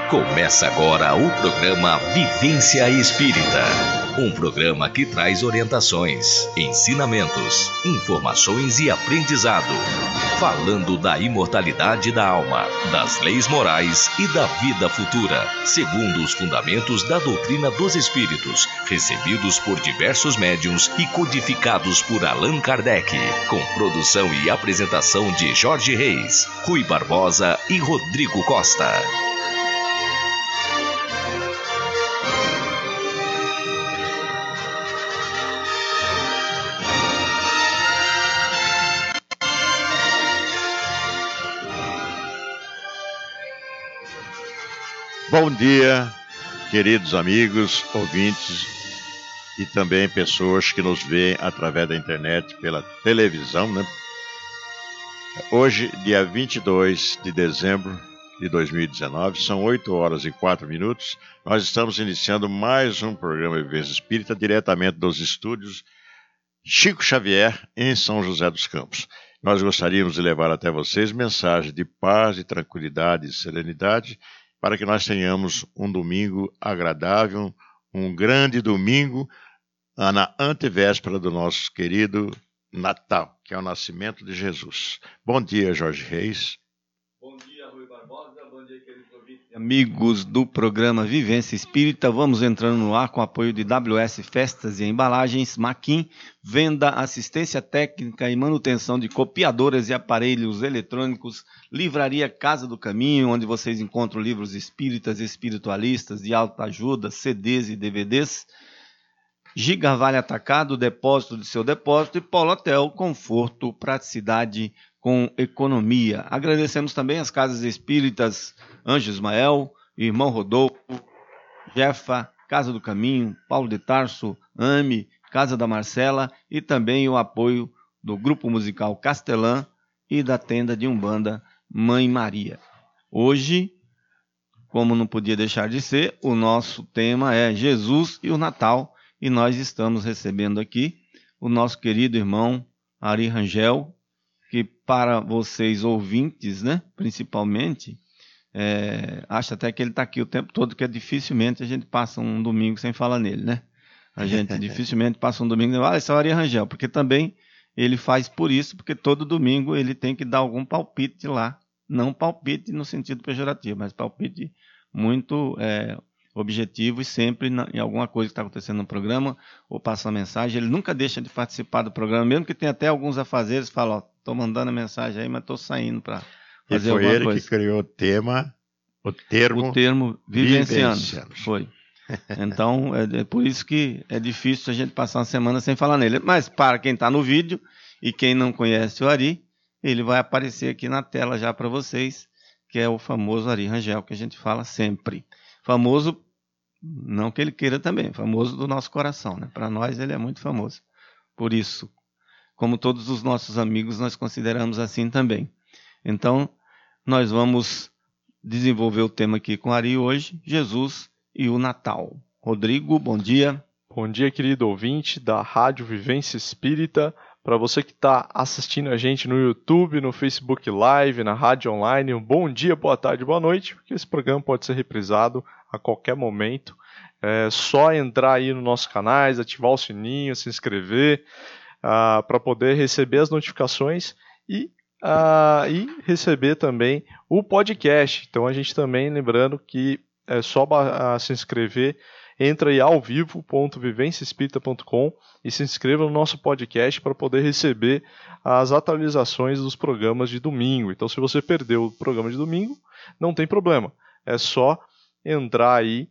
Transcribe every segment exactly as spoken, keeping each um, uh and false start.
Começa agora o programa Vivência Espírita. Um programa que traz orientações, ensinamentos, informações e aprendizado. Falando da imortalidade da alma, das leis morais e da vida futura, segundo os fundamentos da doutrina dos espíritos, recebidos por diversos médiuns e codificados por Allan Kardec. Com produção e apresentação de Jorge Reis, Rui Barbosa e Rodrigo Costa. Bom dia, queridos amigos, ouvintes e também pessoas que nos veem através da internet, pela televisão, né? Hoje, dia vinte e dois de dezembro de dois mil e dezenove, são oito horas e quatro minutos. Nós estamos iniciando mais um programa Vivência Espírita, diretamente dos estúdios Chico Xavier, em São José dos Campos. Nós gostaríamos de levar até vocês mensagem de paz, de tranquilidade e serenidade, para que nós tenhamos um domingo agradável, um grande domingo, na antevéspera do nosso querido Natal, que é o nascimento de Jesus. Bom dia, Jorge Reis. Bom dia, Rui Barbosa. Bom dia, queridos ouvintes e amigos do programa Vivência Espírita. Vamos entrando no ar com o apoio de W S Festas e Embalagens, Maquin, venda, assistência técnica e manutenção de copiadoras e aparelhos eletrônicos, Livraria Casa do Caminho, onde vocês encontram livros espíritas e espiritualistas de alta ajuda, C Ds e D V Ds, Giga Vale Atacado, depósito de seu depósito, e Polo Hotel, conforto, praticidade com economia. Agradecemos também as Casas Espíritas Anjo Ismael, Irmão Rodolfo, Jefa, Casa do Caminho, Paulo de Tarso, AME, Casa da Marcela e também o apoio do Grupo Musical Castelã e da Tenda de Umbanda Mãe Maria. Hoje, como não podia deixar de ser, o nosso tema é Jesus e o Natal, e nós estamos recebendo aqui o nosso querido irmão Ari Rangel, que para vocês ouvintes, né, principalmente, é, acho até que ele está aqui o tempo todo, que é dificilmente a gente passa um domingo sem falar nele, né? A gente dificilmente passa um domingo sem falar, ah, esse é o Ari Rangel, porque também ele faz por isso, porque todo domingo ele tem que dar algum palpite lá. Não palpite no sentido pejorativo, mas palpite muito é, objetivo e sempre na, em alguma coisa que está acontecendo no programa, ou passa a mensagem. Ele nunca deixa de participar do programa, mesmo que tenha até alguns afazeres, fala, ó, estou mandando a mensagem aí, mas estou saindo para fazer alguma coisa. E foi ele que criou o tema, o termo... O termo vivenciando. vivenciando. Foi. Então, é, é por isso que é difícil a gente passar uma semana sem falar nele. Mas para quem está no vídeo e quem não conhece o Ari, ele vai aparecer aqui na tela já para vocês, que é o famoso Ari Rangel, que a gente fala sempre. Famoso, não que ele queira também, famoso do nosso coração, né? Para nós ele é muito famoso. Por isso, como todos os nossos amigos, nós consideramos assim também. Então, nós vamos desenvolver o tema aqui com o Ari hoje, Jesus e o Natal. Rodrigo, bom dia. Bom dia, querido ouvinte da Rádio Vivência Espírita. Para você que está assistindo a gente no YouTube, no Facebook Live, na rádio online, um bom dia, boa tarde, boa noite, porque esse programa pode ser reprisado a qualquer momento. É só entrar aí nos nossos canais, ativar o sininho, se inscrever, uh, para poder receber as notificações e, uh, e receber também o podcast. Então a gente também, lembrando que é só uh, se inscrever, entra aí ao vivo ponto vivência espírita ponto com e se inscreva no nosso podcast para poder receber as atualizações dos programas de domingo. Então, se você perdeu o programa de domingo, não tem problema. É só entrar aí,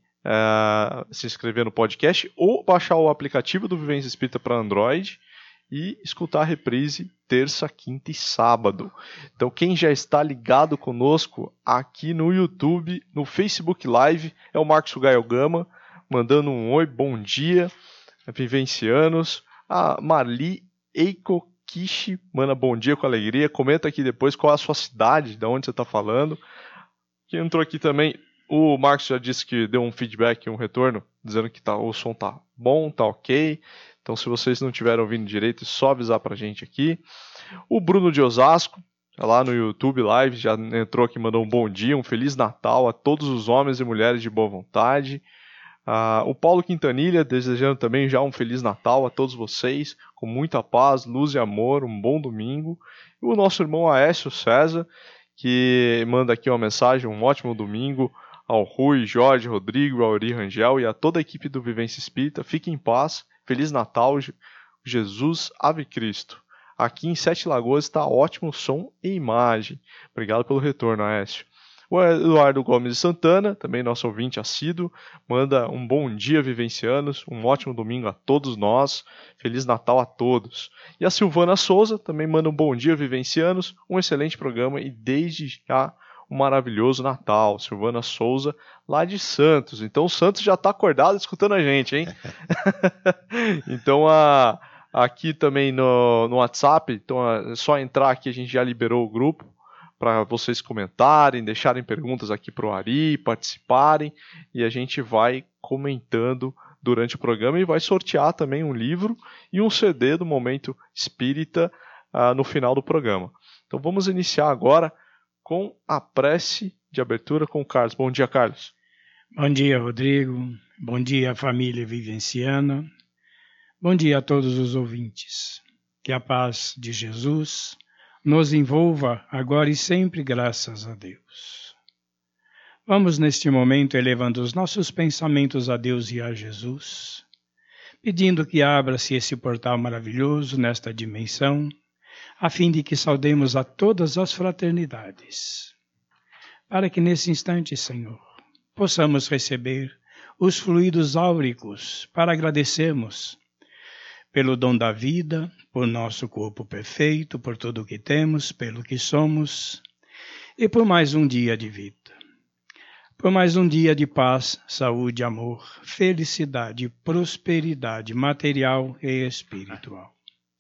uh, se inscrever no podcast ou baixar o aplicativo do Vivência Espírita para Android e escutar a reprise terça, quinta e sábado. Então, quem já está ligado conosco aqui no YouTube, no Facebook Live, é o Marcos Gaio Gama, mandando um oi, bom dia, vivencianos. A Marli Eiko Kishi, manda bom dia com alegria. Comenta aqui depois qual é a sua cidade, de onde você está falando. Quem entrou aqui também, o Marcos já disse que deu um feedback, um retorno, dizendo que tá, o som tá bom, tá ok. Então, se vocês não estiverem ouvindo direito, é só avisar pra gente aqui. O Bruno de Osasco, lá no YouTube Live, já entrou aqui, mandou um bom dia, um Feliz Natal a todos os homens e mulheres de boa vontade. Uh, o Paulo Quintanilha desejando também já um Feliz Natal a todos vocês, com muita paz, luz e amor, um bom domingo. E o nosso irmão Aécio César, que manda aqui uma mensagem, um ótimo domingo ao Rui, Jorge, Rodrigo, Auri Rangel e a toda a equipe do Vivência Espírita. Fiquem em paz, Feliz Natal, Jesus, Ave Cristo. Aqui em Sete Lagoas está ótimo som e imagem. Obrigado pelo retorno, Aécio. O Eduardo Gomes de Santana, também nosso ouvinte assíduo, manda um bom dia, vivencianos, um ótimo domingo a todos nós, Feliz Natal a todos. E a Silvana Souza também manda um bom dia, vivencianos, um excelente programa e desde já um maravilhoso Natal. Silvana Souza, lá de Santos. Então o Santos já está acordado escutando a gente, hein? Então a, aqui também no, no WhatsApp, então é só entrar aqui, a gente já liberou o grupo, para vocês comentarem, deixarem perguntas aqui para o Ari, participarem, e a gente vai comentando durante o programa e vai sortear também um livro e um C D do Momento Espírita uh, no final do programa. Então vamos iniciar agora com a prece de abertura com o Carlos. Bom dia, Carlos. Bom dia, Rodrigo. Bom dia, família vivenciana. Bom dia a todos os ouvintes. Que a paz de Jesus nos envolva agora e sempre, graças a Deus. Vamos neste momento elevando os nossos pensamentos a Deus e a Jesus, pedindo que abra-se esse portal maravilhoso nesta dimensão, a fim de que saudemos a todas as fraternidades, para que nesse instante, Senhor, possamos receber os fluidos áuricos para agradecermos pelo dom da vida, por nosso corpo perfeito, por tudo o que temos, pelo que somos, e por mais um dia de vida. Por mais um dia de paz, saúde, amor, felicidade, prosperidade material e espiritual.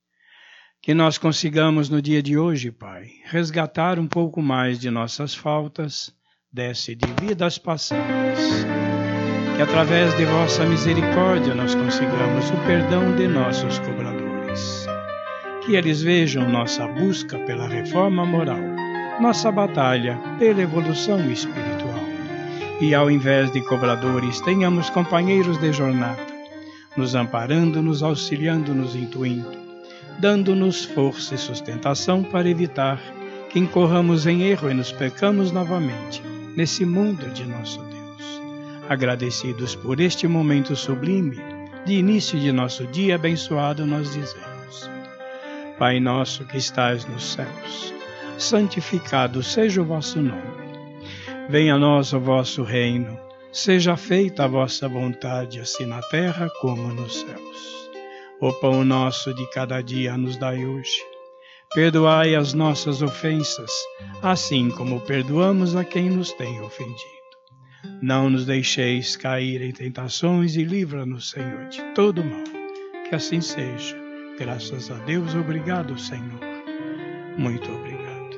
Que nós consigamos no dia de hoje, Pai, resgatar um pouco mais de nossas faltas, desce de vidas passadas. Que através de vossa misericórdia nós consigamos o perdão de nossos cobradores. Que eles vejam nossa busca pela reforma moral, nossa batalha pela evolução espiritual. E ao invés de cobradores, tenhamos companheiros de jornada, nos amparando, nos auxiliando, nos intuindo, dando-nos força e sustentação para evitar que incorramos em erro e nos percamos novamente nesse mundo de nosso Deus. Agradecidos por este momento sublime, de início de nosso dia abençoado, nós dizemos: Pai nosso que estais nos céus, santificado seja o vosso nome. Venha a nós o vosso reino, seja feita a vossa vontade, assim na terra como nos céus. O pão nosso de cada dia nos dai hoje. Perdoai as nossas ofensas, assim como perdoamos a quem nos tem ofendido. Não nos deixeis cair em tentações e livra-nos, Senhor, de todo mal. Que assim seja. Graças a Deus, obrigado, Senhor. Muito obrigado.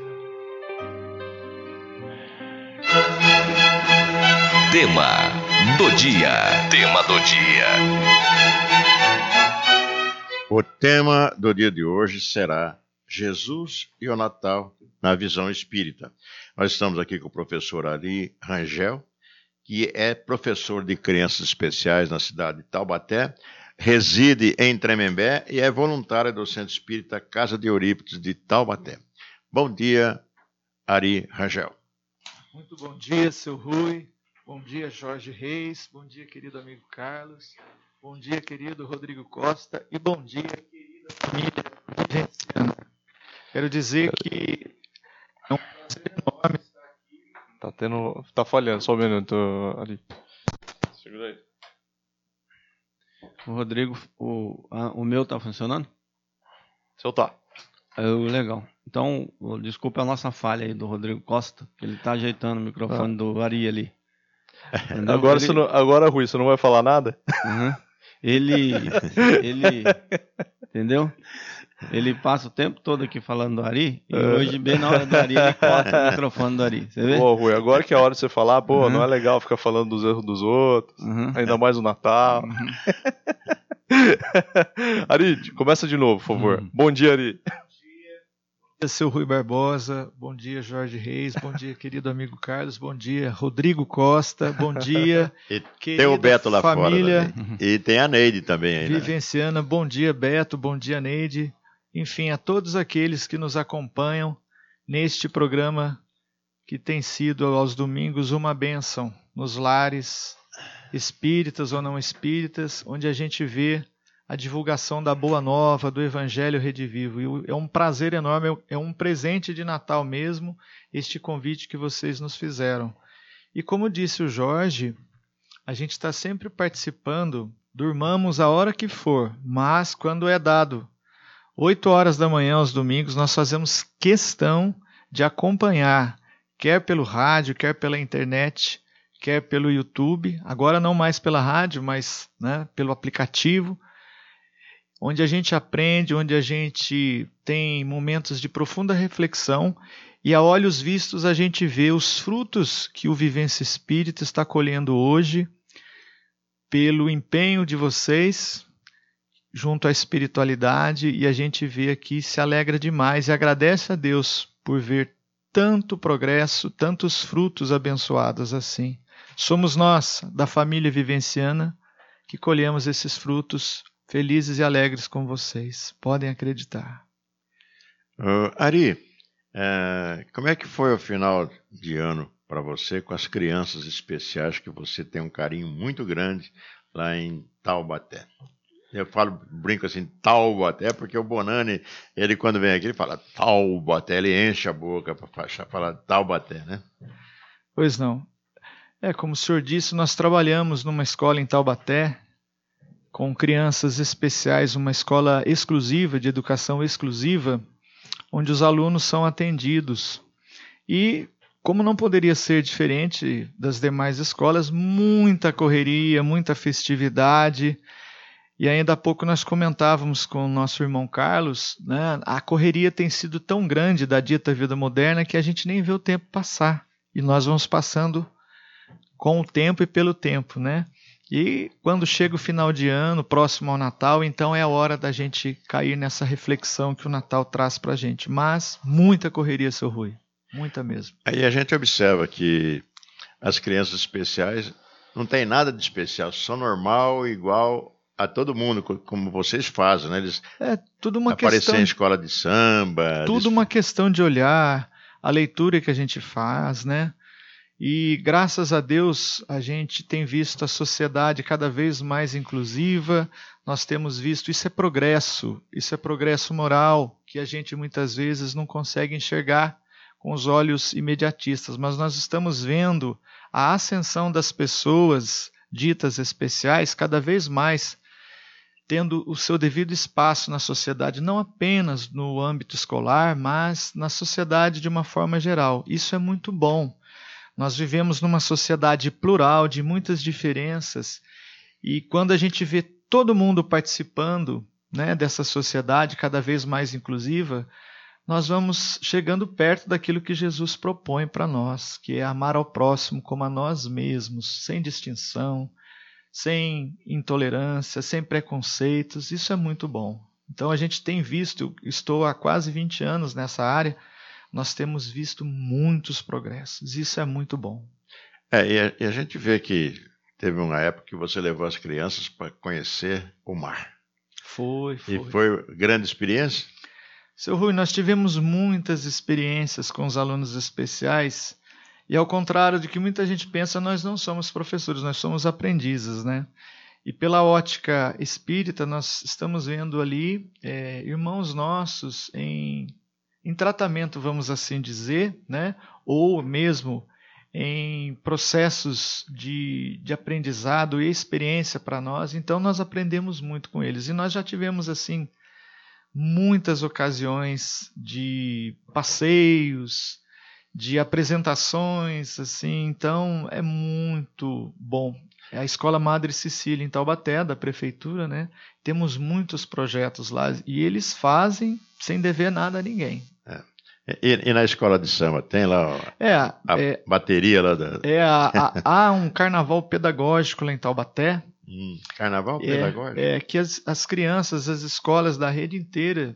Tema do dia. Tema do dia. O tema do dia de hoje será Jesus e o Natal na visão espírita. Nós estamos aqui com o professor Ari Rangel, que é professor de crianças especiais na cidade de Taubaté, reside em Tremembé e é voluntário do Centro Espírita Casa de Eurípides de Taubaté. Bom dia, Ari Rangel. Muito bom dia, seu Rui. Bom dia, Jorge Reis. Bom dia, querido amigo Carlos. Bom dia, querido Rodrigo Costa. E bom dia, querida família vivenciana. Quero dizer que é um prazer enorme. Tá tendo. Tá falhando, só um minuto ali. Segura aí. O Rodrigo, o, a, o meu tá funcionando? Seu tá. É, legal. Então, desculpa a nossa falha aí do Rodrigo Costa, que ele tá ajeitando o microfone ah. do Ari ali. Entendeu? Agora, ele... você não, agora, Rui, você não vai falar nada? Uhum. Ele. Ele. Entendeu? Ele passa o tempo todo aqui falando do Ari, e uh. hoje, bem na hora do Ari, ele corta o microfone do Ari. Você vê? Pô, Rui, agora que é a hora de você falar, pô, uhum. não é legal ficar falando dos erros dos outros, uhum. ainda mais o Natal. Uhum. Ari, começa de novo, por favor. Uhum. Bom dia, Ari. dia, seu Rui Barbosa. Bom dia, Jorge Reis. Bom dia, querido amigo Carlos. Bom dia, Rodrigo Costa. Bom dia, E querida tem o Beto lá família fora também. E tem a Neide também aí, né? vivenciana. Bom dia, Beto. Bom dia, Neide. Enfim, a todos aqueles que nos acompanham neste programa que tem sido aos domingos uma bênção nos lares espíritas ou não espíritas, onde a gente vê a divulgação da Boa Nova, do Evangelho Redivivo. E é um prazer enorme, é um presente de Natal mesmo, este convite que vocês nos fizeram. E como disse o Jorge, a gente está sempre participando, durmamos a hora que for, mas quando é dado oito horas da manhã aos domingos, nós fazemos questão de acompanhar, quer pelo rádio, quer pela internet, quer pelo YouTube, agora não mais pela rádio, mas né, pelo aplicativo, onde a gente aprende, onde a gente tem momentos de profunda reflexão e a olhos vistos a gente vê os frutos que o Vivência Espírita está colhendo hoje pelo empenho de vocês junto à espiritualidade, e a gente vê aqui, se alegra demais e agradece a Deus por ver tanto progresso, tantos frutos abençoados assim. Somos nós, da família vivenciana, que colhemos esses frutos felizes e alegres com vocês. Podem acreditar. Uh, Ari, uh, como é que foi o final de ano para você com as crianças especiais que você tem um carinho muito grande lá em Taubaté? Eu falo, brinco assim, Taubaté, porque o Bonani, ele quando vem aqui, ele fala Taubaté, ele enche a boca para falar Taubaté, né? Pois não. É, como o senhor disse, nós trabalhamos numa escola em Taubaté, com crianças especiais, uma escola exclusiva, de educação exclusiva, onde os alunos são atendidos. E, como não poderia ser diferente das demais escolas, muita correria, muita festividade. E ainda há pouco nós comentávamos com o nosso irmão Carlos, né, a correria tem sido tão grande da dita vida moderna que a gente nem vê o tempo passar. E nós vamos passando com o tempo e pelo tempo, né? E quando chega o final de ano, próximo ao Natal, então é a hora da gente cair nessa reflexão que o Natal traz para a gente. Mas muita correria, seu Rui, muita mesmo. Aí a gente observa que as crianças especiais não tem nada de especial, são normal, igual a todo mundo, como vocês fazem, né? Eles é tudo uma aparecem questão, em escola de samba. Tudo de... uma questão de olhar, a leitura que a gente faz, né? E graças a Deus a gente tem visto a sociedade cada vez mais inclusiva, nós temos visto, isso é progresso, isso é progresso moral, que a gente muitas vezes não consegue enxergar com os olhos imediatistas, mas nós estamos vendo a ascensão das pessoas ditas especiais cada vez mais tendo o seu devido espaço na sociedade, não apenas no âmbito escolar, mas na sociedade de uma forma geral. Isso é muito bom. Nós vivemos numa sociedade plural, de muitas diferenças, e quando a gente vê todo mundo participando, né, dessa sociedade cada vez mais inclusiva, nós vamos chegando perto daquilo que Jesus propõe para nós, que é amar ao próximo como a nós mesmos, sem distinção, sem intolerância, sem preconceitos. Isso é muito bom. Então a gente tem visto, estou há quase vinte anos nessa área, nós temos visto muitos progressos. Isso é muito bom. É, e a, e a gente vê que teve uma época que você levou as crianças para conhecer o mar. Foi, foi. E foi grande experiência? Seu Rui, nós tivemos muitas experiências com os alunos especiais, e ao contrário de que muita gente pensa, nós não somos professores, nós somos aprendizes, né? E pela ótica espírita, nós estamos vendo ali é, irmãos nossos em... em tratamento, vamos assim dizer, né? Ou mesmo em processos de, de aprendizado e experiência para nós, então nós aprendemos muito com eles. E nós já tivemos, assim, muitas ocasiões de passeios, de apresentações, assim, então é muito bom. É a Escola Madre Cecília, em Taubaté, da Prefeitura, né? Temos muitos projetos lá, e eles fazem sem dever nada a ninguém. É. E, e na escola de samba, tem lá é, a é, bateria lá da... É, há um carnaval pedagógico lá em Taubaté. Hum, carnaval é, pedagógico? É que as, as crianças, as escolas da rede inteira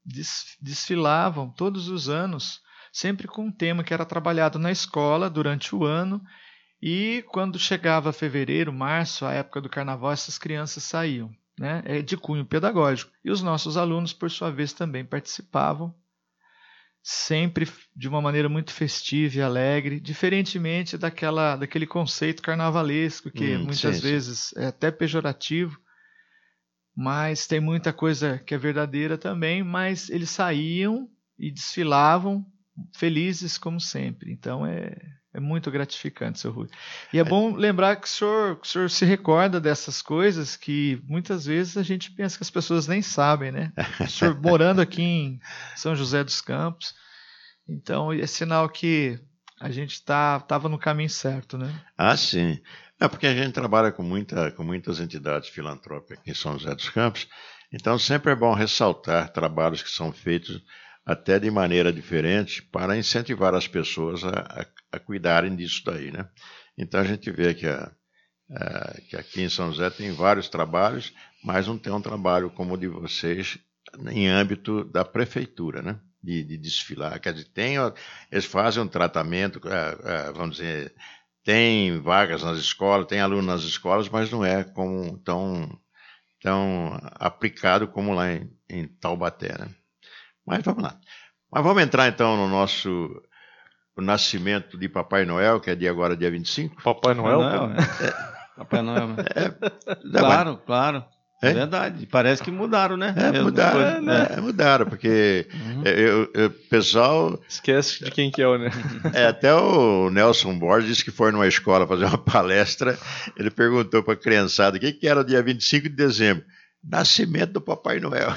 desfilavam todos os anos, sempre com um tema que era trabalhado na escola durante o ano, e quando chegava fevereiro, março, a época do carnaval, essas crianças saíam, né? É de cunho pedagógico. E os nossos alunos, por sua vez, também participavam, sempre de uma maneira muito festiva e alegre, diferentemente daquela, daquele conceito carnavalesco, que hum, muitas sim, vezes sim. é até pejorativo, mas tem muita coisa que é verdadeira também, mas eles saíam e desfilavam felizes como sempre. Então é, é muito gratificante, seu Rui. E é bom lembrar que o senhor, que o senhor se recorda dessas coisas que muitas vezes a gente pensa que as pessoas nem sabem, né? O senhor morando aqui em São José dos Campos, então é sinal que a gente estava tá, no caminho certo, né? Ah, sim. É porque a gente trabalha com, muita, com muitas entidades filantrópicas aqui em São José dos Campos, então sempre é bom ressaltar trabalhos que são feitos até de maneira diferente, para incentivar as pessoas a, a, a cuidarem disso daí, né? Então a gente vê que, a, a, que aqui em São José tem vários trabalhos, mas não tem um trabalho como o de vocês em âmbito da prefeitura, né? De, de desfilar. Quer dizer, tem, eles fazem um tratamento, vamos dizer, tem vagas nas escolas, tem aluno nas escolas, mas não é como, tão, tão aplicado como lá em, em Taubaté, né? Mas vamos lá. Mas vamos entrar então no nosso o nascimento de Papai Noel, que é dia agora, dia vinte e cinco. Papai Noel? Papai Noel, é. Papai Noel. É. Claro, claro. É? é verdade. Parece que mudaram, né? É, mudaram, é, né? é, mudaram, porque uhum. eu, eu, o pessoal... Esquece de quem que é, né? É, até o Nelson Borges disse que foi numa escola fazer uma palestra, ele perguntou para a criançada o que, que era o dia vinte e cinco de dezembro. Nascimento do Papai Noel.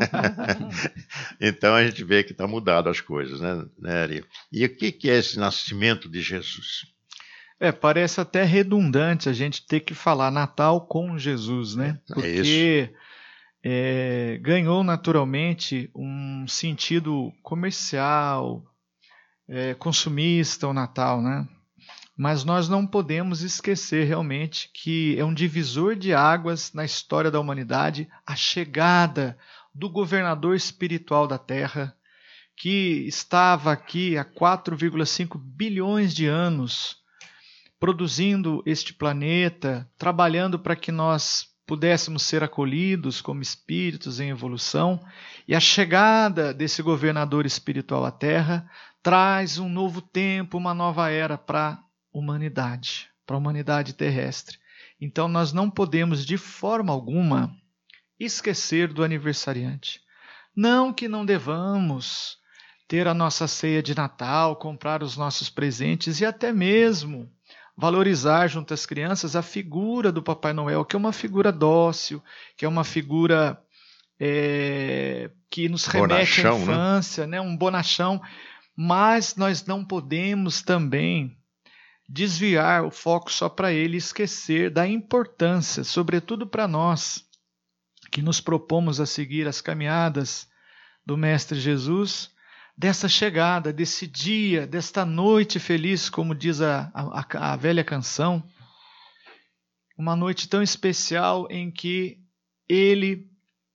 Então a gente vê que está mudado as coisas, né, né Ari? E o que, que é esse nascimento de Jesus? É, parece até redundante a gente ter que falar Natal com Jesus, né? Porque é é, ganhou naturalmente um sentido comercial, é, consumista o Natal, né? Mas nós não podemos esquecer realmente que é um divisor de águas na história da humanidade, a chegada do governador espiritual da Terra, que estava aqui há quatro vírgula cinco bilhões de anos, produzindo este planeta, trabalhando para que nós pudéssemos ser acolhidos como espíritos em evolução, e a chegada desse governador espiritual à Terra traz um novo tempo, uma nova era para humanidade, para a humanidade terrestre. Então nós não podemos de forma alguma esquecer do aniversariante. Não que não devamos ter a nossa ceia de Natal, comprar os nossos presentes e até mesmo valorizar junto às crianças a figura do Papai Noel, que é uma figura dócil, que é uma figura é, que nos remete bonachão, à infância, né? Né? Um bonachão, mas nós não podemos também desviar o foco só para ele e esquecer da importância, sobretudo para nós, que nos propomos a seguir as caminhadas do Mestre Jesus, dessa chegada, desse dia, desta noite feliz, como diz a, a, a velha canção, uma noite tão especial em que ele,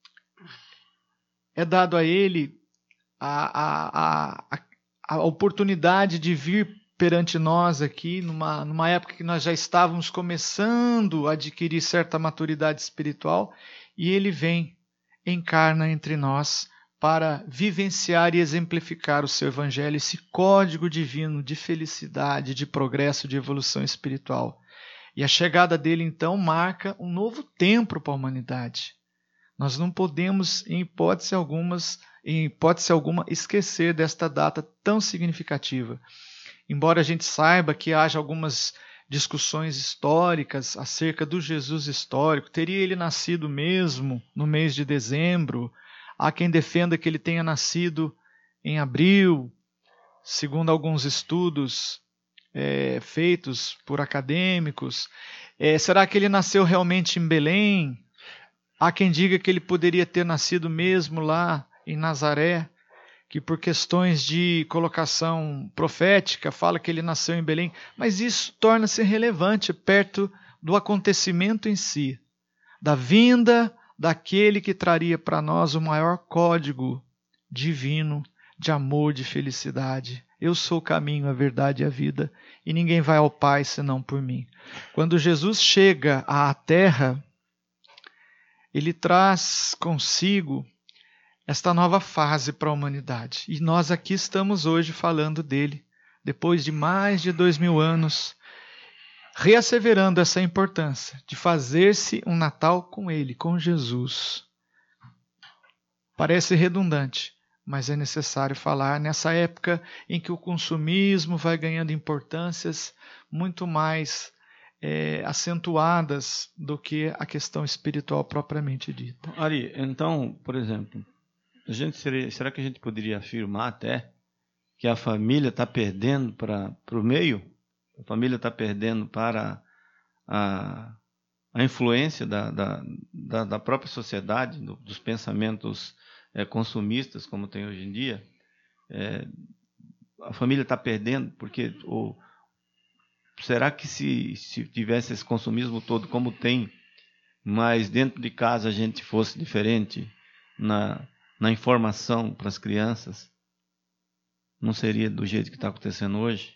é dado a ele a, a, a, a oportunidade de vir perante nós aqui, numa, numa época que nós já estávamos começando a adquirir certa maturidade espiritual, e ele vem, encarna entre nós para vivenciar e exemplificar o seu evangelho, esse código divino de felicidade, de progresso, de evolução espiritual. E a chegada dele, então, marca um novo tempo para a humanidade. Nós não podemos, em hipótese, algumas, em hipótese alguma, esquecer desta data tão significativa. Embora a gente saiba que haja algumas discussões históricas acerca do Jesus histórico, teria ele nascido mesmo no mês de dezembro? Há quem defenda que ele tenha nascido em abril, segundo alguns estudos é, feitos por acadêmicos. É, será que ele nasceu realmente em Belém? Há quem diga que ele poderia ter nascido mesmo lá em Nazaré, que por questões de colocação profética fala que ele nasceu em Belém, mas isso torna-se relevante perto do acontecimento em si, da vinda daquele que traria para nós o maior código divino, de amor, de felicidade. Eu sou o caminho, a verdade e a vida, e ninguém vai ao Pai senão por mim. Quando Jesus chega à Terra, ele traz consigo esta nova fase para a humanidade. E nós aqui estamos hoje falando dele, depois de mais de dois mil anos, reasseverando essa importância de fazer-se um Natal com ele, com Jesus. Parece redundante, mas é necessário falar nessa época em que o consumismo vai ganhando importâncias muito mais é, acentuadas do que a questão espiritual propriamente dita. Ari, então, por exemplo, a gente seria, será que a gente poderia afirmar até que a família está perdendo para o meio? A família está perdendo para a, a influência da, da, da, da própria sociedade, do, dos pensamentos é, consumistas, como tem hoje em dia? É, a família está perdendo porque... O, será que se, se tivesse esse consumismo todo como tem, mas dentro de casa a gente fosse diferente na... na informação para as crianças, não seria do jeito que está acontecendo hoje?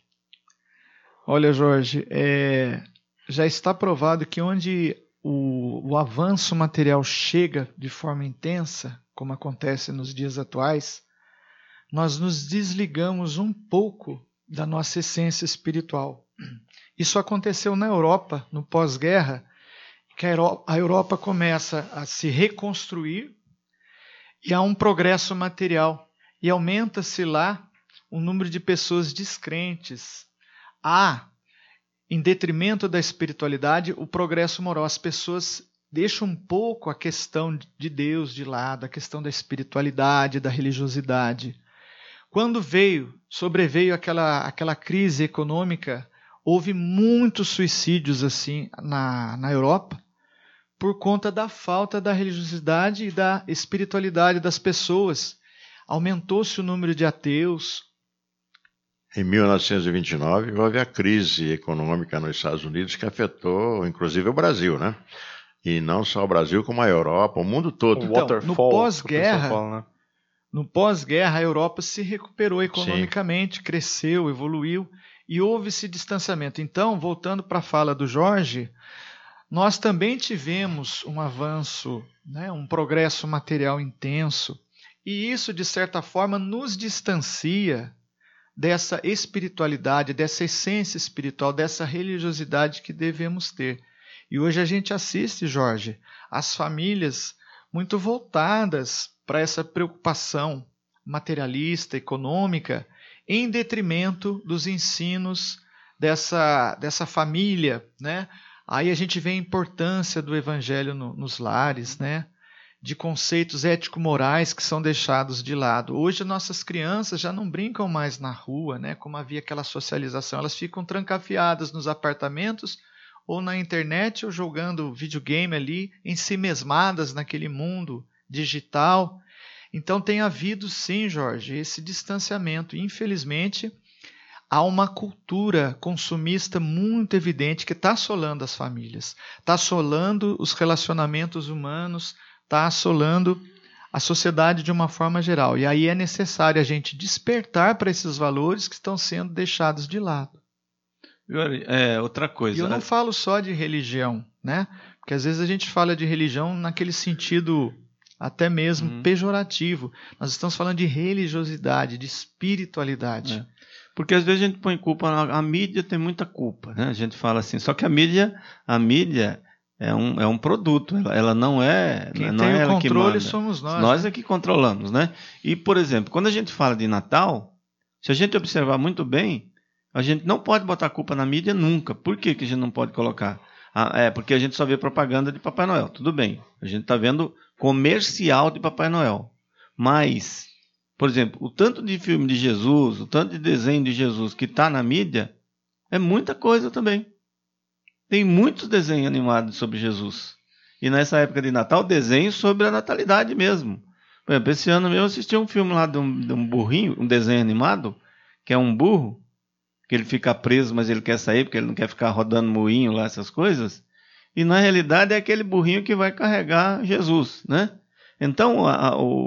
Olha, Jorge, é, já está provado que onde o, o avanço material chega de forma intensa, como acontece nos dias atuais, nós nos desligamos um pouco da nossa essência espiritual. Isso aconteceu na Europa, no pós-guerra, que a Europa começa a se reconstruir, e há um progresso material, e aumenta-se lá o número de pessoas descrentes. Há, em detrimento da espiritualidade, o progresso moral. As pessoas deixam um pouco a questão de Deus de lado, a questão da espiritualidade, da religiosidade. Quando veio, sobreveio aquela, aquela crise econômica, houve muitos suicídios assim na, na Europa, por conta da falta da religiosidade e da espiritualidade das pessoas. Aumentou-se o número de ateus. Em mil novecentos e vinte e nove, houve a crise econômica nos Estados Unidos que afetou, inclusive, o Brasil, né? E não só o Brasil, como a Europa, o mundo todo. Então, no pós-guerra, né? no pós-guerra, a Europa se recuperou economicamente, Sim. cresceu, evoluiu, e houve esse distanciamento. Então, voltando para a fala do Jorge, nós também tivemos um avanço, né, um progresso material intenso, e isso, de certa forma, nos distancia dessa espiritualidade, dessa essência espiritual, dessa religiosidade que devemos ter. E hoje a gente assiste, Jorge, as famílias muito voltadas para essa preocupação materialista, econômica, em detrimento dos ensinos dessa, dessa família, né? Aí a gente vê a importância do evangelho no, nos lares, né? De conceitos ético-morais que são deixados de lado. Hoje nossas crianças já não brincam mais na rua, né? Como havia aquela socialização, elas ficam trancafiadas nos apartamentos ou na internet ou jogando videogame ali, ensimesmadas naquele mundo digital. Então tem havido sim, Jorge, esse distanciamento. Infelizmente, há uma cultura consumista muito evidente que está assolando as famílias, está assolando os relacionamentos humanos, está assolando a sociedade de uma forma geral. E aí é necessário a gente despertar para esses valores que estão sendo deixados de lado. É, outra coisa. E eu não falo só de religião, né? Porque às vezes a gente fala de religião naquele sentido até mesmo uhum. pejorativo. Nós estamos falando de religiosidade, de espiritualidade. É. Porque às vezes a gente põe culpa, a, a mídia tem muita culpa, né? A gente fala assim, só que a mídia, a mídia é um, é um produto, ela, ela não é... Quem não tem é o ela controle que somos nós. Nós né? é que controlamos, né? E, por exemplo, quando a gente fala de Natal, se a gente observar muito bem, a gente não pode botar culpa na mídia nunca. Por que, que a gente não pode colocar? Ah, é porque a gente só vê propaganda de Papai Noel. Tudo bem, a gente está vendo comercial de Papai Noel. Mas, por exemplo, o tanto de filme de Jesus, o tanto de desenho de Jesus que está na mídia, é muita coisa também. Tem muitos desenhos animados sobre Jesus. E nessa época de Natal, desenhos sobre a natalidade mesmo. Por exemplo, esse ano mesmo eu assisti um filme lá de um, de um burrinho, um desenho animado, que é um burro, que ele fica preso, mas ele quer sair, porque ele não quer ficar rodando moinho lá, essas coisas. E na realidade é aquele burrinho que vai carregar Jesus, né? Então a, a, o,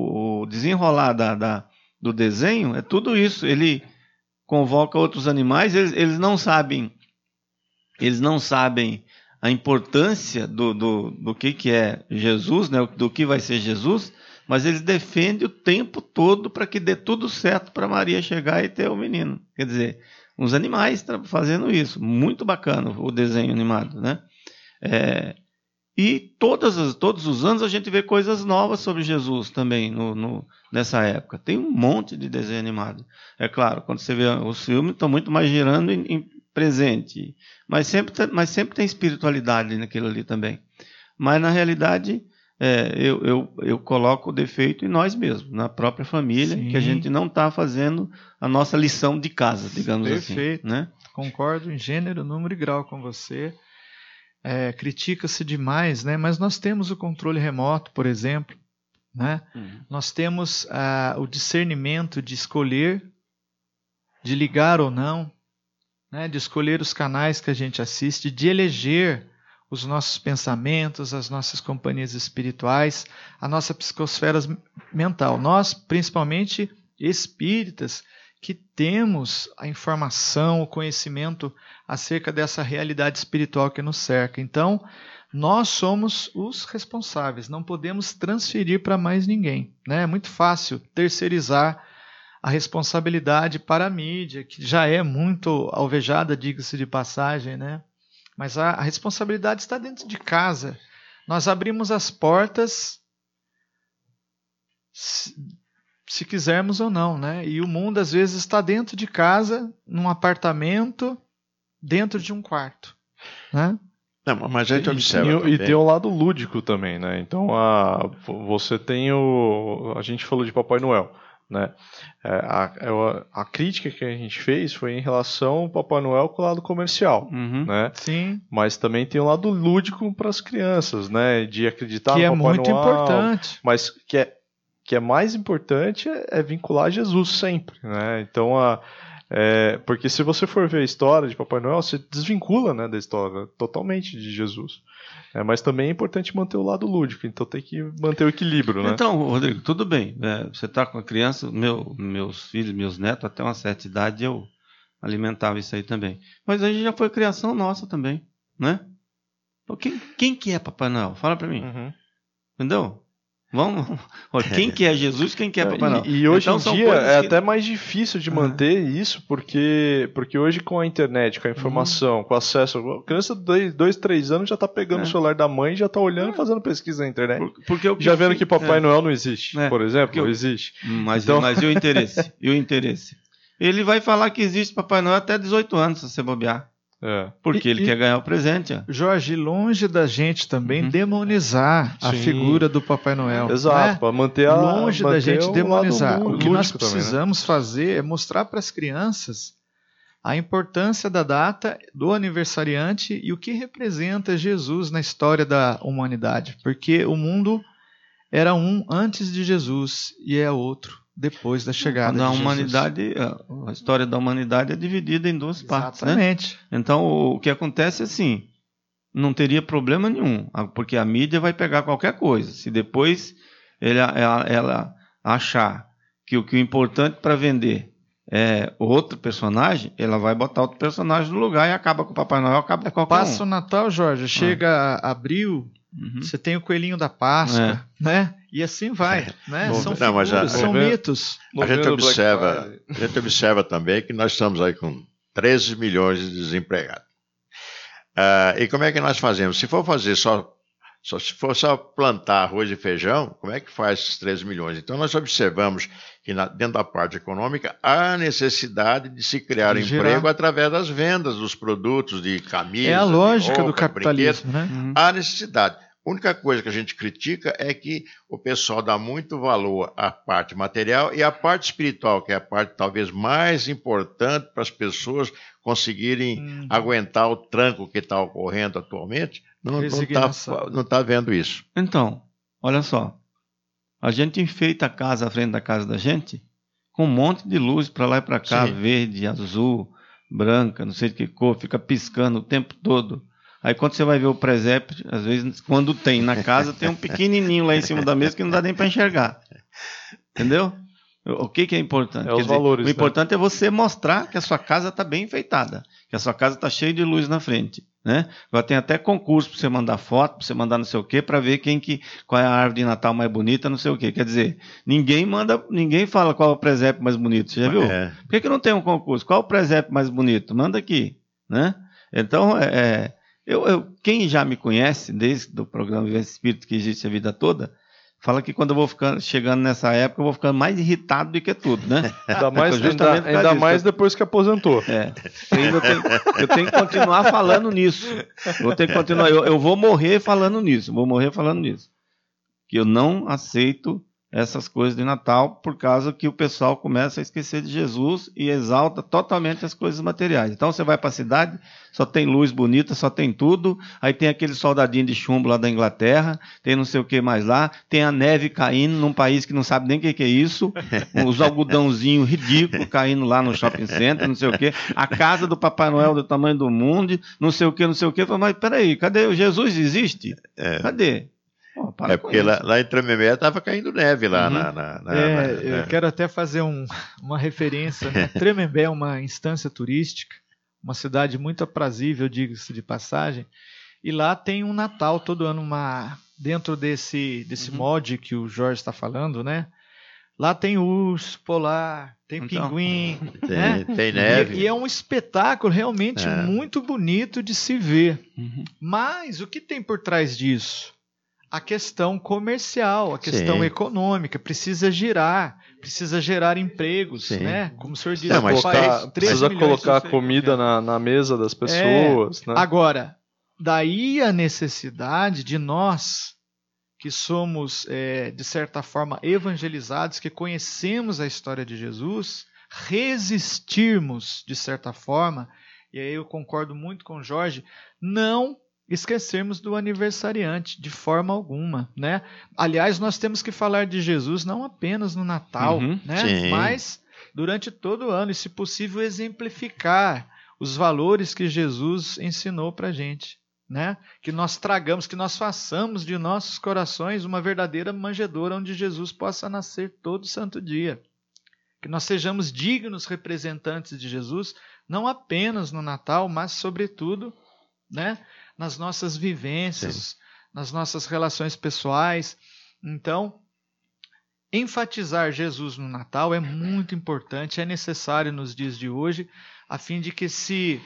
desenrolar da, da, do desenho é tudo isso. Ele convoca outros animais, eles, eles não sabem, eles não sabem a importância do, do, do que, que é Jesus, né? Do que vai ser Jesus, mas eles defendem o tempo todo para que dê tudo certo para Maria chegar e ter o menino. Quer dizer, uns animais fazendo isso. Muito bacana o desenho animado, né? É, e todas as, todos os anos a gente vê coisas novas sobre Jesus também no, no, nessa época. Tem um monte de desenho animado. É claro, quando você vê os filmes, estão muito mais girando em, em presente. Mas sempre, mas sempre tem espiritualidade naquilo ali também. Mas na realidade... É, eu, eu, eu coloco o defeito em nós mesmos, na própria família, Sim. que a gente não está fazendo a nossa lição de casa, digamos Perfeito. assim. Né? Concordo em gênero, número e grau com você. É, critica-se demais, né? Mas nós temos o controle remoto, por exemplo. Né? Uhum. Nós temos ah, o discernimento de escolher, de ligar ou não, né? De escolher os canais que a gente assiste, de eleger os nossos pensamentos, as nossas companhias espirituais, a nossa psicosfera mental. Nós, principalmente espíritas, que temos a informação, o conhecimento acerca dessa realidade espiritual que nos cerca. Então, nós somos os responsáveis, não podemos transferir para mais ninguém. Né? É muito fácil terceirizar a responsabilidade para a mídia, que já é muito alvejada, diga-se de passagem, né? Mas a, a responsabilidade está dentro de casa. Nós abrimos as portas se, se quisermos ou não, né? E o mundo às vezes está dentro de casa, num apartamento, dentro de um quarto, né? Não, mas a gente observa e, também. E tem o lado lúdico também, né? Então a, você tem o... A gente falou de Papai Noel. Né? A, a, a crítica que a gente fez foi em relação ao Papai Noel com o lado comercial, uhum. né? Sim. Mas também tem o lado lúdico para as crianças, né? De acreditar que no é Papai muito Noel, importante. mas que é, que é mais importante é, é vincular Jesus sempre, né? Então a É, porque se você for ver a história de Papai Noel, você desvincula, né, da história totalmente de Jesus. É, mas também é importante manter o lado lúdico, então tem que manter o equilíbrio, né? Então, Rodrigo, tudo bem. É, você está com a criança, meu, meus filhos, meus netos, até uma certa idade eu alimentava isso aí também. Mas aí já foi criação nossa também, né? Então, quem, quem que é Papai Noel? Fala para mim. Uhum. Entendeu? Vamos. Quem que é Jesus, quem que é Papai Noel? E, e hoje então, em dia é que... até mais difícil de manter uhum. isso, porque, porque hoje com a internet, com a informação, uhum. com o acesso, a criança de dois, dois, três anos já está pegando é. o celular da mãe, já está olhando e é. fazendo pesquisa na internet. Por, porque já vendo que Papai é. Noel não existe, é. por exemplo, não existe. Mas, então... mas e o interesse? E o interesse? Ele vai falar que existe Papai Noel até dezoito anos, se você bobear. É. Porque e, ele e, quer ganhar o presente. Ó. Jorge, longe da gente também uhum. demonizar Sim. a figura do Papai Noel. Exato, né? para manter a Longe manter da gente demonizar. O, o que nós também, precisamos né? fazer é mostrar para as crianças a importância da data do aniversariante e o que representa Jesus na história da humanidade. Porque o mundo era um antes de Jesus e é outro depois da chegada da de humanidade, Jesus. A história da humanidade é dividida em duas partes. Exatamente. Né? Então, o que acontece é assim, não teria problema nenhum, porque a mídia vai pegar qualquer coisa. Se depois ela, ela, ela achar que o, que o importante para vender é outro personagem, ela vai botar outro personagem no lugar e acaba com o Papai Noel, acaba com qualquer Passa um. o Natal, Jorge, chega ah. abril... Uhum. Você tem o coelhinho da Páscoa, é. né? E assim vai, né? São não, mas figuras, a, são a, mitos. A gente, observa, a gente observa também que nós estamos aí com treze milhões de desempregados. Uh, e como é que nós fazemos? Se for fazer só, só, se for só plantar arroz e feijão, como é que faz esses treze milhões? Então nós observamos que na, dentro da parte econômica há necessidade de se criar de emprego gerar. através das vendas dos produtos de camisa. É a lógica roupa, do capitalismo, né? Uhum. Há necessidade. A única coisa que a gente critica é que o pessoal dá muito valor à parte material e à parte espiritual, que é a parte talvez mais importante para as pessoas conseguirem hum. aguentar o tranco que está ocorrendo atualmente. Não está não tá vendo isso. Então, olha só. A gente enfeita a casa à frente da casa da gente com um monte de luz para lá e para cá, Sim. verde, azul, branca, não sei de que cor, fica piscando o tempo todo. Aí quando você vai ver o presépio, às vezes quando tem na casa, tem um pequenininho lá em cima da mesa que não dá nem para enxergar. Entendeu? O que, que é importante? É os dizer, valores, o importante né? é você mostrar que a sua casa está bem enfeitada, que a sua casa está cheia de luz na frente. Né? Agora tem até concurso para você mandar foto, para você mandar não sei o quê, para ver quem que, qual é a árvore de Natal mais bonita, não sei o quê. Quer dizer, ninguém manda, ninguém fala qual é o presépio mais bonito. Você já viu? É. Por que, que não tem um concurso? Qual é o presépio mais bonito? Manda aqui. Né? Então, é, é, eu, eu, quem já me conhece, desde o programa Vivência Espírita, que existe a vida toda, fala que quando eu vou ficando, chegando nessa época, eu vou ficando mais irritado do que tudo, né? Ainda mais, Justamente ainda, ainda disso. mais depois que aposentou. É, eu tenho, eu tenho que continuar falando nisso. Eu tenho que continuar. Eu, eu vou morrer falando nisso. Vou morrer falando nisso. Que eu não aceito essas coisas de Natal por causa que o pessoal começa a esquecer de Jesus e exalta totalmente as coisas materiais. Então você vai para a cidade, só tem luz bonita, só tem tudo. Aí tem aquele soldadinho de chumbo lá da Inglaterra, tem não sei o que mais lá, tem a neve caindo num país que não sabe nem o que, que é isso, os algodãozinhos ridículos caindo lá no shopping center, não sei o que, a casa do Papai Noel do tamanho do mundo, não sei o que, não sei o que. Mas peraí, cadê? O Jesus existe? É. Cadê? Oh, É porque lá, lá em Tremembé estava caindo neve lá Uhum. na, na, na, É, na- eu na- quero até fazer um- uma referência. Né? Tremembé é uma instância turística, uma cidade muito aprazível, diga-se de passagem, e lá tem um Natal todo ano, uma, dentro desse, desse Uhum. molde que o Jorge está falando, né? Lá tem urso polar, tem Então. pinguim, tem, né? tem neve. E, e é um espetáculo realmente É. muito bonito de se ver. Uhum. Mas o que tem por trás disso? A questão comercial, a questão Sim. econômica, precisa girar, precisa gerar empregos, Sim. né? Como o senhor disse, Não, mas o tá- país, treze Precisa milhões de colocar pessoas. comida na, na mesa das pessoas, né? Agora, daí a necessidade de nós, que somos, é, de certa forma, evangelizados, que conhecemos a história de Jesus, resistirmos, de certa forma, e aí eu concordo muito com o Jorge, não esquecermos do aniversariante, de forma alguma, né? Aliás, nós temos que falar de Jesus não apenas no Natal, Uhum. né? Sim. Mas durante todo o ano, e se possível exemplificar os valores que Jesus ensinou para a gente, né? Que nós tragamos, que nós façamos de nossos corações uma verdadeira manjedoura onde Jesus possa nascer todo santo dia. Que nós sejamos dignos representantes de Jesus, não apenas no Natal, mas sobretudo, né? Nas nossas vivências, Sim. nas nossas relações pessoais. Então, enfatizar Jesus no Natal é muito importante, é necessário nos dias de hoje, a fim de que esse,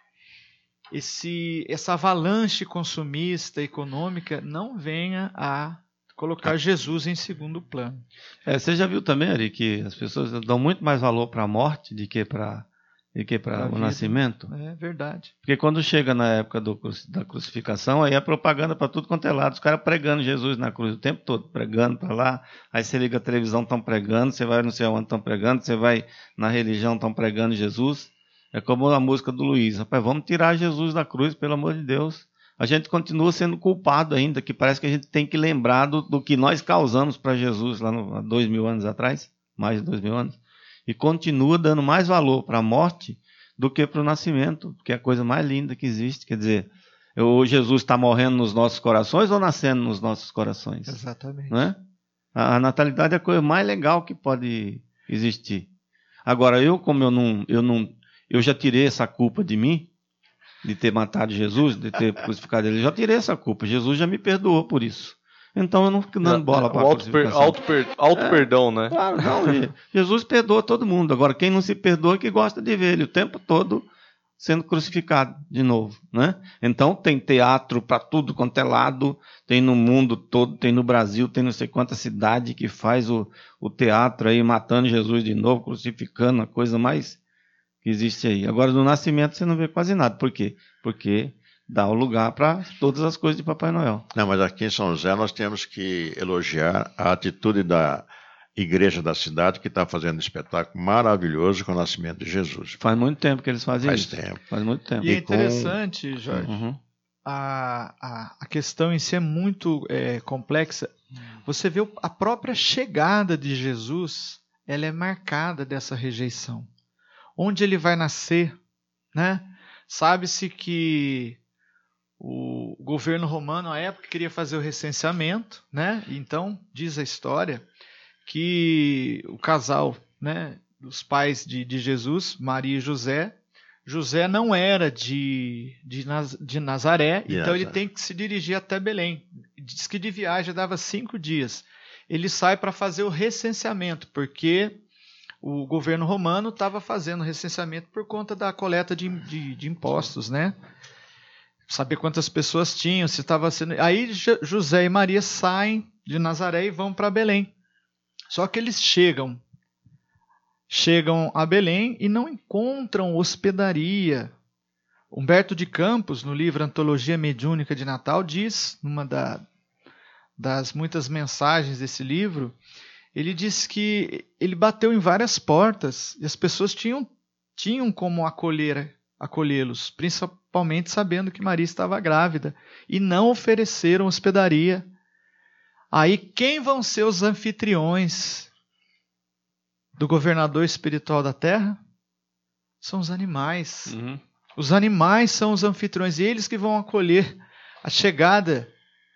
esse, essa avalanche consumista econômica não venha a colocar Jesus em segundo plano. É, você já viu também, Ari, que as pessoas dão muito mais valor para a morte do que para do que para Pra o vida. nascimento? É verdade. Porque quando chega na época do, cruci- da crucificação, aí é propaganda para tudo quanto é lado. Os caras pregando Jesus na cruz o tempo todo, pregando para lá. Aí você liga a televisão, estão pregando. Você vai não sei onde, estão pregando. Você vai na religião, estão pregando Jesus. É como a música do Luiz. Rapaz, vamos tirar Jesus da cruz, pelo amor de Deus. A gente continua sendo culpado ainda, que parece que a gente tem que lembrar do, do que nós causamos para Jesus lá no, há dois mil anos atrás, mais de dois mil anos. E continua dando mais valor para a morte do que para o nascimento, que é a coisa mais linda que existe. Quer dizer, o Jesus está morrendo nos nossos corações ou nascendo nos nossos corações? Exatamente. Não é? A, a natalidade é a coisa mais legal que pode existir. Agora, eu, como eu não, eu não, eu já tirei essa culpa de mim, de ter matado Jesus, de ter crucificado ele, eu já tirei essa culpa. Jesus já me perdoou por isso. Então eu não fico dando bola para o a auto, per, crucificação. auto, per, auto É. perdão, né? Claro, não, Je- Jesus perdoa todo mundo. Agora, quem não se perdoa é que gosta de ver ele o tempo todo sendo crucificado de novo, né? Então tem teatro para tudo quanto é lado, tem no mundo todo, tem no Brasil, tem não sei quanta cidade que faz o, o teatro aí, matando Jesus de novo, crucificando, a coisa mais que existe aí. Agora, no nascimento você não vê quase nada. Por quê? Porque dá o lugar para todas as coisas de Papai Noel. Não, mas aqui em São José nós temos que elogiar a atitude da igreja da cidade, que está fazendo um espetáculo maravilhoso com o nascimento de Jesus. Faz muito tempo que eles fazem Faz isso. tempo. Faz muito tempo. E é E com- interessante, Jorge, Uhum. a, a, a questão em si é muito é, complexa. Você vê o- a própria chegada de Jesus, ela é marcada dessa rejeição. Onde ele vai nascer, né? Sabe-se que o governo romano, à época, queria fazer o recenseamento, né? Então, diz a história, que o casal, né, os pais de, de Jesus, Maria e José, José não era de, de, Naz, de Nazaré, De então Nazaré. ele tem que se dirigir até Belém. Diz que de viagem dava cinco dias. Ele sai para fazer o recenseamento, porque o governo romano estava fazendo recenseamento por conta da coleta de, de, de impostos, né? Saber quantas pessoas tinham, se estava sendo. Aí José e Maria saem de Nazaré e vão para Belém. Só que eles chegam, chegam a Belém e não encontram hospedaria. Humberto de Campos, no livro Antologia Mediúnica de Natal, diz, numa da, das muitas mensagens desse livro, ele diz que ele bateu em várias portas e as pessoas tinham, tinham como acolher, acolhê-los, principalmente sabendo que Maria estava grávida, e não ofereceram hospedaria. Aí quem vão ser os anfitriões do governador espiritual da terra? São os animais. Uhum. Os animais são os anfitriões, e eles que vão acolher a chegada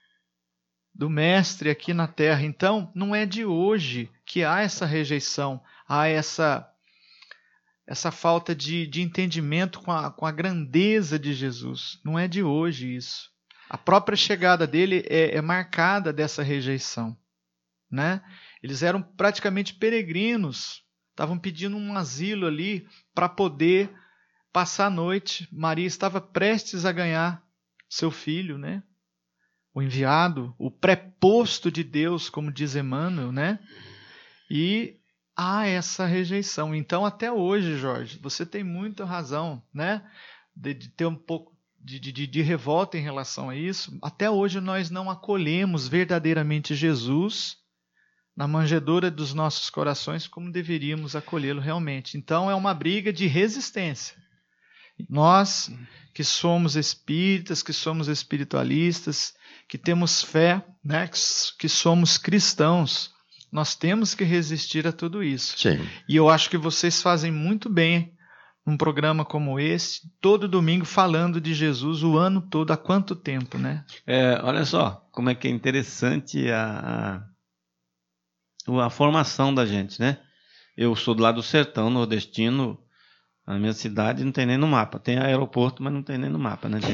do mestre aqui na terra. Então, não é de hoje que há essa rejeição, há essa, essa falta de, de entendimento com a, com a grandeza de Jesus. Não é de hoje isso. A própria chegada dele é, é marcada dessa rejeição, né? Eles eram praticamente peregrinos, estavam pedindo um asilo ali para poder passar a noite. Maria estava prestes a ganhar seu filho, né? O enviado, o preposto de Deus, como diz Emmanuel, né? E há essa rejeição. Então, até hoje, Jorge, você tem muita razão, né? De, de ter um pouco de, de, de revolta em relação a isso. Até hoje nós não acolhemos verdadeiramente Jesus na manjedoura dos nossos corações como deveríamos acolhê-lo realmente. Então, é uma briga de resistência. Nós que somos espíritas, que somos espiritualistas, que temos fé, né, que, que somos cristãos, nós temos que resistir a tudo isso. Sim. E eu acho que vocês fazem muito bem num programa como esse, todo domingo falando de Jesus o ano todo. Há quanto tempo, né? É, olha só como é que é interessante a, a, a formação da gente, né? Eu sou do lado do sertão nordestino. A minha cidade não tem nem no mapa. Tem aeroporto, mas não tem nem no mapa, né?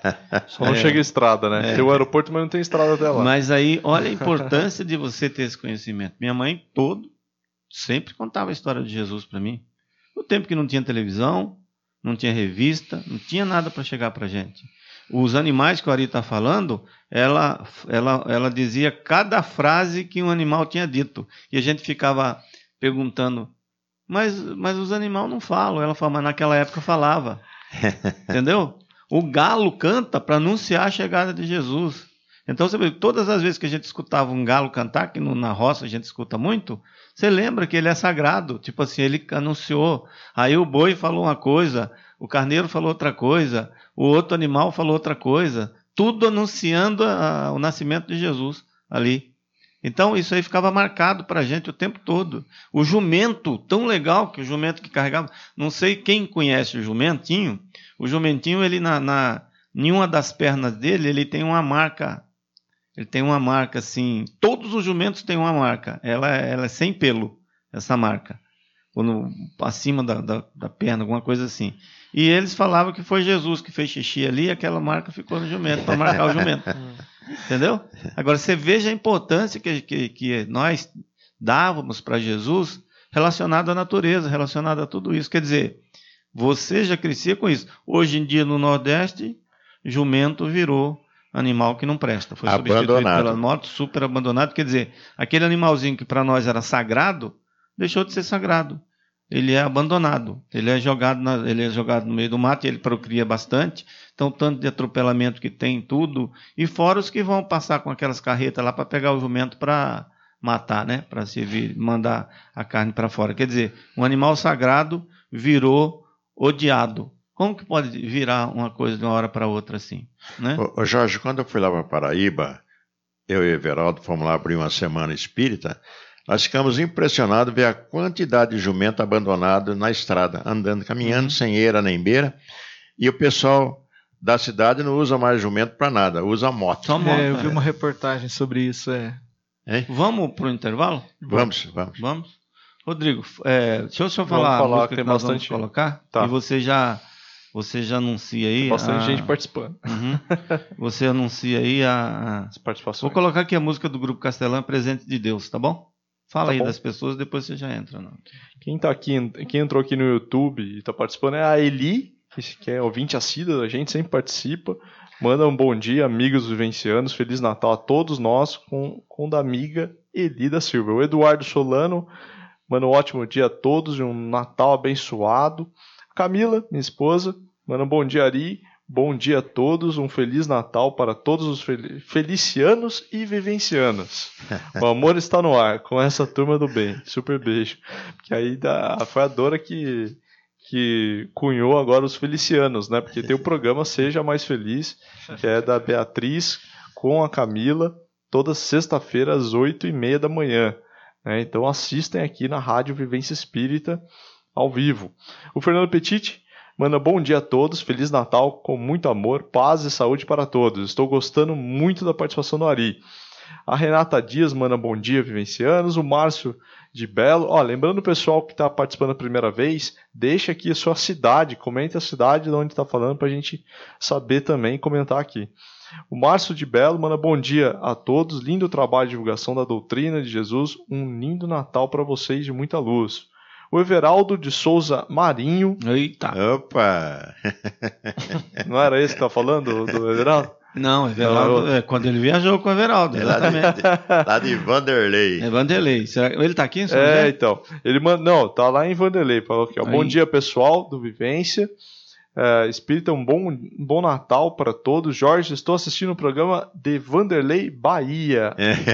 Só não é, chega estrada, né? é. Tem o aeroporto, mas não tem estrada até lá. Mas aí, olha a importância de você ter esse conhecimento. Minha mãe todo sempre contava a história de Jesus para mim. No tempo que não tinha televisão, não tinha revista, não tinha nada para chegar para gente. Os animais que o Ari está falando, ela, ela, ela dizia cada frase que um animal tinha dito. E a gente ficava perguntando... Mas, mas os animais não falam. Ela fala, mas naquela época falava. Entendeu? O galo canta para anunciar a chegada de Jesus. Então, você vê, todas as vezes que a gente escutava um galo cantar, que no, na roça a gente escuta muito, você lembra que ele é sagrado. Tipo assim, ele anunciou. Aí o boi falou uma coisa, o carneiro falou outra coisa, o outro animal falou outra coisa. Tudo anunciando a, o nascimento de Jesus ali. Então, isso aí ficava marcado para a gente o tempo todo. O jumento, tão legal que o jumento que carregava... Não sei quem conhece o jumentinho. O jumentinho, ele na, na, em uma das pernas dele, ele tem uma marca. Ele tem uma marca assim... Todos os jumentos têm uma marca. Ela, ela é sem pelo, essa marca. Ou no, acima da, da, da perna, alguma coisa assim. E eles falavam que foi Jesus que fez xixi ali e aquela marca ficou no jumento, para marcar o jumento. Entendeu? Agora, você veja a importância que, que, que nós dávamos para Jesus relacionado à natureza, relacionado a tudo isso. Quer dizer, você já crescia com isso. Hoje em dia, no Nordeste, jumento virou animal que não presta. Foi substituído pela moto, super abandonado. Quer dizer, aquele animalzinho que para nós era sagrado, deixou de ser sagrado. Ele é abandonado, ele é jogado, na, ele é jogado no meio do mato, e ele procria bastante, então tanto de atropelamento que tem, tudo, e fora os que vão passar com aquelas carretas lá para pegar o jumento para matar, né? Para servir, mandar a carne para fora. Quer dizer, um animal sagrado virou odiado. Como que pode virar uma coisa de uma hora para outra assim? Né? Ô, ô Jorge, quando eu fui lá para Paraíba, eu e o Everaldo fomos lá abrir uma semana espírita, nós ficamos impressionados ver a quantidade de jumento abandonado na estrada, andando, caminhando, uhum. sem eira nem beira. E o pessoal da cidade não usa mais jumento para nada, usa moto. Só moto. É, eu vi uma reportagem sobre isso. É, Hein? Vamos pro intervalo? Vamos, vamos. Vamos. Rodrigo, é, deixa eu só falar, falar a música que que, tem nós bastante- vamos colocar. Tá. E você já, você já anuncia aí. Tem bastante a- gente participando. Uhum. Você anuncia aí a, a- As participações. Vou colocar aqui a música do Grupo Castelã, Presente de Deus, tá bom? Fala Tá aí bom. das pessoas, depois você já entra. Não. Quem, tá aqui, quem entrou aqui no YouTube e está participando é a Eli, que é ouvinte assídua da gente, sempre participa. Manda um bom dia, amigos vivencianos. Feliz Natal a todos nós, com, com da amiga Eli da Silva. O Eduardo Solano manda um ótimo dia a todos e um Natal abençoado. Camila, minha esposa, manda um bom dia, Ari. Bom dia a todos, um Feliz Natal para todos os fel- felicianos e vivencianos. O amor está no ar, com essa turma do bem. Super beijo. Que aí da, foi a Dora que, que cunhou agora os felicianos, né? Porque tem o programa Seja Mais Feliz, que é da Beatriz com a Camila, toda sexta-feira às oito e meia da manhã. Né? Então assistem aqui na Rádio Vivência Espírita ao vivo. O Fernando Petit manda bom dia a todos, Feliz Natal com muito amor, paz e saúde para todos. Estou gostando muito da participação do Ari. A Renata Dias manda bom dia, vivencianos. O Márcio de Belo. Ó, lembrando o pessoal que está participando a primeira vez, deixa aqui a sua cidade, comente a cidade de onde está falando para a gente saber também e comentar aqui. O Márcio de Belo manda bom dia a todos, lindo trabalho de divulgação da doutrina de Jesus, um lindo Natal para vocês de muita luz. O Everaldo de Souza Marinho. Eita! Opa! Não era esse que tá falando, do Everaldo? Não, Everaldo, Não, eu- é quando ele viajou com o Everaldo, É lá de, exatamente. lá de Vanderlei. É Vanderlei. Será... Ele tá aqui em São É, José? então. Ele manda, não, tá lá em Vanderlei. Falou aqui, ó. Aí. Bom dia, pessoal do Vivência. É, Espírita, um bom, um bom Natal para todos. Jorge, estou assistindo o programa de Vanderlei, Bahia.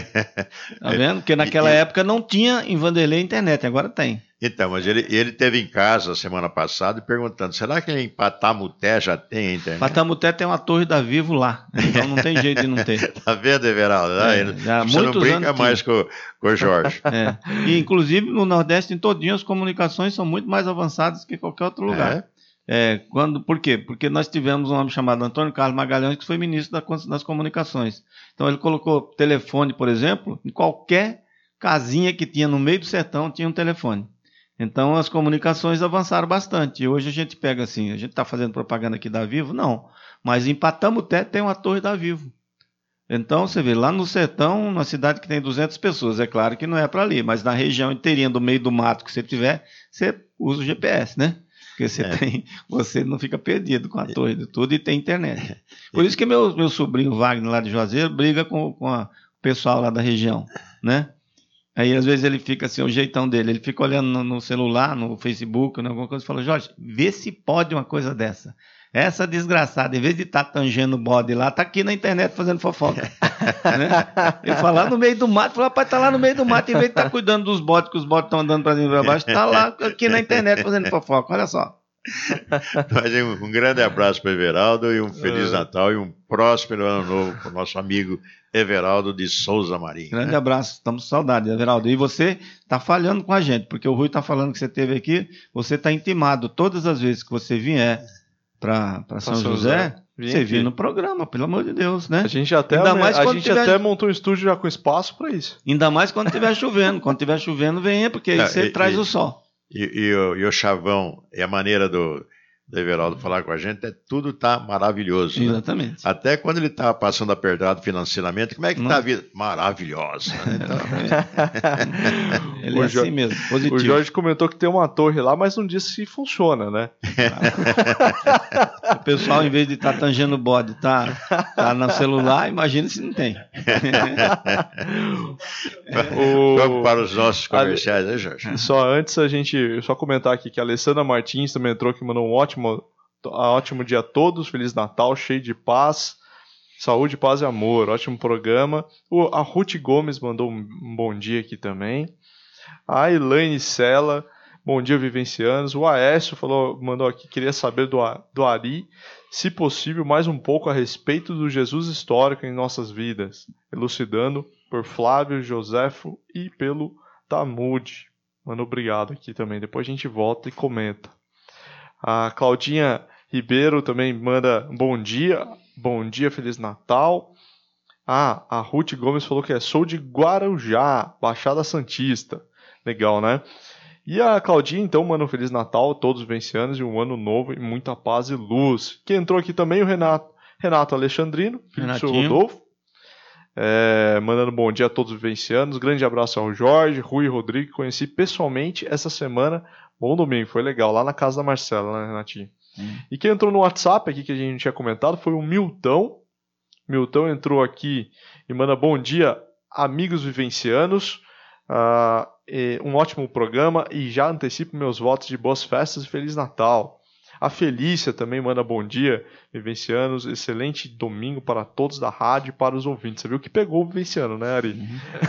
Tá vendo? Porque naquela E- e- época não tinha em Vanderlei internet, agora tem. Então, mas ele, ele teve em casa semana passada e perguntando, será que em Patamuté já tem a internet? Patamuté tem uma torre da Vivo lá, então não tem jeito de não ter. Tá vendo, Everaldo? É, Ele- já há Você não muitos brinca anos mais com, com o Jorge. É. E, inclusive, no Nordeste, em todinho, as comunicações são muito mais avançadas que qualquer outro lugar. É? É, quando, por quê? Porque nós tivemos um homem chamado Antônio Carlos Magalhães, que foi ministro da, das comunicações. Então, ele colocou telefone, por exemplo, em qualquer casinha que tinha no meio do sertão, tinha um telefone. Então, as comunicações avançaram bastante. E hoje a gente pega assim, a gente está fazendo propaganda aqui da Vivo? Não. Mas em Patamuté tem uma torre da Vivo. Então, você vê, lá no sertão, uma cidade que tem duzentas pessoas, é claro que não é para ali, mas na região inteirinha do meio do mato que você tiver, você usa o G P S, né? Porque você, É. tem, você não fica perdido com a torre de tudo e tem internet. Por isso que meu, meu sobrinho Wagner, lá de Juazeiro, briga com, com a- o pessoal lá da região, né? Aí, às vezes, ele fica assim, o jeitão dele, ele fica olhando no, no celular, no Facebook, em alguma coisa, e fala, Jorge, vê se pode uma coisa dessa. Essa desgraçada, em vez de estar tangendo o bode lá, tá aqui na internet fazendo fofoca. Né? Ele fala lá no meio do mato, fala, rapaz, tá lá no meio do mato, em vez de estar cuidando dos bodes, que os bodes estão andando para cima e para baixo, tá lá aqui na internet fazendo fofoca, olha só. Mas um, um grande abraço para o Everaldo e um Feliz É. Natal e um próspero ano novo para o nosso amigo Everaldo de Souza Marinho. Grande né? abraço, estamos com saudade, Everaldo. E você está falhando com a gente, porque o Rui está falando que você esteve aqui, você está intimado todas as vezes que você vier para São, São José, José, vem você aqui. vir no programa, pelo amor de Deus, né? A gente até, Ainda mais a quando gente tiver- até montou um estúdio já com espaço para isso. Ainda mais quando estiver chovendo. Quando estiver chovendo, venha, porque aí Não, você e- traz e- o sol. E, e o, e o chavão e a maneira do, do Everaldo falar com a gente, é, tudo tá maravilhoso. né? Exatamente. Até quando ele tá passando apertado financeiramente, como é que Não. tá a vida? Maravilhosa. né? Então, Ele O é Jo- assim mesmo, positivo. O Jorge comentou que tem uma torre lá, mas não disse se funciona, né? O pessoal, em vez de estar tangendo o bode, tá, tá no celular, imagina se não tem. O- Vamos para os nossos comerciais, né, Jorge? Só antes a gente só comentar aqui que a Alessandra Martins também entrou, que mandou um ótimo, ótimo dia a todos, Feliz Natal, cheio de paz, saúde, paz e amor, ótimo programa. O, a Ruth Gomes mandou um, um bom dia aqui também. A Elaine Sela, bom dia, vivencianos. O Aécio falou, mandou aqui, queria saber do, A- do Ari, se possível, mais um pouco a respeito do Jesus histórico em nossas vidas, elucidando por Flávio Joséfo e pelo Tamude. Mano, obrigado aqui também. Depois a gente volta e comenta. A Claudinha Ribeiro também manda um bom dia. Bom dia, Feliz Natal. Ah, a Ruth Gomes falou que é sou de Guarujá, Baixada Santista. Legal, né? E a Claudinha, então, manda um Feliz Natal a todos os vivencianos e um ano novo e muita paz e luz. Quem entrou aqui também, o Renato, Renato Alexandrino, filho do seu Rodolfo. É, mandando bom dia a todos os vivencianos. Grande abraço ao Jorge, Rui e Rodrigo, que conheci pessoalmente essa semana. Bom domingo, foi legal, lá na casa da Marcela, né, Renatinho? Hum. E quem entrou no WhatsApp aqui, que a gente tinha comentado, foi o Milton. Milton entrou aqui e manda bom dia, amigos vivencianos. Uh, um ótimo programa e já antecipo meus votos de boas festas e Feliz Natal. A Felícia também manda bom dia, vivencianos. Excelente domingo para todos da rádio e para os ouvintes. Você viu que pegou o vivenciano, né, Ari?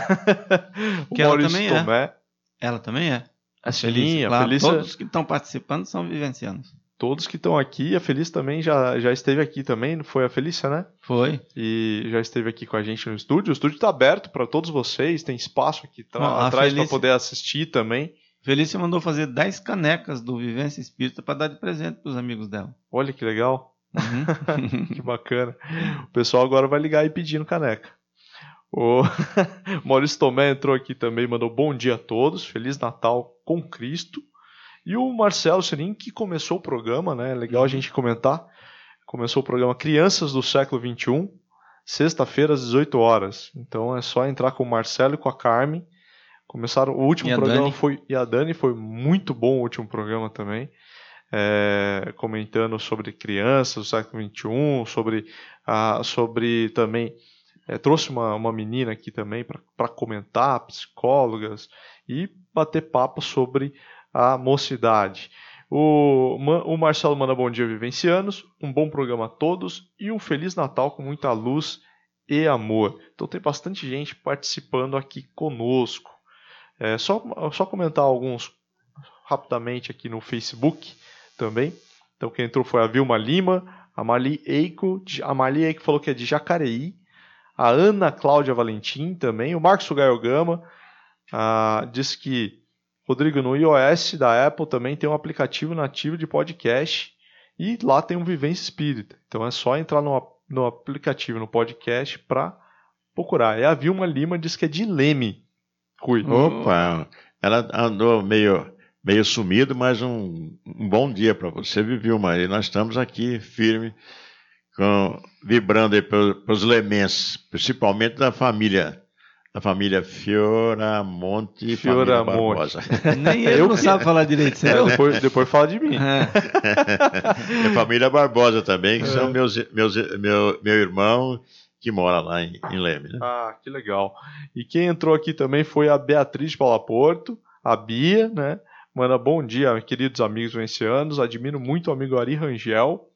Uhum. o que Maurício ela também Tomé. É. Ela também é. A Felícia, claro, a Felícia... Todos que estão participando são vivencianos. Todos que estão aqui, a Felícia também já, já esteve aqui também, foi a Felícia, né? Foi. E já esteve aqui com a gente no estúdio. O estúdio está aberto para todos vocês, tem espaço aqui tra- Não, atrás Felícia... para poder assistir também. Felícia mandou fazer dez canecas do Vivência Espírita para dar de presente para os amigos dela. Olha que legal. Uhum. Que bacana. O pessoal agora vai ligar aí pedindo caneca. O Maurício Tomé entrou aqui também, mandou bom dia a todos, Feliz Natal com Cristo. E o Marcelo Serim, que começou o programa, né? Legal a gente comentar. Começou o programa Crianças do Século vinte e um, sexta-feira às dezoito horas. Então é só entrar com o Marcelo e com a Carmen. Começaram o último e programa Dani. foi e a Dani foi muito bom o último programa também, é, comentando sobre crianças do século vinte e um, sobre a, sobre também é, trouxe uma, uma menina aqui também para comentar, psicólogas e bater papo sobre a mocidade. O, o Marcelo manda bom dia, vivencianos, um bom programa a todos e um Feliz Natal com muita luz e amor. Então tem bastante gente participando aqui conosco. É só, só comentar alguns rapidamente aqui no Facebook também. Então quem entrou foi a Vilma Lima, a Marli Eiko, a Marli Eiko falou que é de Jacareí, a Ana Cláudia Valentim também, o Marcos Gaiogama ah, disse que Rodrigo, no iOS da Apple também tem um aplicativo nativo de podcast e lá tem um Vivência Espírita. Então é só entrar no, no aplicativo, no podcast para procurar. E a Vilma Lima diz que é de Leme. Rui. Opa, ela andou meio, meio sumido, mas um, um bom dia para você, Vilma. E nós estamos aqui firme, com, vibrando aí para os lemenses, principalmente da família, da família Fioramonte e família Barbosa. Nem ele não sabe falar direito, é, depois, depois fala de mim. É. E a família Barbosa também, que é. são meus, meus, meu, meu irmão, que mora lá em, em Leme. Né? Ah, que legal. E quem entrou aqui também foi a Beatriz Paula Porto, a Bia, né? Manda bom dia, queridos amigos vencianos. Admiro muito o amigo Ari Rangel.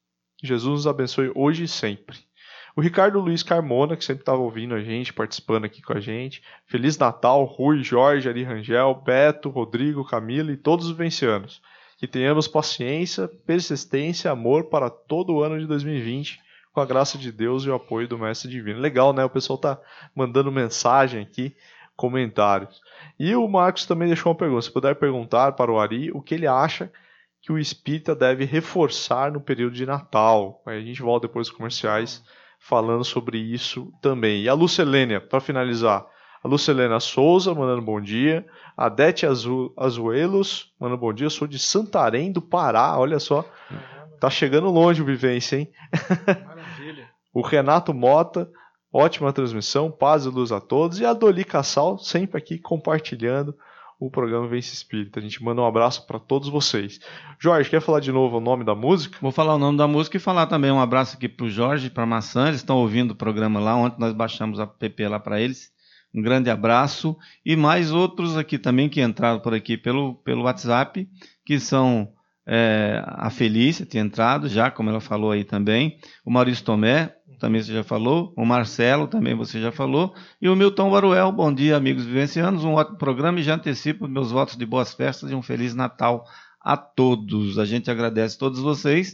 Jesus nos abençoe hoje e sempre. O Ricardo Luiz Carmona, que sempre estava ouvindo a gente, participando aqui com a gente. Feliz Natal, Rui, Jorge, Ari Rangel, Beto, Rodrigo, Camila e todos os vencianos. Que tenhamos paciência, persistência, amor para todo o ano de dois mil e vinte. Com a graça de Deus e o apoio do Mestre Divino. Legal, né? O pessoal tá mandando mensagem aqui, comentários. E o Marcos também deixou uma pergunta. Se puder perguntar para o Ari o que ele acha que o espírita deve reforçar no período de Natal. Aí a gente volta depois dos comerciais falando sobre isso também. E a Lucelênia, para finalizar. A Lucelena Souza, mandando bom dia. A Dete Azu, Azuelos, mandando bom dia. Eu sou de Santarém, do Pará. Olha só. Tá chegando longe o Vivência, hein? Maravilha. O Renato Mota, ótima transmissão, paz e luz a todos. E a Doli Cassal, sempre aqui compartilhando o programa Vivência Espírita. A gente manda um abraço para todos vocês. Jorge, quer falar de novo o nome da música? Vou falar o nome da música e falar também um abraço aqui para o Jorge e para a Maçã. Eles estão ouvindo o programa lá. Ontem nós baixamos a app lá para eles. Um grande abraço. E mais outros aqui também que entraram por aqui pelo, pelo WhatsApp, que são... É, a Felícia tinha entrado já, como ela falou aí também. O Maurício Tomé, também você já falou. O Marcelo, também você já falou. E o Milton Baruel, bom dia, amigos vivencianos. Um ótimo programa e já antecipo meus votos de boas festas e um Feliz Natal a todos. A gente agradece a todos vocês.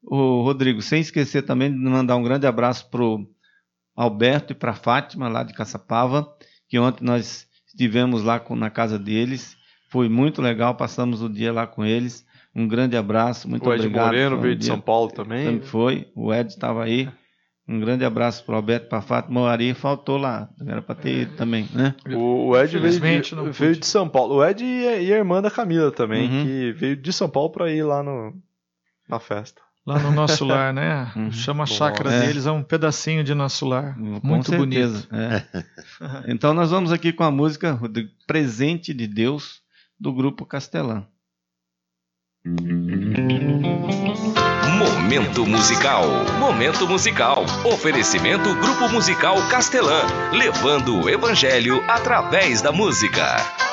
O Rodrigo, sem esquecer também de mandar um grande abraço para o Alberto e para a Fátima, lá de Caçapava, que ontem nós estivemos lá com, na casa deles. Foi muito legal, passamos o dia lá com eles. Um grande abraço, muito o Ed obrigado. Moreno um veio de dia... São Paulo também. Foi, o Ed estava aí. Um grande abraço para o Alberto, para a Fátima. O Ari faltou lá, era para ter ido também, né? O, o Ed veio de, não veio pude. de São Paulo. O Ed e a, e a irmã da Camila também, Uhum. que veio de São Paulo para ir lá no, na festa. Lá no nosso lar, né? Uhum. Chama a Bom, chácara é. deles, é um pedacinho de nosso lar. Com Muito certeza, bonito. é. Então nós vamos aqui com a música Rodrigo, Presente de Deus, do Grupo Castelã. Momento musical. Momento musical. Oferecimento Grupo Musical Castelã, levando o evangelho através da música.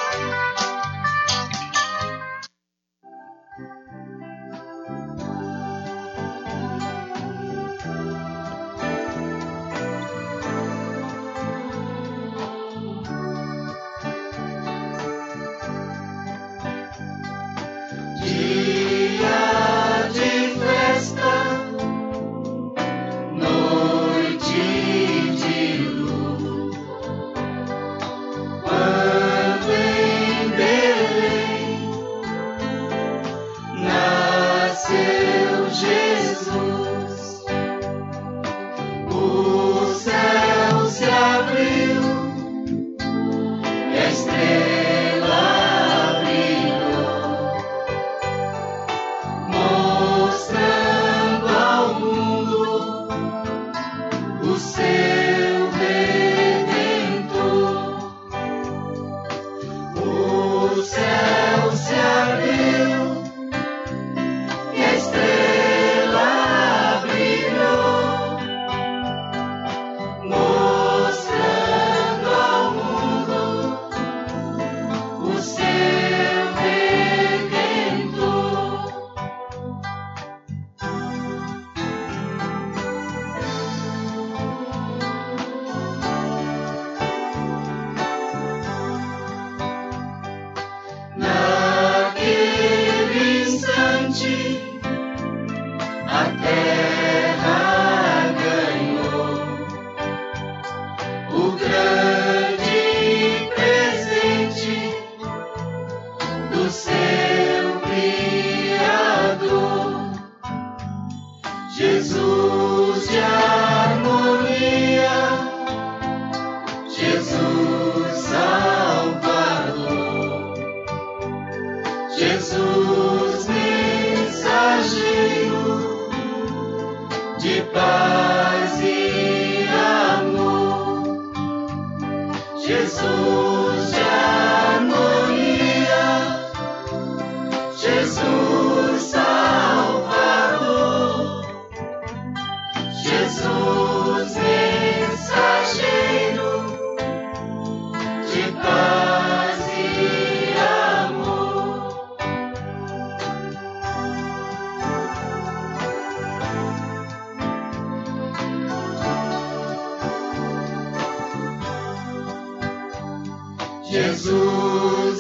Jesus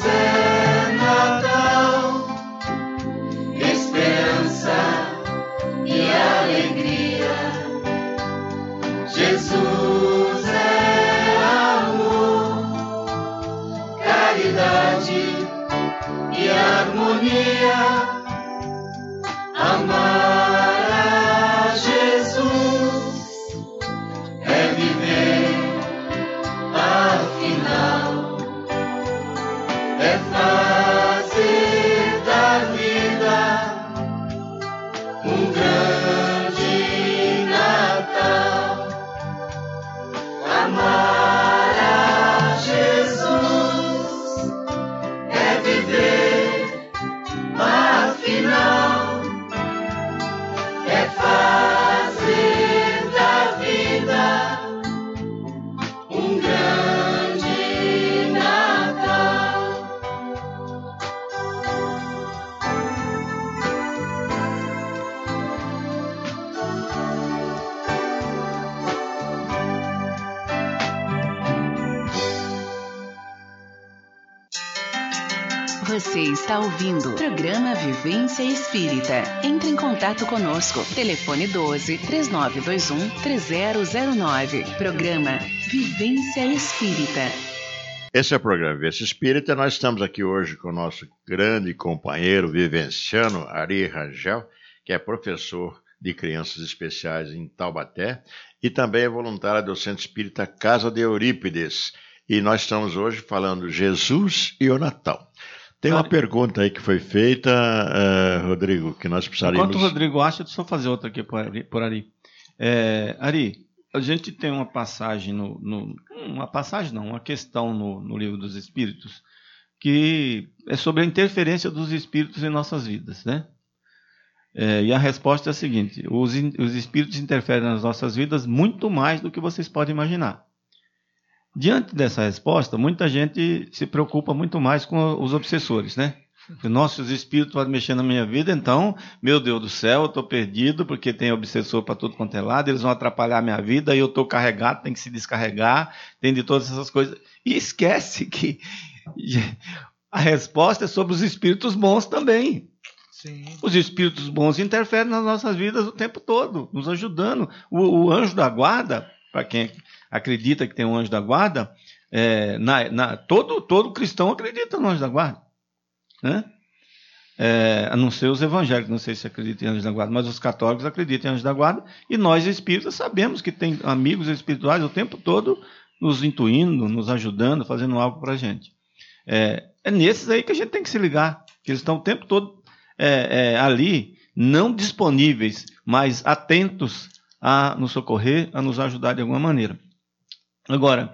é Natal, esperança e alegria. Jesus é amor, caridade e harmonia. Amar a Jesus é viver, afinal, é fazer da vida um grande Natal. Amar a Jesus é viver, afinal, é fazer da vida um grande Natal. Você está ouvindo o programa Vivência Espírita. Entre em contato conosco. Telefone doze, três nove dois um, três zero zero nove. Programa Vivência Espírita. Esse é o programa Vivência Espírita. Nós estamos aqui hoje com o nosso grande companheiro vivenciano, Ari Rangel, que é professor de crianças especiais em Taubaté e também é voluntária do Centro Espírita Casa de Eurípides. E nós estamos hoje falando Jesus e o Natal. Tem uma Ari, pergunta aí que foi feita, uh, Rodrigo, que nós precisaríamos... Enquanto o Rodrigo acha, deixa eu só fazer outra aqui por Ari. Por Ari. É, Ari, a gente tem uma passagem, no, no, uma passagem não, uma questão no, no Livro dos Espíritos, que é sobre a interferência dos espíritos em nossas vidas, né? É, e a resposta é a seguinte: os, os espíritos interferem nas nossas vidas muito mais do que vocês podem imaginar. Diante dessa resposta, muita gente se preocupa muito mais com os obsessores, né? Nossa, os espíritos podem mexer na minha vida, então, meu Deus do céu, eu estou perdido porque tem obsessor para tudo quanto é lado, eles vão atrapalhar a minha vida, e eu estou carregado, tem que se descarregar, tem de todas essas coisas. E esquece que a resposta é sobre os espíritos bons também. Sim. Os espíritos bons interferem nas nossas vidas o tempo todo, nos ajudando. O, o anjo da guarda, para quem acredita que tem um anjo da guarda, é, na, na, todo, todo cristão acredita no anjo da guarda, né? É, a não ser os evangélicos, não sei se acreditam em anjo da guarda, mas os católicos acreditam em anjo da guarda, e nós espíritas sabemos que tem amigos espirituais o tempo todo nos intuindo, nos ajudando, fazendo algo para a gente. É, é nesses aí que a gente tem que se ligar, que eles estão o tempo todo É, é, ali, não disponíveis, mas atentos a nos socorrer, a nos ajudar de alguma maneira. Agora,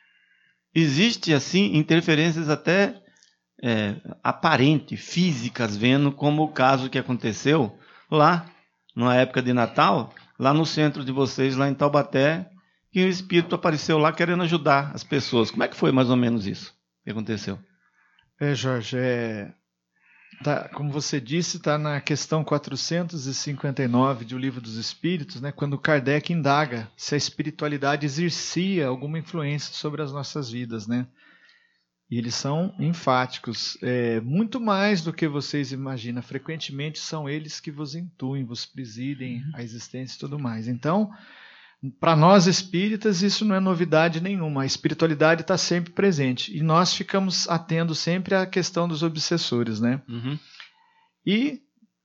existe assim interferências até é, aparentes, físicas, vendo como o caso que aconteceu lá, na época de Natal, lá no centro de vocês, lá em Taubaté, que o espírito apareceu lá querendo ajudar as pessoas. Como é que foi mais ou menos isso que aconteceu? É, Jorge, é... Tá, como você disse, está na questão quatrocentos e cinquenta e nove do Livro dos Espíritos, né, quando Kardec indaga se a espiritualidade exercia alguma influência sobre as nossas vidas, né? E eles são enfáticos, é, muito mais do que vocês imaginam. Frequentemente são eles que vos intuem, vos presidem a existência e tudo mais. Então, para nós espíritas, isso não é novidade nenhuma. A espiritualidade está sempre presente. E nós ficamos atentos sempre à questão dos obsessores, né? Uhum. E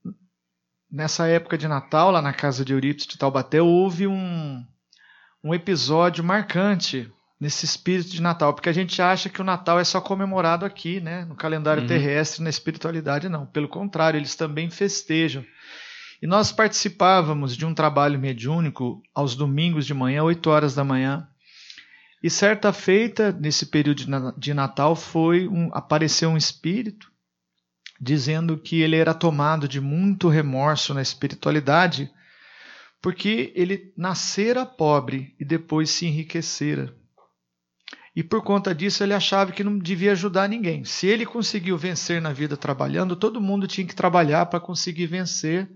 nessa época de Natal, lá na casa de Eurípides de Taubaté, houve um, um episódio marcante nesse espírito de Natal. Porque a gente acha que o Natal é só comemorado aqui, né? No calendário uhum. terrestre, na espiritualidade, não. Pelo contrário, eles também festejam. E nós participávamos de um trabalho mediúnico aos domingos de manhã, oito horas da manhã. E certa feita, nesse período de Natal, foi um, apareceu um espírito dizendo que ele era tomado de muito remorso na espiritualidade, porque ele nascera pobre e depois se enriquecera. E por conta disso ele achava que não devia ajudar ninguém. Se ele conseguiu vencer na vida trabalhando, todo mundo tinha que trabalhar para conseguir vencer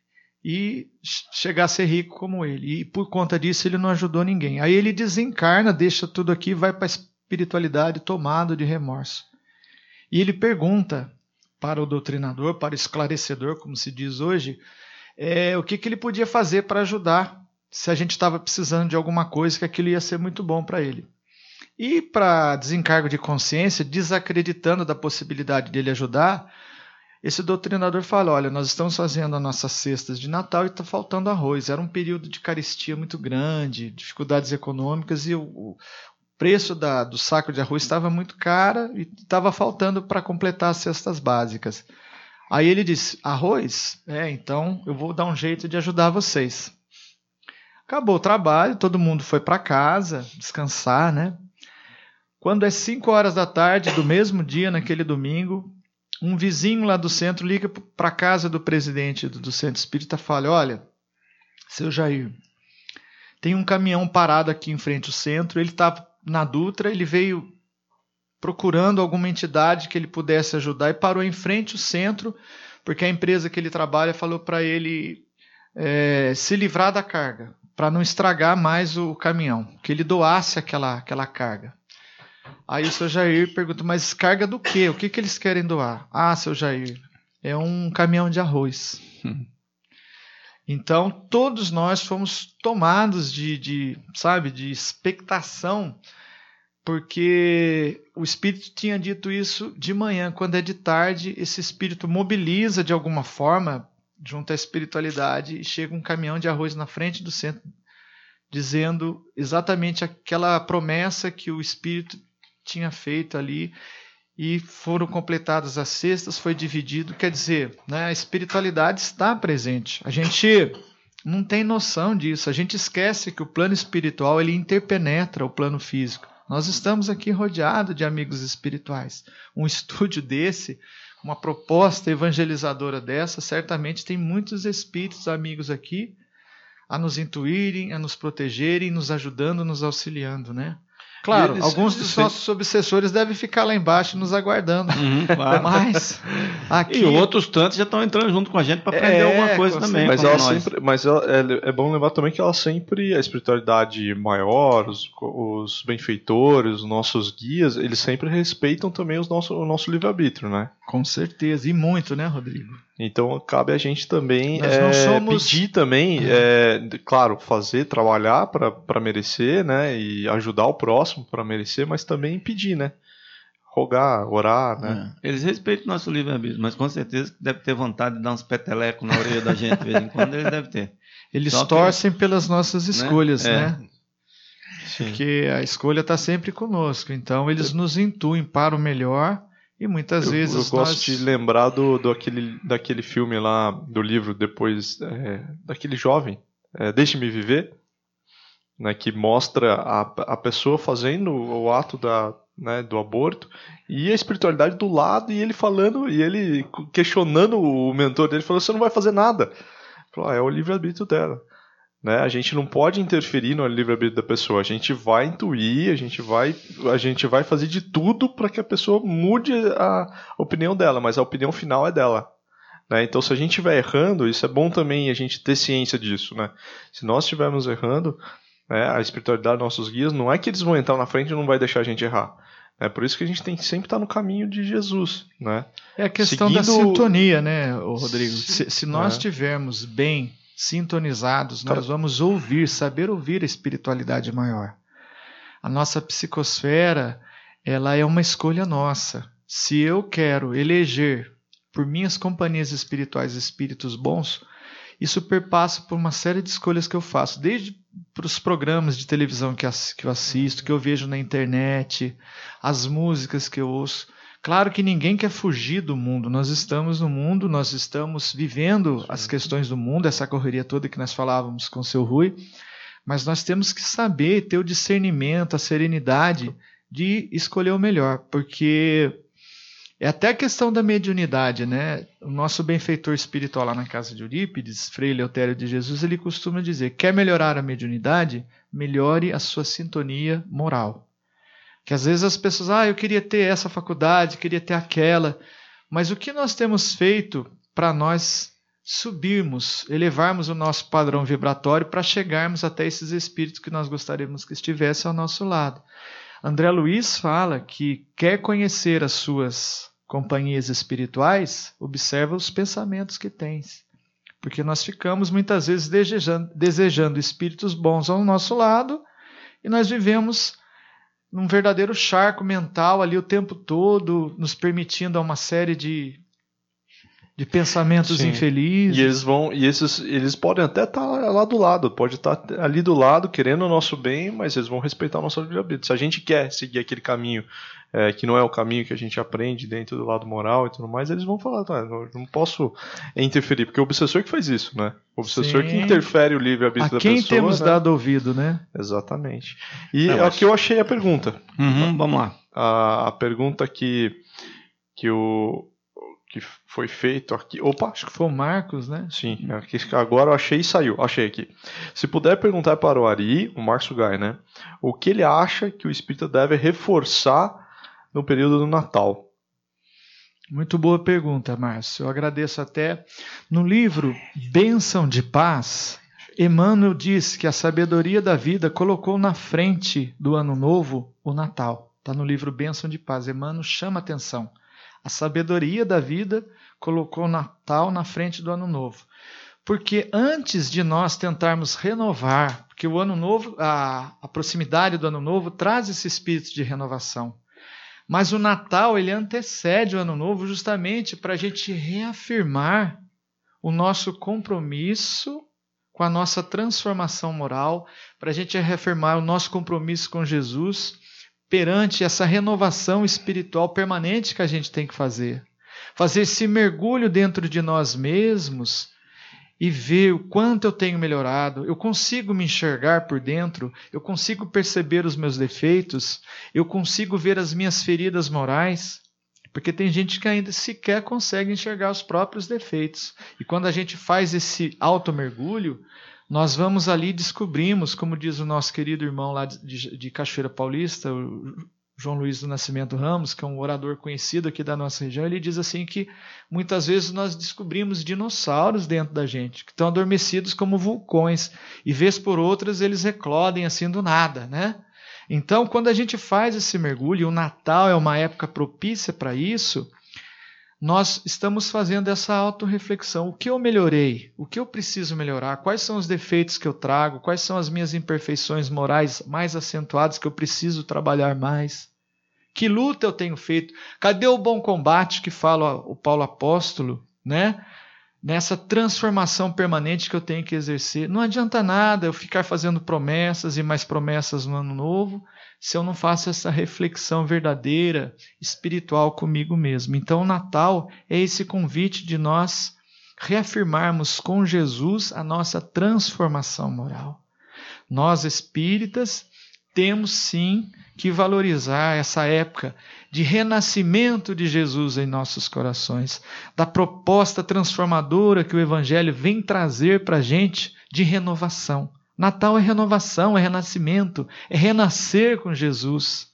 e chegar a ser rico como ele. E por conta disso ele não ajudou ninguém. Aí ele desencarna, deixa tudo aqui, vai para a espiritualidade tomado de remorso. E ele pergunta para o doutrinador, para o esclarecedor, como se diz hoje, é, o que, que ele podia fazer para ajudar, se a gente estava precisando de alguma coisa, que aquilo ia ser muito bom para ele. E para desencargo de consciência, desacreditando da possibilidade dele ajudar, esse doutrinador fala, olha, nós estamos fazendo as nossas cestas de Natal e está faltando arroz. Era um período de carestia muito grande, dificuldades econômicas, e o, o preço da, do saco de arroz estava muito caro e estava faltando para completar as cestas básicas. Aí ele disse, arroz? É, então eu vou dar um jeito de ajudar vocês. Acabou o trabalho, todo mundo foi para casa descansar, né? Quando é cinco horas da tarde do mesmo dia, naquele domingo, um vizinho lá do centro liga para a casa do presidente do centro espírita e fala, olha, seu Jair, tem um caminhão parado aqui em frente ao centro, ele está na Dutra, ele veio procurando alguma entidade que ele pudesse ajudar e parou em frente ao centro, porque a empresa que ele trabalha falou para ele é, se livrar da carga, para não estragar mais o caminhão, que ele doasse aquela, aquela carga. Aí o seu Jair pergunta, mas carga do quê? O que, que eles querem doar? Ah, seu Jair, é um caminhão de arroz. Então, todos nós fomos tomados de, de, sabe, de expectação, porque o Espírito tinha dito isso de manhã. Quando é de tarde, esse Espírito mobiliza de alguma forma, junto à espiritualidade, e chega um caminhão de arroz na frente do centro dizendo exatamente aquela promessa que o Espírito tinha feito ali, e foram completadas as cestas, foi dividido. Quer dizer, né, a espiritualidade está presente. A gente não tem noção disso. A gente esquece que o plano espiritual ele interpenetra o plano físico. Nós estamos aqui rodeados de amigos espirituais. Um estúdio desse, uma proposta evangelizadora dessa, certamente tem muitos espíritos amigos aqui a nos intuírem, a nos protegerem, nos ajudando, nos auxiliando, né? Claro, eles, alguns dos nossos obsessores devem ficar lá embaixo nos aguardando. Uhum, claro. Mas aqui... E outros tantos já estão entrando junto com a gente para aprender é, alguma coisa também. Mas, ela sempre, mas ela, é, é bom lembrar também que ela sempre, a espiritualidade maior, os, os benfeitores, os nossos guias, eles sempre respeitam também os nosso, o nosso livre-arbítrio, né? Com certeza, e muito, né, Rodrigo? Então cabe a gente também é, somos... pedir também, é, claro, fazer, trabalhar para merecer, né, e ajudar o próximo para merecer, mas também pedir, né, rogar, orar, né. É. Eles respeitam o nosso livre-arbítrio, mas com certeza deve ter vontade de dar uns petelecos na orelha da gente de vez em quando, eles devem ter. Eles Só torcem que... pelas nossas escolhas, né? É. né? Porque a escolha está sempre conosco, então eles nos intuem para o melhor. E muitas eu, vezes eu gosto nós... de lembrar do, do aquele, daquele filme lá, do livro depois, é, daquele jovem, é, Deixe-me Viver, né, que mostra a, a pessoa fazendo o ato da, né, do aborto e a espiritualidade do lado, e ele falando, e ele questionando o mentor dele, falando, você não vai fazer nada. Falou, ah, é o livre-arbítrio dela. Né? A gente não pode interferir no livre-arbítrio da pessoa, a gente vai intuir, a gente vai, a gente vai fazer de tudo para que a pessoa mude a opinião dela, mas a opinião final é dela. Né? Então, se a gente estiver errando, isso é bom também a gente ter ciência disso. Né? Se nós estivermos errando, né, a espiritualidade dos nossos guias, não é que eles vão entrar na frente e não vai deixar a gente errar. É por isso que a gente tem que sempre estar no caminho de Jesus. Né? É a questão Seguindo... da sintonia, né, Rodrigo? Se, se nós é. estivermos bem sintonizados, nós vamos ouvir, saber ouvir a espiritualidade maior. A nossa psicosfera, ela é uma escolha nossa. Se eu quero eleger por minhas companhias espirituais espíritos bons, isso perpassa por uma série de escolhas que eu faço, desde para os programas de televisão que eu assisto, que eu vejo na internet, as músicas que eu ouço. Claro que ninguém quer fugir do mundo, nós estamos no mundo, nós estamos vivendo as questões do mundo, essa correria toda que nós falávamos com o seu Rui, mas nós temos que saber, ter o discernimento, a serenidade de escolher o melhor, porque é até a questão da mediunidade, né? O nosso benfeitor espiritual lá na casa de Eurípides, Frei Eleutério de Jesus, ele costuma dizer, quer melhorar a mediunidade? Melhore a sua sintonia moral. Que às vezes as pessoas, ah, eu queria ter essa faculdade, queria ter aquela, mas o que nós temos feito para nós subirmos, elevarmos o nosso padrão vibratório para chegarmos até esses espíritos que nós gostaríamos que estivessem ao nosso lado? André Luiz fala que quer conhecer as suas companhias espirituais, observa os pensamentos que tens. Porque nós ficamos muitas vezes desejando, desejando espíritos bons ao nosso lado e nós vivemos num verdadeiro charco mental ali o tempo todo, nos permitindo a uma série de, de pensamentos Sim. infelizes. E eles vão, e esses, eles podem até estar lá do lado, pode estar ali do lado, querendo o nosso bem, mas eles vão respeitar o nosso livre-arbítrio. Se a gente quer seguir aquele caminho é, que não é o caminho que a gente aprende dentro do lado moral e tudo mais, eles vão falar, tá, eu não posso interferir, porque é o obsessor que faz isso, né? O obsessor Sim. que interfere o livre-arbítrio da pessoa. A quem temos né? dado ouvido, né? Exatamente. E é aqui eu achei a pergunta. Uhum, vamos lá. A, a pergunta que, que, o, que foi feito aqui. Opa! Acho que foi o Marcos, né? Sim, aqui, agora eu achei e saiu. Achei aqui. Se puder perguntar para o Ari, o Marcos Gai, né? O que ele acha que o espírita deve reforçar no período do Natal? Muito boa pergunta, Márcio. Eu agradeço até. No livro Bênção de Paz, Emmanuel diz que a sabedoria da vida colocou na frente do Ano Novo o Natal. Está no livro Bênção de Paz. Emmanuel chama atenção. A sabedoria da vida colocou o Natal na frente do Ano Novo. Porque antes de nós tentarmos renovar, porque o Ano Novo, a, a proximidade do Ano Novo traz esse espírito de renovação. Mas o Natal, ele antecede o Ano Novo justamente para a gente reafirmar o nosso compromisso com a nossa transformação moral, para a gente reafirmar o nosso compromisso com Jesus perante essa renovação espiritual permanente que a gente tem que fazer. Fazer esse mergulho dentro de nós mesmos e ver o quanto eu tenho melhorado. Eu consigo me enxergar por dentro, eu consigo perceber os meus defeitos, eu consigo ver as minhas feridas morais, porque tem gente que ainda sequer consegue enxergar os próprios defeitos. E quando a gente faz esse auto-mergulho, nós vamos ali e descobrimos, como diz o nosso querido irmão lá de, de Cachoeira Paulista, o João Luiz do Nascimento Ramos, que é um orador conhecido aqui da nossa região, ele diz assim que muitas vezes nós descobrimos dinossauros dentro da gente, que estão adormecidos como vulcões, e vez por outras eles eclodem assim do nada, né? Então, quando a gente faz esse mergulho, e o Natal é uma época propícia para isso, nós estamos fazendo essa autorreflexão. O que eu melhorei? O que eu preciso melhorar? Quais são os defeitos que eu trago? Quais são as minhas imperfeições morais mais acentuadas que eu preciso trabalhar mais? Que luta eu tenho feito? Cadê o bom combate que fala o Paulo Apóstolo, né? Nessa transformação permanente que eu tenho que exercer. Não adianta nada eu ficar fazendo promessas e mais promessas no ano novo, se eu não faço essa reflexão verdadeira, espiritual comigo mesmo. Então o Natal é esse convite de nós reafirmarmos com Jesus a nossa transformação moral. Nós espíritas temos sim que valorizar essa época de renascimento de Jesus em nossos corações, da proposta transformadora que o Evangelho vem trazer para a gente de renovação. Natal é renovação, é renascimento, é renascer com Jesus,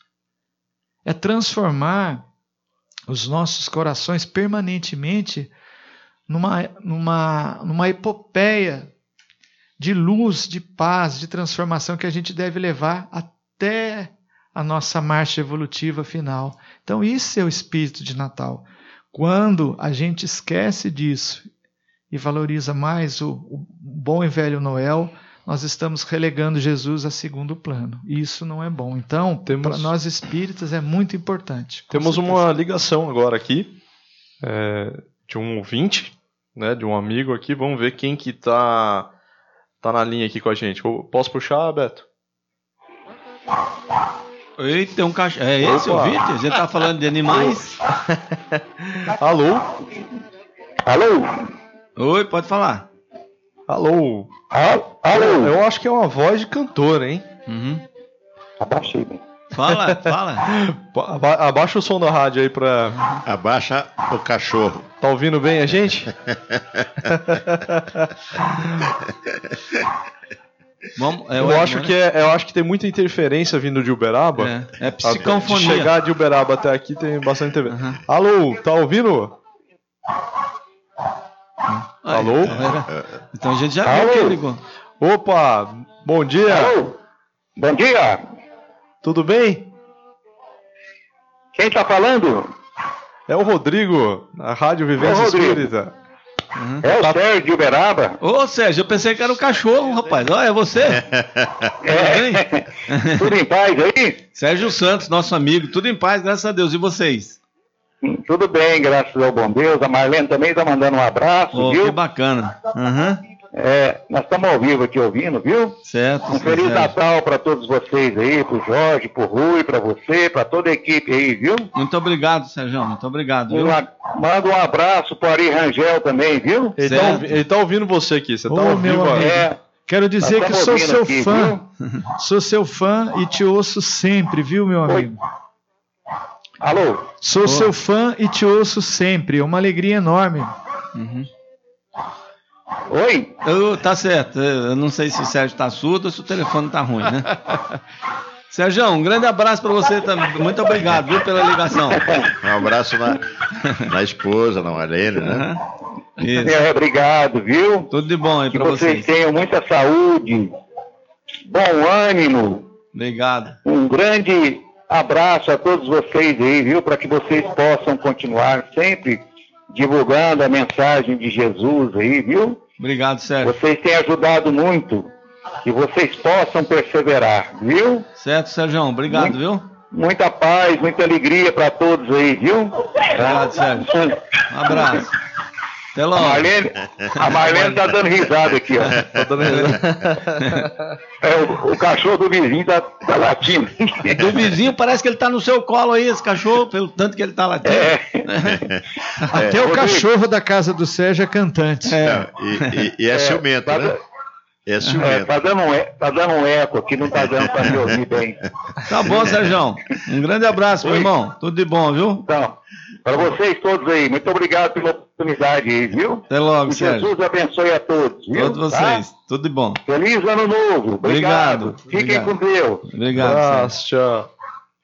é transformar os nossos corações permanentemente numa, numa, numa epopeia de luz, de paz, de transformação que a gente deve levar até a nossa marcha evolutiva final. Então, isso é o espírito de Natal. Quando a gente esquece disso e valoriza mais o, o bom e velho Noel, nós estamos relegando Jesus a segundo plano. E isso não é bom. Então, temos... para nós espíritas é muito importante. Temos certeza. Uma ligação agora aqui é, de um ouvinte, né, de um amigo aqui. Vamos ver quem que está tá na linha aqui com a gente. Posso puxar, Beto? Eita, tem um cachorro. É esse o ouvinte? A gente está falando de animais? Alô? Alô? Oi, pode falar. Alô? Alô? Eu acho que é uma voz de cantor, hein? Uhum. Abaixei, bem. Fala, fala. Aba abaixa o som da rádio aí pra... Abaixa o cachorro. Tá ouvindo bem a gente? Vamos, é, eu, ué, acho que é, eu acho que tem muita interferência vindo de Uberaba. É, é psicofonia. De chegar de Uberaba até aqui tem bastante interferência. Uhum. Alô, tá ouvindo? Ai, Alô? Então, então a gente já viu que ligou. Opa, bom dia. Alô? Bom dia. Tudo bem? Quem tá falando? É o Rodrigo, na Rádio Vivência Espírita. Uhum. É o Sérgio de Uberaba. Ô, Sérgio, eu pensei que era o cachorro, rapaz. Olha, é você? É. Tudo em paz aí? Sérgio Santos, nosso amigo. Tudo em paz, graças a Deus. E vocês? Tudo bem, graças ao bom Deus. A Marlene também tá mandando um abraço, oh, viu? Que bacana. Uhum. É, nós estamos ao vivo aqui ouvindo, viu? Certo. Um Feliz Sérgio. Natal para todos vocês aí, pro Jorge, pro Rui, para você, para toda a equipe aí, viu? Muito obrigado, Sérgio. Muito obrigado, viu? Uma, manda um abraço pro Ari Rangel também, viu? Ele tá, ele tá ouvindo você aqui, você tá Ô, ao meu vivo. amigo. É, Quero dizer nós que estamos sou ouvindo seu aqui, fã. viu? Sou seu fã e te ouço sempre, viu, meu amigo? Alô? Sou Ô. seu fã e te ouço sempre. É uma alegria enorme. Uhum. Oi? Eu, tá certo. Eu não sei se o Sérgio tá surdo ou se o telefone tá ruim, né? Sérgio, um grande abraço para você também. Muito obrigado, viu, pela ligação. Um abraço na, na esposa, na Marlene, né? Uhum. Isso. É, obrigado, viu? Tudo de bom aí Que para vocês vocês. tenham muita saúde, bom ânimo. Obrigado. Um grande abraço a todos vocês aí, viu? Para que vocês possam continuar sempre divulgando a mensagem de Jesus aí, viu? Obrigado, Sérgio. Vocês têm ajudado muito. Que vocês possam perseverar, viu? Certo, Sérgio. Obrigado, muito, viu? Muita paz, muita alegria para todos aí, viu? Obrigado, Sérgio. Um abraço. Até logo. A Marlene, a Marlene tá dando risada aqui, ó. Tá dando risada. É, o, o cachorro do vizinho tá, tá latindo. Do vizinho parece que ele tá no seu colo aí, esse cachorro, pelo tanto que ele tá latindo. É. Até É, o Rodrigo. cachorro da casa do Sérgio é cantante. É. E, e- e é, É, ciumento, tá, né? É é, ciumento. tá, dando um, e- tá dando um eco aqui, não tá dando pra me ouvir bem. Tá bom, Sérgio. Um grande abraço, meu Oi. irmão. Tudo de bom, viu? Então, para vocês todos aí, muito obrigado pela oportunidade aí, viu? Até logo, Que Sérgio. Jesus abençoe a todos, viu? Todos Tá? vocês. Tudo de bom. Feliz ano novo. Obrigado. Obrigado. Fiquem Obrigado. com Deus. Obrigado, Sérgio. Abraço, tchau.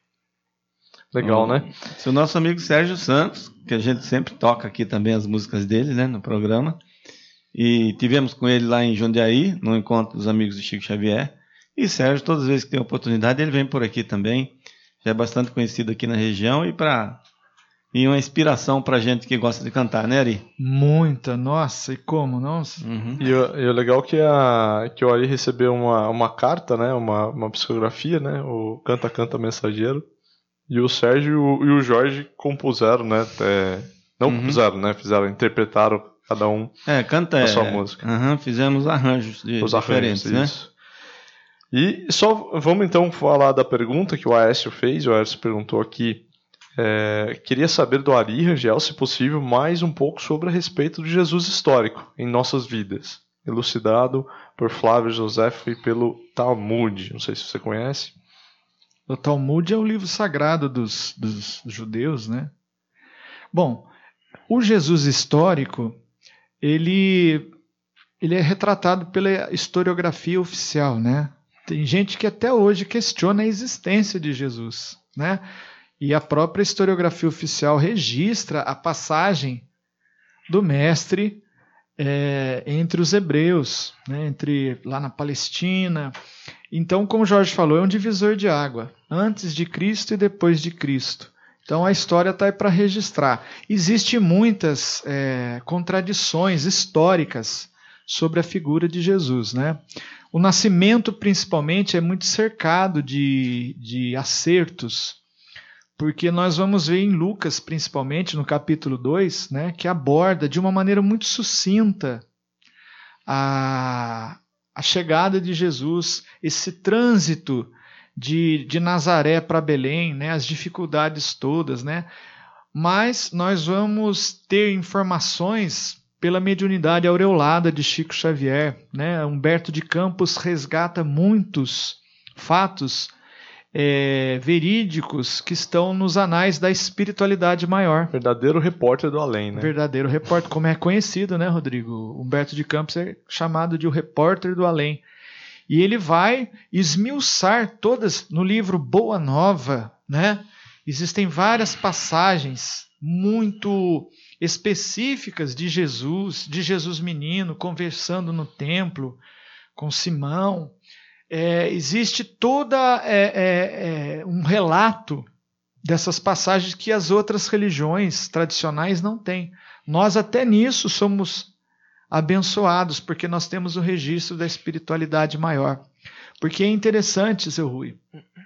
Legal, né? Esse é o nosso amigo Sérgio Santos, que a gente sempre toca aqui também as músicas dele, né, no programa. E tivemos com ele lá em Jundiaí, no encontro dos amigos do Chico Xavier. E Sérgio, todas as vezes que tem oportunidade, ele vem por aqui também. Já é bastante conhecido aqui na região e para e uma inspiração para gente que gosta de cantar, né, Ari? Muita, nossa, e como, não? Uhum. E, o- e o legal que, a, que o Ari recebeu uma, uma carta, né? Uma, uma psicografia, né? O Canta Canta Mensageiro. E o Sérgio e o, e o Jorge compuseram, né? é, não Uhum. compuseram, né? Fizeram, interpretaram cada um É, canta a é, sua música. Aham, fizemos arranjos de, os diferentes, arranjos, né? isso. E só vamos então falar da pergunta que o Aécio fez. O Aécio perguntou aqui. é, queria saber do Ari Rangel, se possível, mais um pouco sobre a respeito do Jesus histórico em nossas vidas. Elucidado por Flávio José e pelo Talmud. Não sei se você conhece. O Talmud é o livro sagrado dos, dos judeus, né? Bom, o Jesus histórico, ele, ele é retratado pela historiografia oficial, né? Tem gente que até hoje questiona a existência de Jesus, né? E a própria historiografia oficial registra a passagem do mestre é, entre os hebreus, né? Entre lá na Palestina. Então, como o Jorge falou, é um divisor de água, antes de Cristo e depois de Cristo. Então, a história está aí para registrar. Existem muitas é, contradições históricas sobre a figura de Jesus, né? O nascimento, principalmente, é muito cercado de, de acertos, porque nós vamos ver em Lucas, principalmente, no capítulo dois, né, que aborda de uma maneira muito sucinta a... a chegada de Jesus, esse trânsito de, de Nazaré para Belém, né, as dificuldades todas, né? Mas nós vamos ter informações pela mediunidade aureolada de Chico Xavier, né? Humberto de Campos resgata muitos fatos é, verídicos que estão nos anais da espiritualidade maior. Verdadeiro repórter do além, né? Verdadeiro repórter, como é conhecido, né, Rodrigo? Humberto de Campos é chamado de o repórter do além. E ele vai esmiuçar todas, no livro Boa Nova, né? Existem várias passagens muito específicas de Jesus, de Jesus menino, conversando no templo com Simão. É, existe toda é, é, é, um relato dessas passagens que as outras religiões tradicionais não têm. Nós até nisso somos abençoados, porque nós temos o registro da espiritualidade maior. Porque é interessante, seu Rui,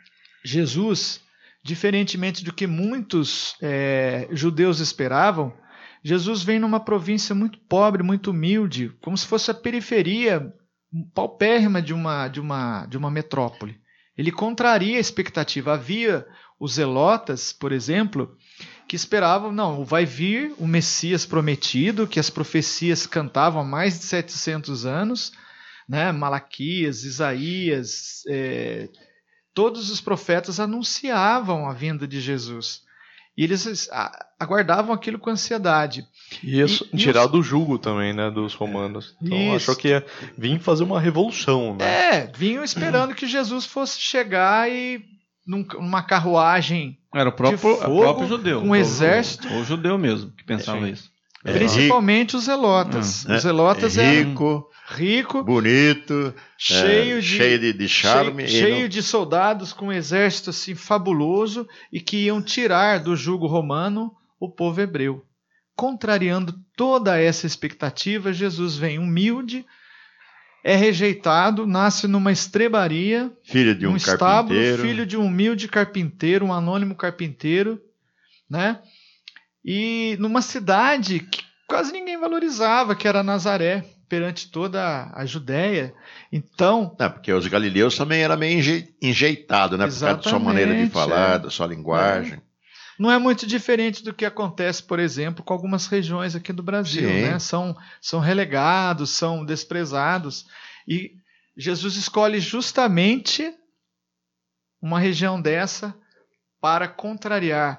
Jesus, diferentemente do que muitos é, judeus esperavam, Jesus vem numa província muito pobre, muito humilde, como se fosse a periferia paupérrima de uma, de uma, de uma metrópole. Ele contraria a expectativa. Havia os zelotas, por exemplo, que esperavam, não, vai vir o Messias prometido, que as profecias cantavam há mais de setecentos anos, né? Malaquias, Isaías, é, todos os profetas anunciavam a vinda de Jesus. E eles aguardavam aquilo com ansiedade. E isso, e, tirar e os... do jugo também, né, dos romanos. Então isso. Achou que ia vir fazer uma revolução, né? É, vinham esperando que Jesus fosse chegar e numa carruagem Era o próprio, de fogo, o próprio judeu. Um exército. O judeu mesmo que pensava é, isso. É, Principalmente os zelotas. É, os zelotas é rico, eram rico, bonito, cheio, é, de, cheio de, de charme. Cheio, cheio não... de soldados com um exército assim, fabuloso e que iam tirar do jugo romano o povo hebreu. Contrariando toda essa expectativa, Jesus vem humilde, é rejeitado, nasce numa estrebaria, filho de um, um carpinteiro, estábulo, filho de um humilde carpinteiro, um anônimo carpinteiro, né? E numa cidade quase ninguém valorizava, que era Nazaré, perante toda a Judéia. Então... Não, porque os galileus também eram meio enje- enjeitados, né? Por causa da sua maneira de falar, é. da sua linguagem. É. Não é muito diferente do que acontece, por exemplo, com algumas regiões aqui do Brasil, né? São, são relegados, são desprezados. E Jesus escolhe justamente uma região dessa para contrariar.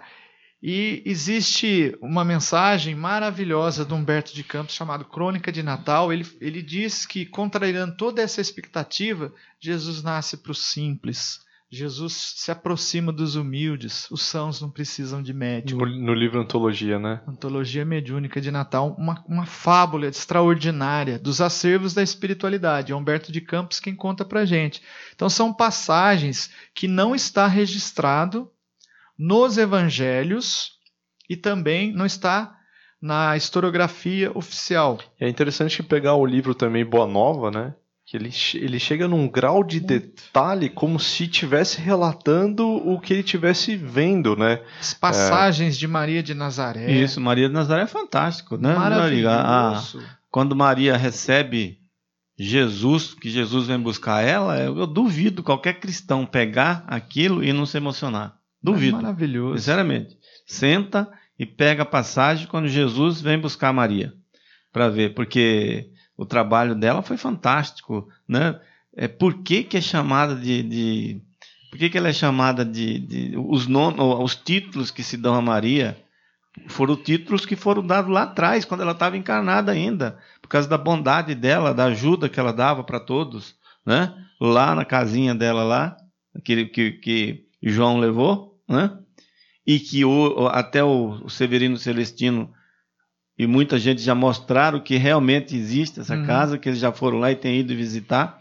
E existe uma mensagem maravilhosa de Humberto de Campos chamada Crônica de Natal. Ele, ele diz que, contrariando toda essa expectativa, Jesus nasce para os simples. Jesus se aproxima dos humildes. Os sãos não precisam de médium. No, no livro Antologia, né? Antologia Mediúnica de Natal, uma, uma fábula extraordinária dos acervos da espiritualidade. É Humberto de Campos quem conta pra gente. Então são passagens que não está registrado nos evangelhos e também não está na historiografia oficial. É interessante pegar o livro também Boa Nova, né? Que ele, ele chega num grau de detalhe como se estivesse relatando o que ele estivesse vendo, né? As passagens é... de Maria de Nazaré. Isso, Maria de Nazaré é fantástico, né? Maravilhoso. A, quando Maria recebe Jesus, que Jesus vem buscar ela, eu, eu duvido qualquer cristão pegar aquilo e não se emocionar. Duvido. É maravilhoso. Sinceramente. Senta e pega a passagem quando Jesus vem buscar Maria. Para ver, porque... o trabalho dela foi fantástico, né? É, por que, que é chamada de, de... Por que, que ela é chamada de... de os, nomes, os títulos que se dão a Maria foram títulos que foram dados lá atrás, quando ela estava encarnada ainda, por causa da bondade dela, da ajuda que ela dava para todos, né? Lá na casinha dela lá, que, que, que João levou, né? E que o, até o, o Severino Celestino e muita gente já mostraram que realmente existe essa uhum. casa, que eles já foram lá e têm ido visitar.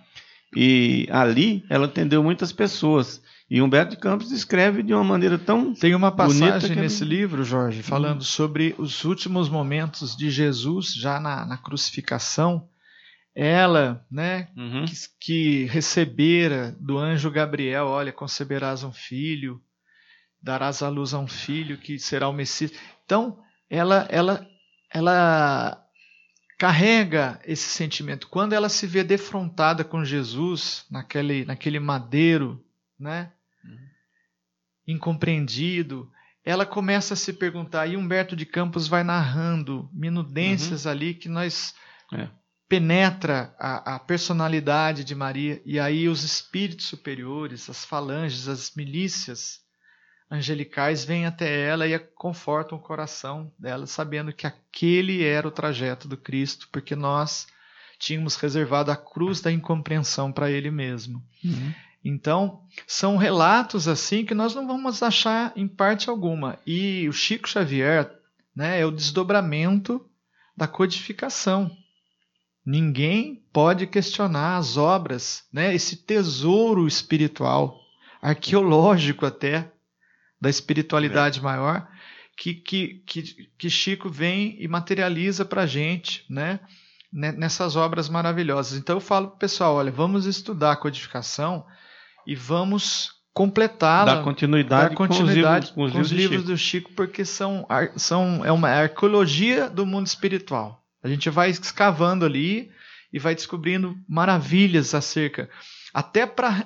E ali ela atendeu muitas pessoas. E Humberto de Campos escreve de uma maneira tão Tem uma passagem que nesse ele... livro, Jorge, falando uhum. sobre os últimos momentos de Jesus, já na, na crucificação. Ela, né, uhum. que, que recebera do anjo Gabriel, olha, conceberás um filho, darás à luz a um filho que será o Messias. Então, ela... ela ela carrega esse sentimento. Quando ela se vê defrontada com Jesus, naquele, naquele madeiro, né, uhum. incompreendido, ela começa a se perguntar, e Humberto de Campos vai narrando minudências uhum. ali que nós é. penetra a, a personalidade de Maria, e aí os espíritos superiores, as falanges, as milícias angelicais vêm até ela e confortam o coração dela, sabendo que aquele era o trajeto do Cristo, porque nós tínhamos reservado a cruz da incompreensão para ele mesmo. Uhum. Então, são relatos assim que nós não vamos achar em parte alguma. E o Chico Xavier, né, é o desdobramento da codificação. Ninguém pode questionar as obras, né, esse tesouro espiritual, arqueológico até, da espiritualidade é. maior, que, que, que, que Chico vem e materializa para a gente, né, nessas obras maravilhosas. Então eu falo para o pessoal, olha, vamos estudar a codificação e vamos completá-la, dar continuidade, dar continuidade com os livros, com os com os livros, livros do Chico, porque são, são, é uma arqueologia do mundo espiritual. A gente vai escavando ali e vai descobrindo maravilhas acerca... Até para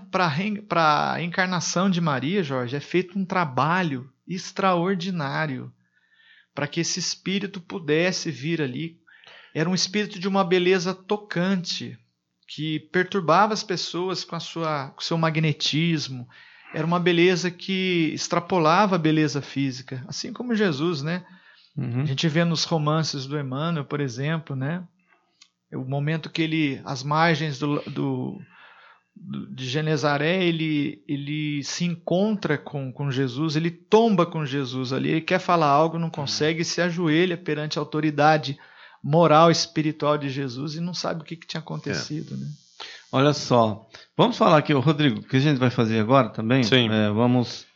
a encarnação de Maria, Jorge, é feito um trabalho extraordinário para que esse espírito pudesse vir ali. Era um espírito de uma beleza tocante, que perturbava as pessoas com, a sua, com o seu magnetismo. Era uma beleza que extrapolava a beleza física, assim como Jesus, né? Uhum. A gente vê nos romances do Emmanuel, por exemplo, né? O momento que ele, às margens do... do de Genezaré, ele, ele se encontra com, com Jesus, ele tomba com Jesus ali, ele quer falar algo, não consegue, se ajoelha perante a autoridade moral, espiritual de Jesus e não sabe o que, que tinha acontecido. É. Né? Olha só, vamos falar aqui, Rodrigo, o que a gente vai fazer agora também? Sim. É, vamos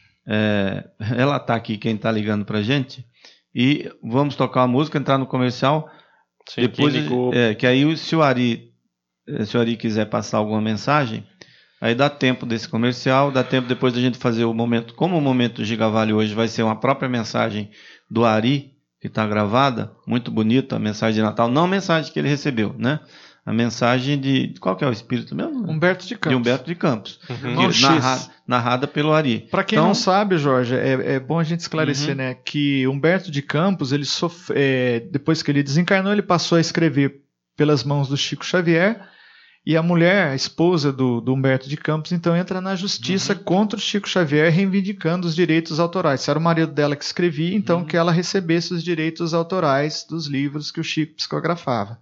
é, relatar aqui quem está ligando para a gente e vamos tocar a música, entrar no comercial. Sim, depois, é, que aí se o Ari se o Ari quiser passar alguma mensagem, aí dá tempo desse comercial, dá tempo depois da gente fazer o momento, como o momento Giga Vale hoje vai ser uma própria mensagem do Ari, que está gravada, muito bonita a mensagem de Natal, não a mensagem que ele recebeu, né? A mensagem de... Qual que é o espírito mesmo? Humberto de Campos. De Humberto de Campos. Uhum. De, narra, narrada pelo Ari. Para quem então, não sabe, Jorge, é, é bom a gente esclarecer, uhum. né, que Humberto de Campos, ele sof... é, depois que ele desencarnou, ele passou a escrever pelas mãos do Chico Xavier, e a mulher, a esposa do, do Humberto de Campos, então entra na justiça uhum. contra o Chico Xavier, reivindicando os direitos autorais. Se era o marido dela que escrevia, então uhum. que ela recebesse os direitos autorais dos livros que o Chico psicografava.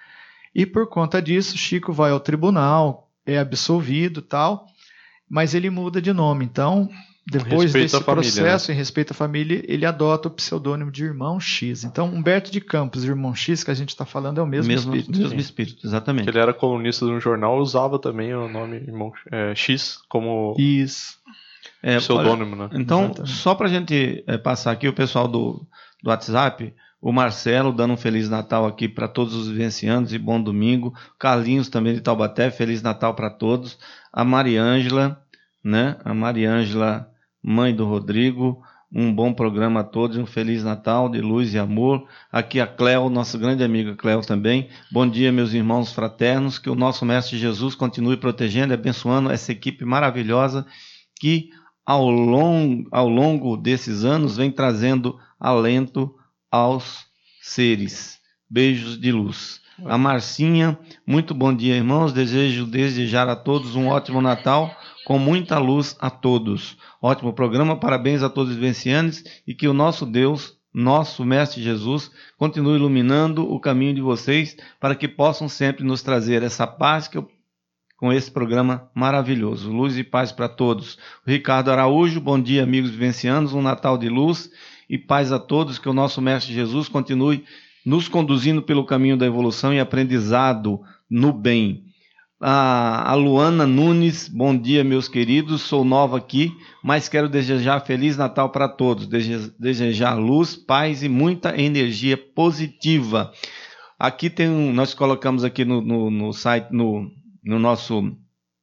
E por conta disso, Chico vai ao tribunal, é absolvido e tal, mas ele muda de nome. Então, depois desse família, processo, né? Em respeito à família, ele adota o pseudônimo de Irmão X. Então, Humberto de Campos, Irmão X, que a gente está falando, é o mesmo, mesmo espírito. mesmo espírito, exatamente. Ele era colunista de um jornal e usava também o nome Irmão é, X como Isso. É, pseudônimo. Né? Então, Exatamente. Só para a gente é, passar aqui, o pessoal do, do WhatsApp... O Marcelo dando um Feliz Natal aqui para todos os vivencianos e bom domingo. Carlinhos também de Taubaté, Feliz Natal para todos. A Mariângela, né? A Mariângela, mãe do Rodrigo. Um bom programa a todos, um Feliz Natal de luz e amor. Aqui a Cléo, nossa grande amiga Cléo também. Bom dia, meus irmãos fraternos. Que o nosso Mestre Jesus continue protegendo e abençoando essa equipe maravilhosa que ao longo, ao longo desses anos vem trazendo alento aos seres. Beijos de luz. A Marcinha, muito bom dia, irmãos. Desejo desejar a todos um ótimo Natal, com muita luz a todos. Ótimo programa, parabéns a todos os vivenciantes e que o nosso Deus, nosso Mestre Jesus, continue iluminando o caminho de vocês para que possam sempre nos trazer essa paz que eu, com esse programa maravilhoso. Luz e paz para todos. O Ricardo Araújo, bom dia, amigos vivencianos, um Natal de luz e paz a todos, que o nosso Mestre Jesus continue nos conduzindo pelo caminho da evolução e aprendizado no bem. A, a Luana Nunes, bom dia, meus queridos, sou nova aqui, mas quero desejar Feliz Natal para todos, Dese, desejar luz, paz e muita energia positiva. Aqui tem um, nós colocamos aqui no, no, no site, no, no nosso,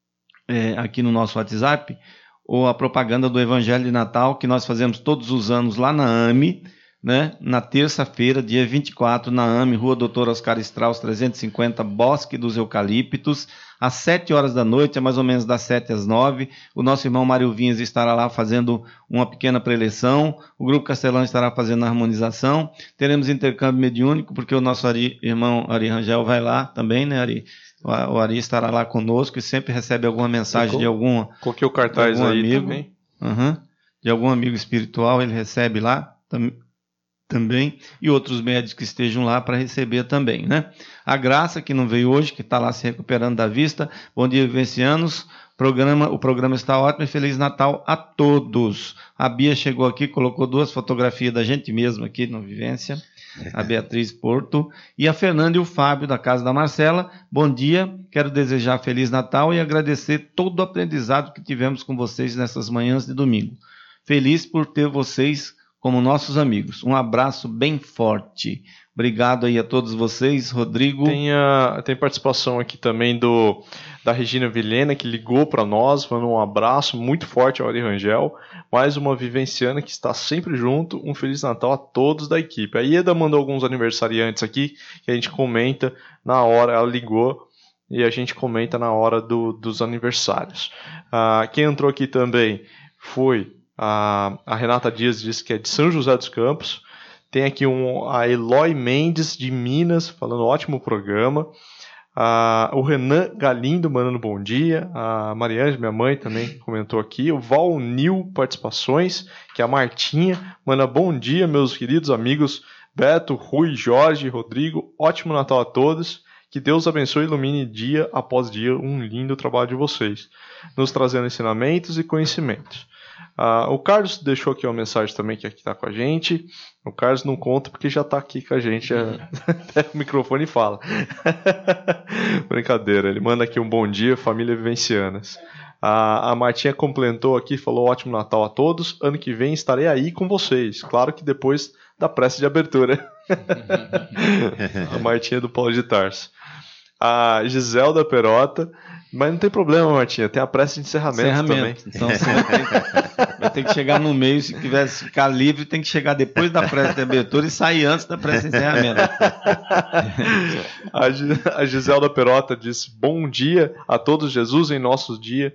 é, aqui no nosso WhatsApp, ou a propaganda do Evangelho de Natal, que nós fazemos todos os anos lá na A M E, né? Na terça-feira, dia vinte e quatro, na A M E, Rua Doutor Oscar Strauss, trezentos e cinquenta, Bosque dos Eucaliptos, às sete horas da noite, é mais ou menos das sete às nove. O nosso irmão Mário Vinhas estará lá fazendo uma pequena preleção, o Grupo Castelão estará fazendo a harmonização, teremos intercâmbio mediúnico, porque o nosso Ari, irmão Ari Rangel vai lá também, né, Ari? O Ari estará lá conosco e sempre recebe alguma mensagem col- de alguma... Coloquei o cartaz aí amigo, também. Uhum, de algum amigo espiritual, ele recebe lá tam, também, e outros médios que estejam lá para receber também, né? A Graça, que não veio hoje, que está lá se recuperando da vista. Bom dia, vivencianos. Programa, o programa está ótimo e Feliz Natal a todos. A Bia chegou aqui, colocou duas fotografias da gente mesmo aqui no Vivência. A Beatriz Porto e a Fernanda e o Fábio da casa da Marcela. Bom dia, quero desejar Feliz Natal e agradecer todo o aprendizado que tivemos com vocês nessas manhãs de domingo. Feliz por ter vocês como nossos amigos. Um abraço bem forte. Obrigado aí a todos vocês, Rodrigo. Tem, a, tem participação aqui também do, da Regina Vilhena, que ligou para nós, mandou um abraço muito forte ao Ari Rangel. Mais uma vivenciana que está sempre junto. Um Feliz Natal a todos da equipe. A Ieda mandou alguns aniversariantes aqui, que a gente comenta na hora, ela ligou e a gente comenta na hora do, dos aniversários. Ah, quem entrou aqui também foi a, a Renata Dias, disse que é de São José dos Campos. Tem aqui um, a Eloy Mendes, de Minas, falando ótimo programa. Uh, o Renan Galindo mandando bom dia. A Mariane, minha mãe, também comentou aqui. O Val Nil, participações. Que a Martinha manda bom dia, meus queridos amigos Beto, Rui, Jorge, Rodrigo. Ótimo Natal a todos. Que Deus abençoe e ilumine dia após dia um lindo trabalho de vocês, nos trazendo ensinamentos e conhecimentos. Uh, o Carlos deixou aqui uma mensagem também que aqui está com a gente. O Carlos não conta porque já está aqui com a gente. Pega o microfone e fala. Brincadeira, ele manda aqui um bom dia, família vivencianas. Uh, a Martinha complementou aqui, falou ótimo Natal a todos. Ano que vem estarei aí com vocês. Claro que depois da prece de abertura. A Martinha do Paulo de Tarso. A Giselda Perota Mas não tem problema, Martinha, tem a prece de encerramento, encerramento. também. Então você vai ter, vai ter que chegar no meio, se quiser ficar livre, tem que chegar depois da prece de abertura e sair antes da prece de encerramento. A Giselda Perota disse, bom dia a todos, Jesus em nosso dia,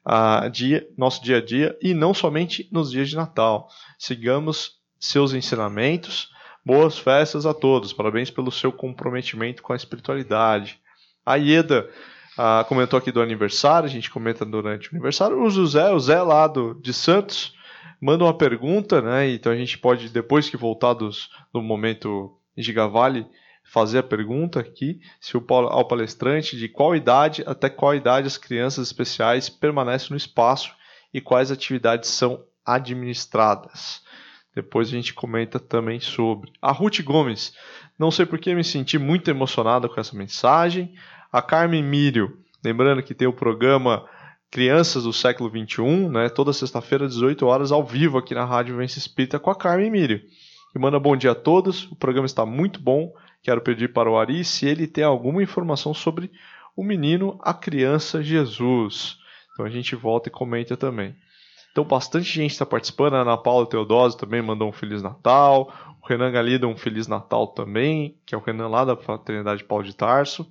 a dia, nosso dia a dia, e não somente nos dias de Natal. Sigamos seus ensinamentos, boas festas a todos, parabéns pelo seu comprometimento com a espiritualidade. A Ieda ah, comentou aqui do aniversário, a gente comenta durante o aniversário. O José, o Zé lá do, de Santos, manda uma pergunta, né? Então a gente pode, depois que voltar dos, do momento Gigavale, fazer a pergunta aqui, se o, ao palestrante, de qual idade até qual idade as crianças especiais permanecem no espaço e quais atividades são administradas. Depois a gente comenta também sobre. A Ruth Gomes, não sei porque me senti muito emocionada com essa mensagem. A Carmen Mírio, lembrando que tem o programa Crianças do Século vinte e um, né, toda sexta-feira, dezoito horas, ao vivo aqui na Rádio Vivência Espírita com a Carmen Mírio. E manda bom dia a todos, o programa está muito bom. Quero pedir para o Ari se ele tem alguma informação sobre o menino, a criança Jesus. Então a gente volta e comenta também. Então bastante gente está participando. A Ana Paula Teodósio também mandou um Feliz Natal. O Renan Galida um Feliz Natal também, que é o Renan lá da Fraternidade Paulo de Tarso.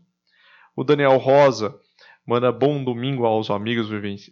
O Daniel Rosa manda bom domingo aos amigos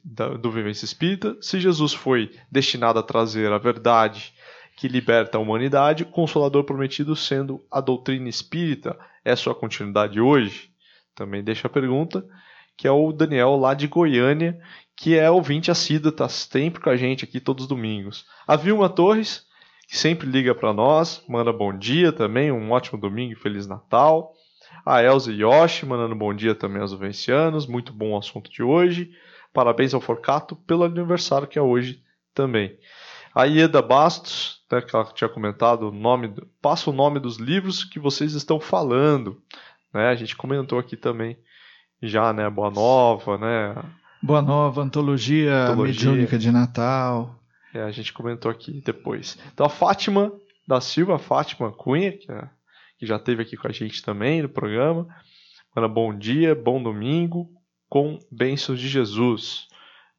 do Vivência Espírita. Se Jesus foi destinado a trazer a verdade que liberta a humanidade, o Consolador prometido sendo a doutrina espírita, é sua continuidade hoje? Também deixa a pergunta, que é o Daniel lá de Goiânia, que é ouvinte assíduo, está sempre com a gente aqui todos os domingos. A Vilma Torres, que sempre liga para nós, manda bom dia também, um ótimo domingo e Feliz Natal. A Elza Yoshi, mandando bom dia também aos vivencianos, muito bom o assunto de hoje. Parabéns ao Forcato pelo aniversário que é hoje também. A Ieda Bastos, né, que ela tinha comentado, o nome, passa o nome dos livros que vocês estão falando. Né? A gente comentou aqui também já, né? Boa Nova, né? Boa Nova, Antologia, Antologia. Mediúnica de Natal. É, a gente comentou aqui depois. Então a Fátima da Silva, a Fátima Cunha, que, é, que já esteve aqui com a gente também no programa. Manda bom dia, bom domingo, com bênçãos de Jesus.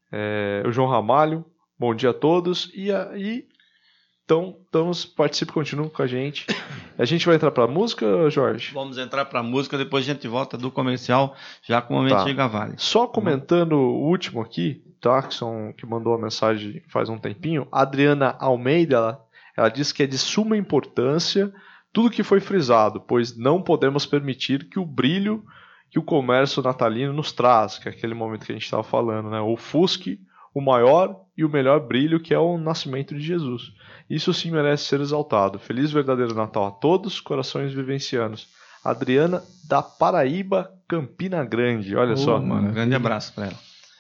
É, o João Ramalho, bom dia a todos. E aí, então, estamos, participe, continue com a gente. A gente vai entrar para a música, Jorge? Vamos entrar para a música, depois a gente volta do comercial, já com o momento tá. de Gigavale. Só comentando o último aqui, Taxon, que mandou a mensagem faz um tempinho, a Adriana Almeida, ela, ela disse que é de suma importância tudo que foi frisado, pois não podemos permitir que o brilho que o comércio natalino nos traz, que é aquele momento que a gente estava falando, né, ofusque o maior e o melhor brilho, que é o nascimento de Jesus. Isso sim merece ser exaltado. Feliz verdadeiro Natal a todos, corações vivencianos. Adriana da Paraíba, Campina Grande. Olha oh, só. Mano, um grande abraço para ela.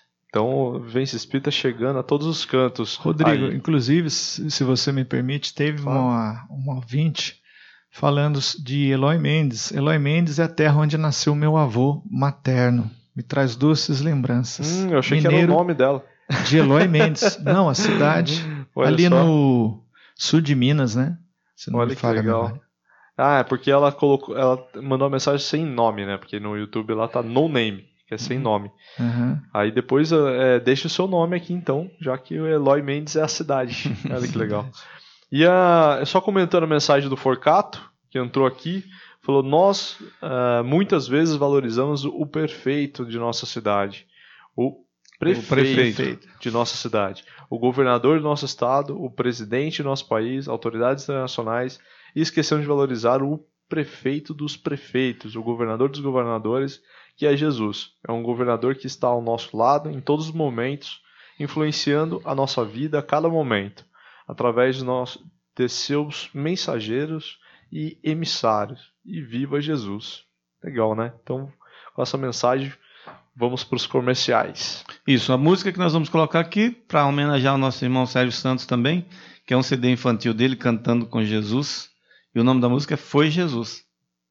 Então, Vivência Espírita chegando a todos os cantos. Rodrigo, aí. Inclusive, se você me permite, teve uma, uma ouvinte falando de Eloy Mendes. Eloy Mendes é a terra onde nasceu meu avô materno. Me traz doces lembranças. Hum, eu achei Mineiro que era o nome dela. De Eloy Mendes. Não, a cidade. ali só. No sul de Minas, né? Se não Olha me que legal. Ah, é porque ela colocou, ela mandou uma mensagem sem nome, né? Porque no YouTube lá tá no name, que é sem uhum. nome. Uhum. Aí depois é, deixa o seu nome aqui então, já que o Eloy Mendes é a cidade. Olha que legal. E a, só comentando a mensagem do Forcato, que entrou aqui, falou: nós uh, muitas vezes valorizamos o perfeito de nossa cidade. O Prefeito, o prefeito de nossa cidade, o governador do nosso estado, o presidente do nosso país, autoridades internacionais, e esquecemos de valorizar o prefeito dos prefeitos, o governador dos governadores, que é Jesus. É um governador que está ao nosso lado em todos os momentos, influenciando a nossa vida a cada momento, através de, nós, de seus mensageiros e emissários. E viva Jesus! Legal, né? Então, com essa mensagem, vamos para os comerciais. Isso, a música que nós vamos colocar aqui, para homenagear o nosso irmão Sérgio Santos também, que é um C D infantil dele, cantando com Jesus. E o nome da música é Foi Jesus.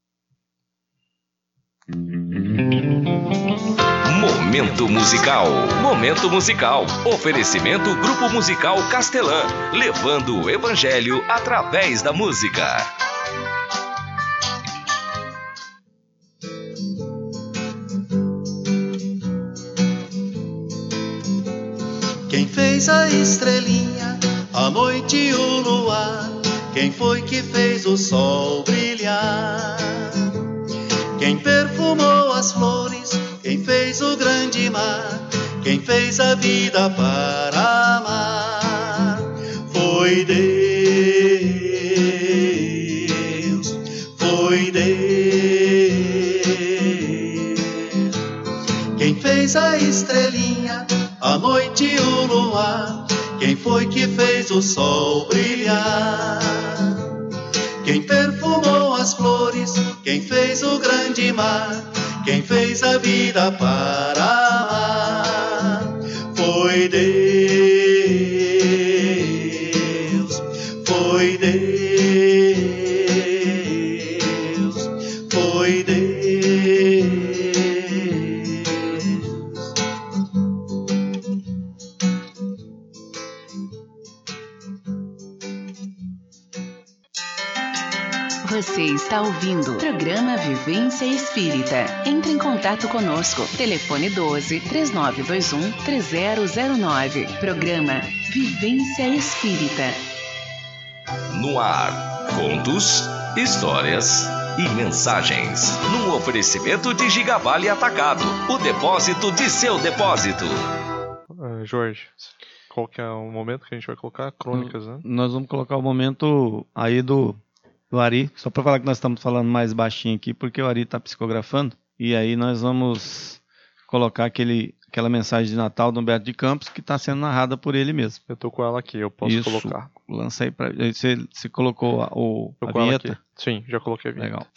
Momento musical. Momento musical. Oferecimento Grupo Musical Castelã, levando o evangelho através da música. Quem fez a estrelinha, a noite e o luar? Quem foi que fez o sol brilhar? Quem perfumou as flores? Quem fez o grande mar? Quem fez a vida para amar? Foi Deus, foi Deus. Quem fez a estrelinha, a noite e o luar? Quem foi que fez o sol brilhar? Quem perfumou as flores? Quem fez o grande mar? Quem fez a vida para amar? Foi Deus, foi Deus, foi Deus. Você está ouvindo o programa Vivência Espírita. Entre em contato conosco. Telefone doze, três nove dois um, três zero zero nove. Programa Vivência Espírita. No ar, contos, histórias e mensagens. Num oferecimento de Gigavale Atacado, o depósito de seu depósito. Uh, Jorge, qual que é o momento que a gente vai colocar? Crônicas, né? Nós vamos colocar o momento aí do... do Ari, só para falar que nós estamos falando mais baixinho aqui, porque o Ari está psicografando, e aí nós vamos colocar aquele, aquela mensagem de Natal do Humberto de Campos, que está sendo narrada por ele mesmo. Eu tô com ela aqui, eu posso Isso, colocar. Lança aí para você, você colocou a, o, a vinheta? Sim, já coloquei a vinheta. Legal.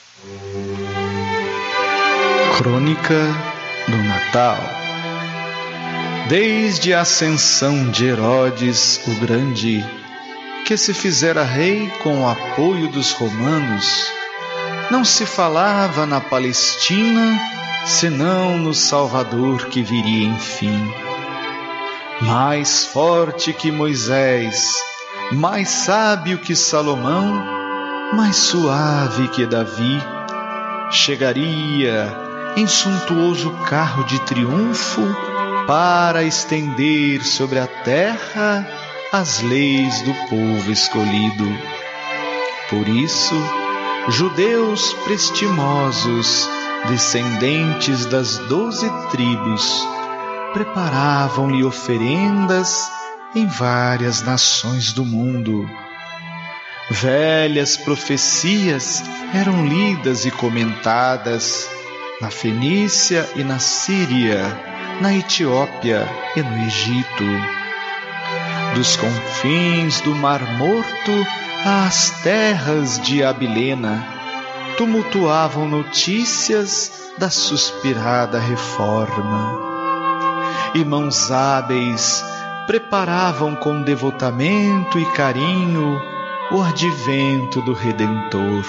Crônica do Natal. Desde a ascensão de Herodes o Grande, que se fizera rei com o apoio dos romanos, não se falava na Palestina, senão no Salvador que viria enfim. Mais forte que Moisés, mais sábio que Salomão, mais suave que Davi, chegaria em suntuoso carro de triunfo para estender sobre a terra as leis do povo escolhido. Por isso, judeus prestimosos, descendentes das doze tribos, preparavam-lhe oferendas em várias nações do mundo. Velhas profecias eram lidas e comentadas na Fenícia e na Síria, na Etiópia e no Egito. Dos confins do Mar Morto às terras de Abilena, tumultuavam notícias da suspirada reforma. E mãos hábeis preparavam com devotamento e carinho o advento do Redentor.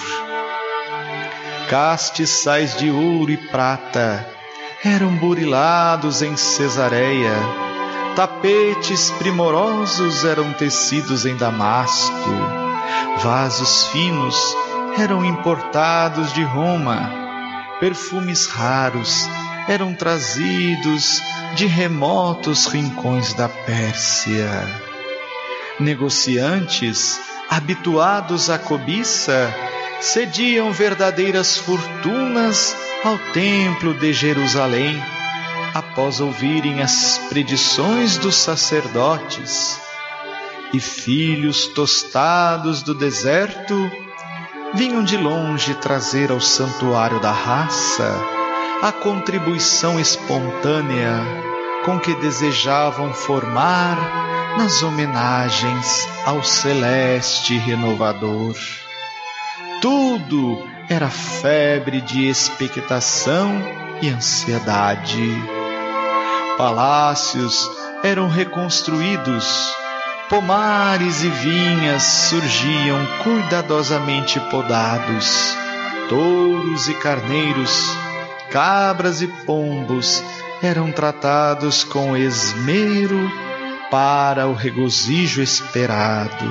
Castiçais de ouro e prata eram burilados em Cesareia, tapetes primorosos eram tecidos em Damasco, vasos finos eram importados de Roma, perfumes raros eram trazidos de remotos rincões da Pérsia. Negociantes, habituados à cobiça, cediam verdadeiras fortunas ao templo de Jerusalém, após ouvirem as predições dos sacerdotes. E filhos tostados do deserto vinham de longe trazer ao santuário da raça a contribuição espontânea com que desejavam formar nas homenagens ao celeste renovador. Tudo era febre de expectação e ansiedade. Palácios eram reconstruídos, pomares e vinhas surgiam cuidadosamente podados, touros e carneiros, cabras e pombos eram tratados com esmero para o regozijo esperado.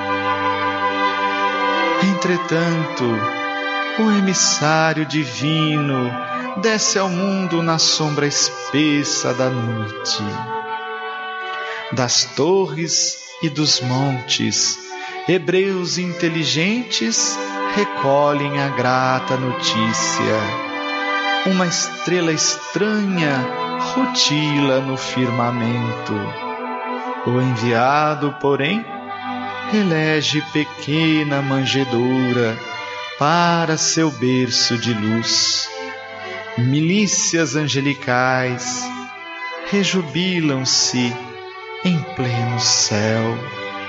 Entretanto, o emissário divino desce ao mundo na sombra espessa da noite. das torres e dos montes, hebreus inteligentes recolhem a grata notícia. Uma estrela estranha rotila no firmamento. O enviado, porém, elege pequena manjedoura para seu berço de luz. Milícias angelicais rejubilam-se em pleno céu.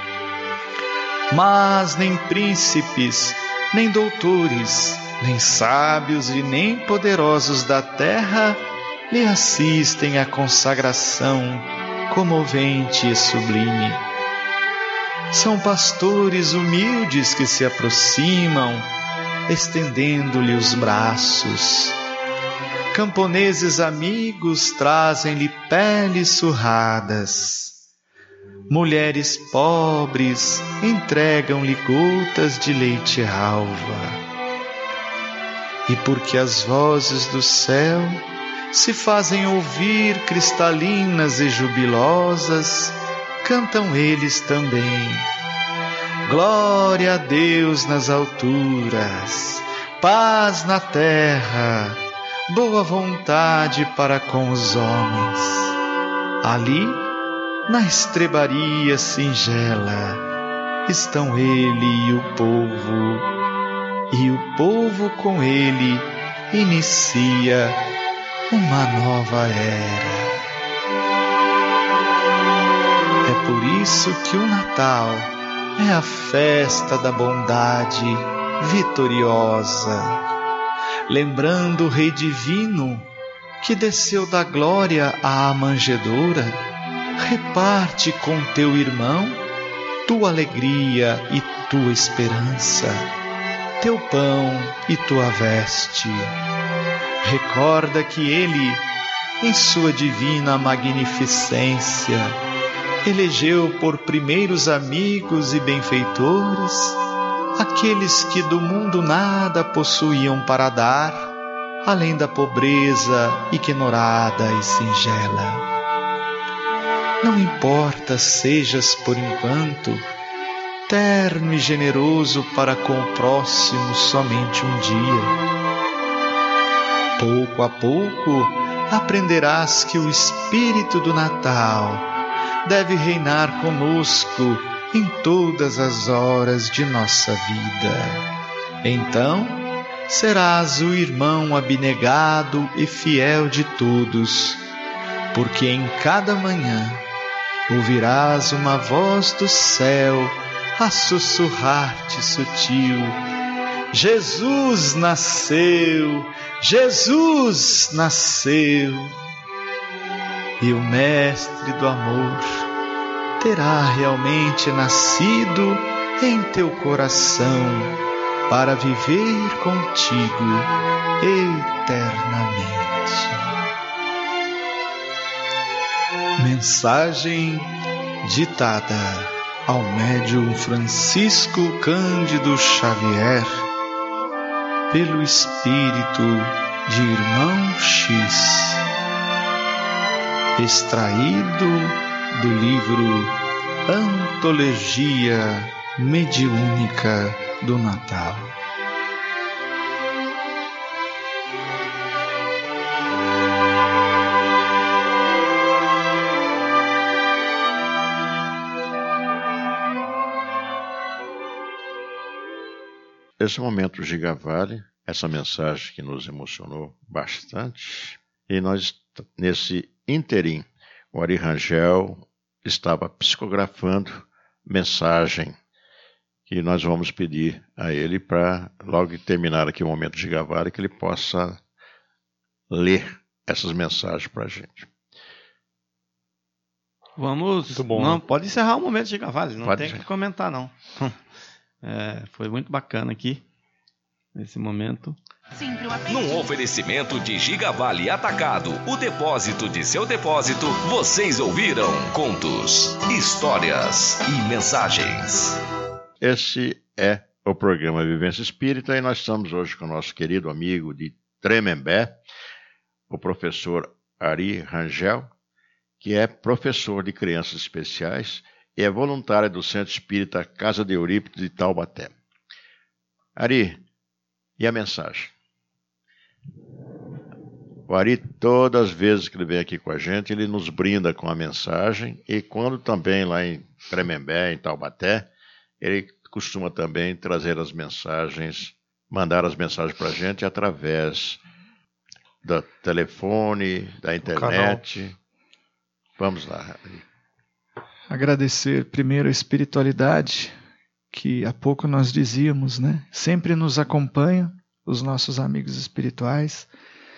Mas nem príncipes, nem doutores, nem sábios e nem poderosos da terra lhe assistem à consagração comovente e sublime. São pastores humildes que se aproximam, estendendo-lhe os braços. Camponeses amigos trazem-lhe peles surradas. Mulheres pobres entregam-lhe gotas de leite alva. E porque as vozes do céu se fazem ouvir cristalinas e jubilosas, cantam eles também. Glória a Deus nas alturas, paz na terra, boa vontade para com os homens. Ali, na estrebaria singela, estão ele e o povo, e o povo com ele inicia uma nova era. É por isso que o Natal é a festa da bondade vitoriosa, lembrando o Rei Divino que desceu da glória à manjedoura. Reparte com teu irmão tua alegria e tua esperança, teu pão e tua veste. Recorda que ele, em sua divina magnificência, elegeu por primeiros amigos e benfeitores aqueles que do mundo nada possuíam para dar, além da pobreza ignorada e singela. Não importa sejas por enquanto terno e generoso para com o próximo somente um dia. Pouco a pouco aprenderás que o espírito do Natal deve reinar conosco em todas as horas de nossa vida. Então serás o irmão abnegado e fiel de todos, porque em cada manhã ouvirás uma voz do céu a sussurrar-te sutil: Jesus nasceu, Jesus nasceu. E o Mestre do amor terá realmente nascido em teu coração para viver contigo eternamente. Mensagem ditada ao médium Francisco Cândido Xavier pelo espírito de Irmão X, extraído do livro Antologia Mediúnica do Natal. Esse momento Giga Vale, essa mensagem que nos emocionou bastante, e nós, nesse interim, o Ari Rangel estava psicografando mensagem que nós vamos pedir a ele para, logo que terminar aqui o momento Giga Vale, que ele possa ler essas mensagens para a gente. Vamos, muito bom, não, né? Pode encerrar o momento Giga Vale, não pode tem ser. Que comentar não. É, foi muito bacana aqui, nesse momento. Num oferecimento de Giga Vale Atacado, o depósito de seu depósito, vocês ouviram contos, histórias e mensagens. Esse é o programa Vivência Espírita e nós estamos hoje com o nosso querido amigo de Tremembé, o professor Ari Rangel, que é professor de crianças especiais e é voluntária do Centro Espírita Casa de Eurípides de Taubaté. Ari, e a mensagem? O Ari, todas as vezes que ele vem aqui com a gente, ele nos brinda com a mensagem, e quando também lá em Tremembé, em Taubaté, ele costuma também trazer as mensagens, mandar as mensagens para a gente através do telefone, da internet. Vamos lá, Ari. Agradecer primeiro a espiritualidade, que há pouco nós dizíamos, né? Sempre nos acompanha, os nossos amigos espirituais.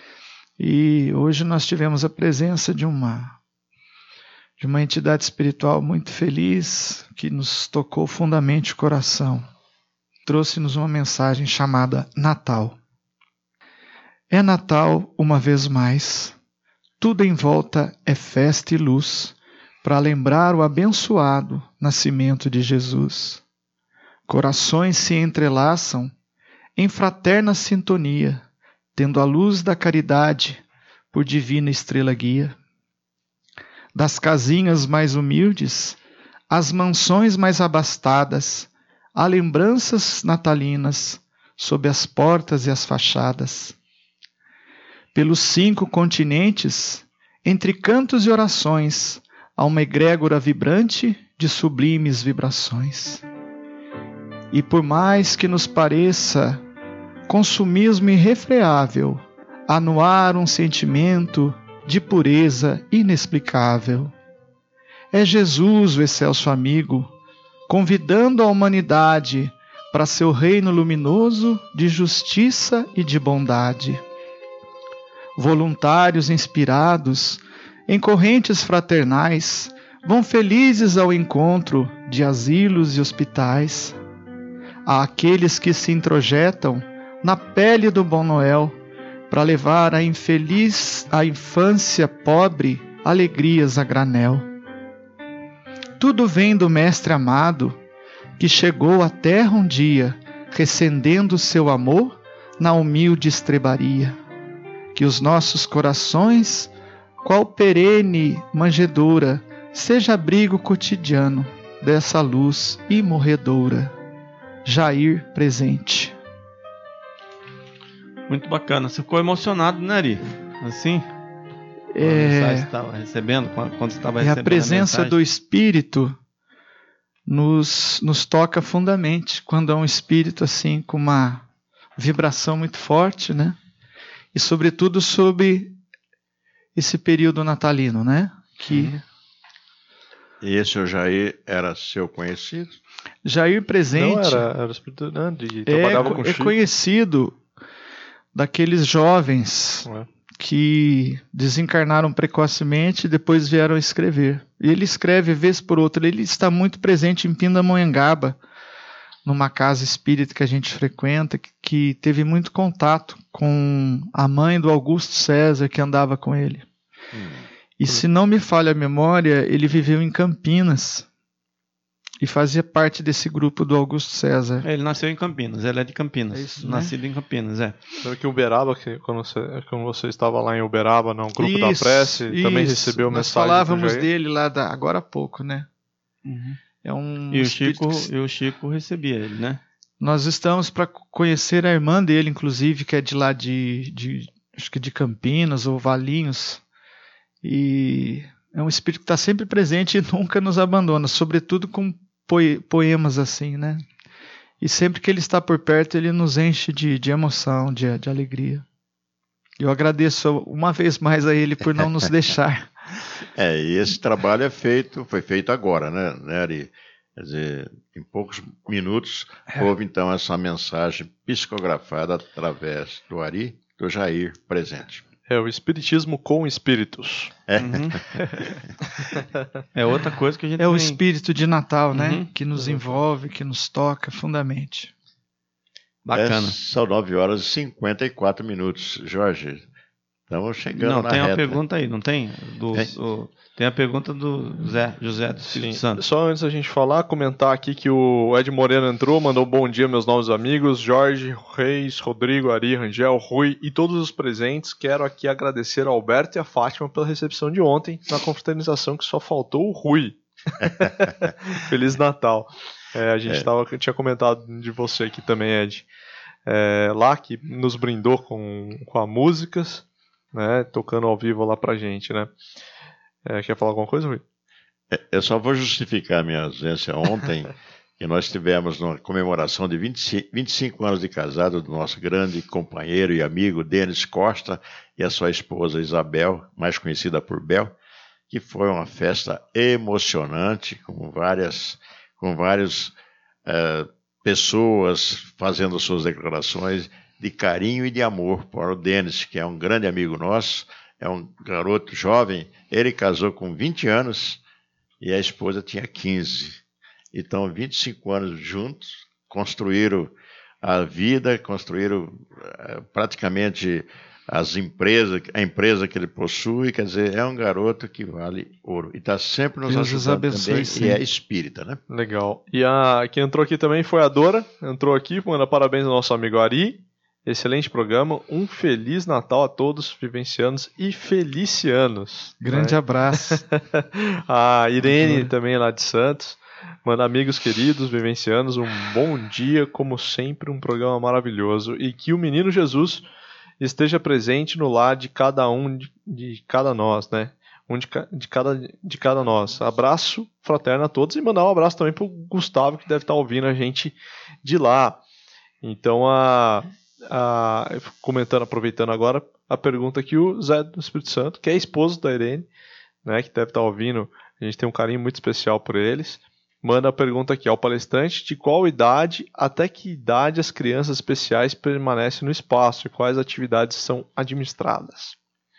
E hoje nós tivemos a presença de uma, de uma entidade espiritual muito feliz, que nos tocou fundamente o coração. Trouxe-nos uma mensagem chamada Natal. É Natal uma vez mais. Tudo em volta é festa e luz, para lembrar o abençoado nascimento de Jesus. Corações se entrelaçam em fraterna sintonia, tendo a luz da caridade por divina estrela guia. Das casinhas mais humildes às mansões mais abastadas, há lembranças natalinas sob as portas e as fachadas. Pelos cinco continentes, entre cantos e orações, há uma egrégora vibrante de sublimes vibrações. E por mais que nos pareça consumismo irrefreável, há no ar um sentimento de pureza inexplicável. É Jesus, o excelso amigo, convidando a humanidade para seu reino luminoso de justiça e de bondade. Voluntários inspirados em correntes fraternais vão felizes ao encontro de asilos e hospitais. Há aqueles que se introjetam na pele do Bom Noel para levar à infeliz, à infância pobre, alegrias a granel. Tudo vem do Mestre amado, que chegou à terra um dia, recendendo seu amor na humilde estrebaria. Que os nossos corações, qual perene manjedoura, seja abrigo cotidiano dessa luz imorredoura. Jair presente. Muito bacana. Você ficou emocionado, né, Ari? Assim? É, você estava recebendo, quando, quando estava e recebendo a presença a do Espírito nos, nos toca fundamente. Quando é um Espírito assim, com uma vibração muito forte, né? E sobretudo sobre esse período natalino, né? Que... E esse o Jair era seu conhecido? Jair presente. Não, era, era o Espírito né, de, é, trabalhava com é Chico. conhecido daqueles jovens É. que desencarnaram precocemente e depois vieram escrever. E ele escreve vez por outra. Ele está muito presente em Pindamonhangaba, numa casa espírita que a gente frequenta, que, que teve muito contato com a mãe do Augusto César, que andava com ele. Hum. E se não me falha a memória, ele viveu em Campinas e fazia parte desse grupo do Augusto César. Ele nasceu em Campinas, ele é de Campinas. É isso, nascido né? em Campinas, é. Lembra que Uberaba, que quando você, quando você estava lá em Uberaba, no grupo isso, da prece, isso. também recebeu Nós mensagem. Nós falávamos dele lá da, agora há pouco, né? Uhum. É um e, o Chico, que... e o Chico recebia ele, né? Nós estamos para conhecer a irmã dele, inclusive, que é de lá de, de acho que de Campinas ou Valinhos. E é um espírito que está sempre presente e nunca nos abandona, sobretudo com poemas assim, né? E sempre que ele está por perto, ele nos enche de, de emoção, de, de alegria. Eu agradeço uma vez mais a ele por não nos deixar. É, e esse trabalho é feito, foi feito agora, né, né Ari? Quer dizer, em poucos minutos é. houve então essa mensagem psicografada através do Ari, do Jair presente. É o espiritismo com espíritos. É, uhum. É outra coisa que a gente É tem... o espírito de Natal, né? Uhum. Que nos envolve, que nos toca fundamente. Bacana. É, são nove horas e cinquenta e quatro minutos. Jorge, Estamos chegando Não, na tem reta. uma pergunta aí, não tem? Do, É. do- tem a pergunta do Zé, José do Espírito Sim. Santo. Só antes da gente falar, comentar aqui que o Ed Moreno entrou, mandou um bom dia, meus novos amigos, Jorge, Reis, Rodrigo, Ari, Rangel, Rui e todos os presentes. Quero aqui agradecer ao Alberto e a Fátima pela recepção de ontem, na confraternização que só faltou o Rui. Feliz Natal. É, a gente É. tava, tinha comentado de você aqui também, Ed. É, lá que nos brindou com, com a músicas, né, tocando ao vivo lá pra gente, né? É, quer falar alguma coisa, Rui? Eu só vou justificar a minha ausência ontem, que nós tivemos uma comemoração de vinte e cinco anos de casado do nosso grande companheiro e amigo Denis Costa e a sua esposa Isabel, mais conhecida por Bel, que foi uma festa emocionante, com várias, com várias eh, pessoas fazendo suas declarações de carinho e de amor para o Denis, que é um grande amigo nosso, é um garoto jovem. Ele casou com vinte anos e a esposa tinha quinze. Então, vinte e cinco anos juntos, construíram a vida, construíram uh, praticamente as empresas, a empresa que ele possui. Quer dizer, é um garoto que vale ouro. E está sempre nos Deus os ajudando abençoe também, sempre. e é espírita, né? Legal. E a quem entrou aqui também foi a Dora. Entrou aqui, manda parabéns ao nosso amigo Ari. Excelente programa. Um Feliz Natal a todos, vivencianos e felicianos. Grande né? abraço. A Irene também lá de Santos. Manda amigos queridos, vivencianos, um bom dia, como sempre, um programa maravilhoso. E que o Menino Jesus esteja presente no lar de cada um de, de cada nós, né? Um de, ca- de, cada, de cada nós. Abraço fraterno a todos e mandar um abraço também pro Gustavo, que deve estar ouvindo a gente de lá. Então, a, a, comentando, aproveitando agora, a pergunta que o Zé do Espírito Santo, que é esposo da Irene, né, que deve estar ouvindo, a gente tem um carinho muito especial por eles, manda a pergunta aqui ao palestrante: de qual idade até que idade as crianças especiais permanecem no espaço e quais atividades são administradas?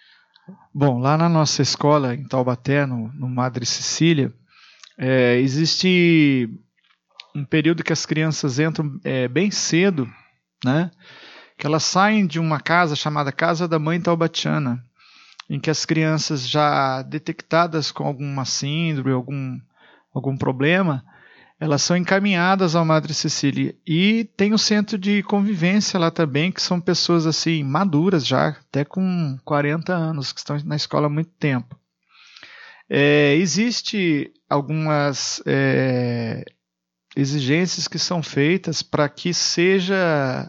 Bom, lá na nossa escola, em Taubaté, no, no Madre Cecília, é, existe um período que as crianças entram é, bem cedo, né? Que elas saem de uma casa chamada Casa da Mãe Taubatiana, em que as crianças já detectadas com alguma síndrome, algum, algum problema, elas são encaminhadas ao Madre Cecília. E tem o centro de convivência lá também, que são pessoas assim maduras já, até com quarenta anos, que estão na escola há muito tempo. É, existe algumas é, exigências que são feitas para que seja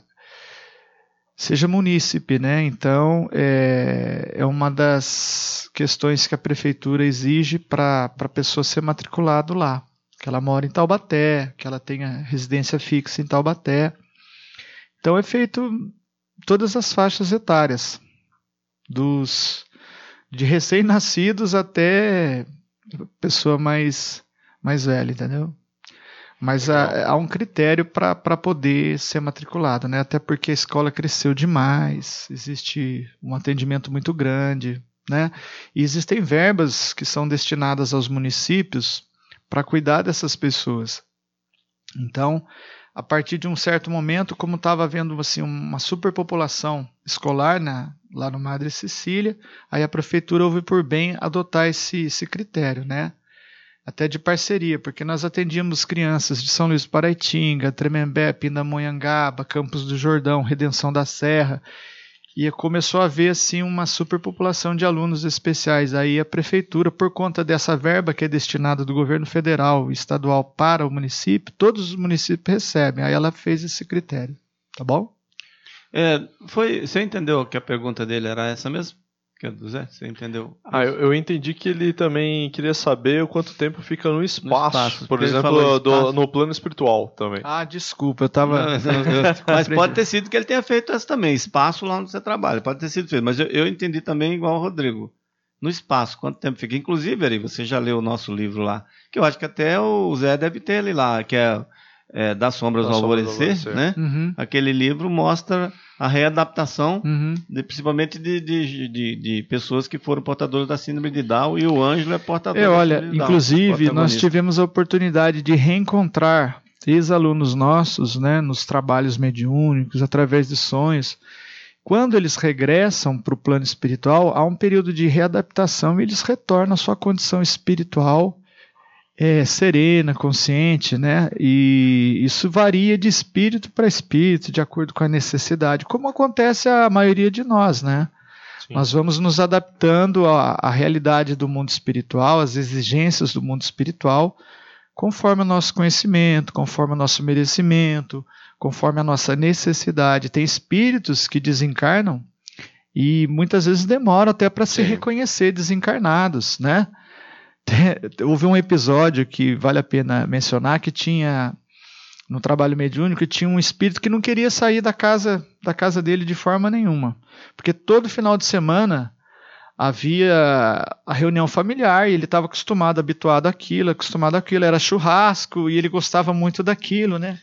seja munícipe, né? Então é, é uma das questões que a prefeitura exige para a pessoa ser matriculado lá, que ela mora em Taubaté, que ela tenha residência fixa em Taubaté. Então é feito todas as faixas etárias, dos de recém-nascidos até pessoa mais, mais velha, entendeu? Mas há, há um critério para poder ser matriculado, né? Até porque a escola cresceu demais, existe um atendimento muito grande, né? E existem verbas que são destinadas aos municípios para cuidar dessas pessoas. Então, a partir de um certo momento, como estava havendo assim, uma superpopulação escolar na, lá no Madre Cecília, aí a prefeitura houve por bem adotar esse, esse critério, né? Até de parceria, porque nós atendíamos crianças de São Luís do Paraitinga, Tremembé, Pindamonhangaba, Campos do Jordão, Redenção da Serra, e começou a haver assim, uma superpopulação de alunos especiais. Aí a prefeitura, por conta dessa verba que é destinada do governo federal e estadual para o município, todos os municípios recebem. Aí ela fez esse critério, tá bom? É, foi, você entendeu que a pergunta dele era essa mesmo? Que é do Zé? Você entendeu? Ah, eu, eu entendi que ele também queria saber o quanto tempo fica no espaço, No espaço, por porque ele exemplo, falou do- espaço. no plano espiritual também. Ah, desculpa, eu estava... Não, não, eu- mas pode ter sido que ele tenha feito essa também, espaço lá onde você trabalha, pode ter sido feito, mas eu, eu entendi também igual o Rodrigo, no espaço, quanto tempo fica, inclusive, Ari, você já leu o nosso livro lá, que eu acho que até o Zé deve ter ele lá, que é, é Das Sombras Das ao Sombras ao Alvorecer, Alvorecer. né? Uhum, Aquele livro mostra a readaptação, uhum. de- principalmente de, de, de, de pessoas que foram portadoras da síndrome de Down, e o Ângelo é portador É, da olha, síndrome de Down. inclusive, nós protagonista. tivemos a oportunidade de reencontrar ex-alunos nossos, né, nos trabalhos mediúnicos, através de sonhos, quando eles regressam para o plano espiritual, há um período de readaptação e eles retornam à sua condição espiritual é, serena, consciente, né? E isso varia de espírito para espírito, de acordo com a necessidade, como acontece a maioria de nós, né? Sim. Nós vamos nos adaptando à, à realidade do mundo espiritual, às exigências do mundo espiritual, conforme o nosso conhecimento, conforme o nosso merecimento, conforme a nossa necessidade. Tem espíritos que desencarnam e muitas vezes demoram até para se reconhecer desencarnados, né? Tem, houve um episódio que vale a pena mencionar, que tinha, no trabalho mediúnico, tinha um espírito que não queria sair da casa, da casa dele de forma nenhuma, porque todo final de semana havia a reunião familiar e ele estava acostumado, habituado àquilo, acostumado àquilo, era churrasco e ele gostava muito daquilo, né?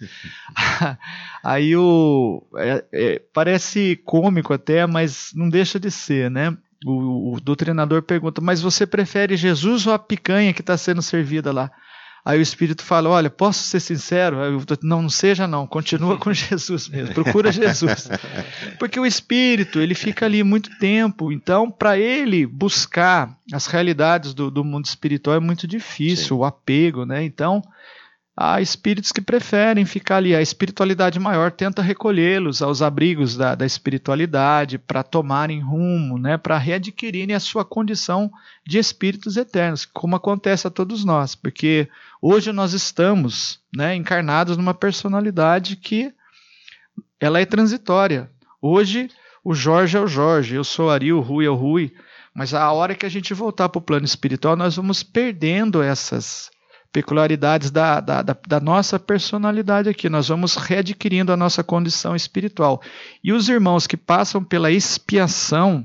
Aí o é, é, parece cômico até, mas não deixa de ser, né? O, o doutrinador pergunta, mas você prefere Jesus ou a picanha que está sendo servida lá? Aí o espírito fala, olha, posso ser sincero? Eu, não, não seja não, continua com Jesus mesmo, procura Jesus. Porque o espírito, ele fica ali muito tempo, então para ele buscar as realidades do, do mundo espiritual é muito difícil, Sim. o apego, né? Então há espíritos que preferem ficar ali, a espiritualidade maior tenta recolhê-los aos abrigos da, da espiritualidade para tomarem rumo, né? Para readquirirem a sua condição de espíritos eternos, como acontece a todos nós, porque hoje nós estamos, né, encarnados numa personalidade que ela é transitória. Hoje o Jorge é o Jorge, eu sou o Ari, o Rui é o Rui, mas a hora que a gente voltar para o plano espiritual nós vamos perdendo essas peculiaridades da, da, da, da nossa personalidade aqui, nós vamos readquirindo a nossa condição espiritual. E os irmãos que passam pela expiação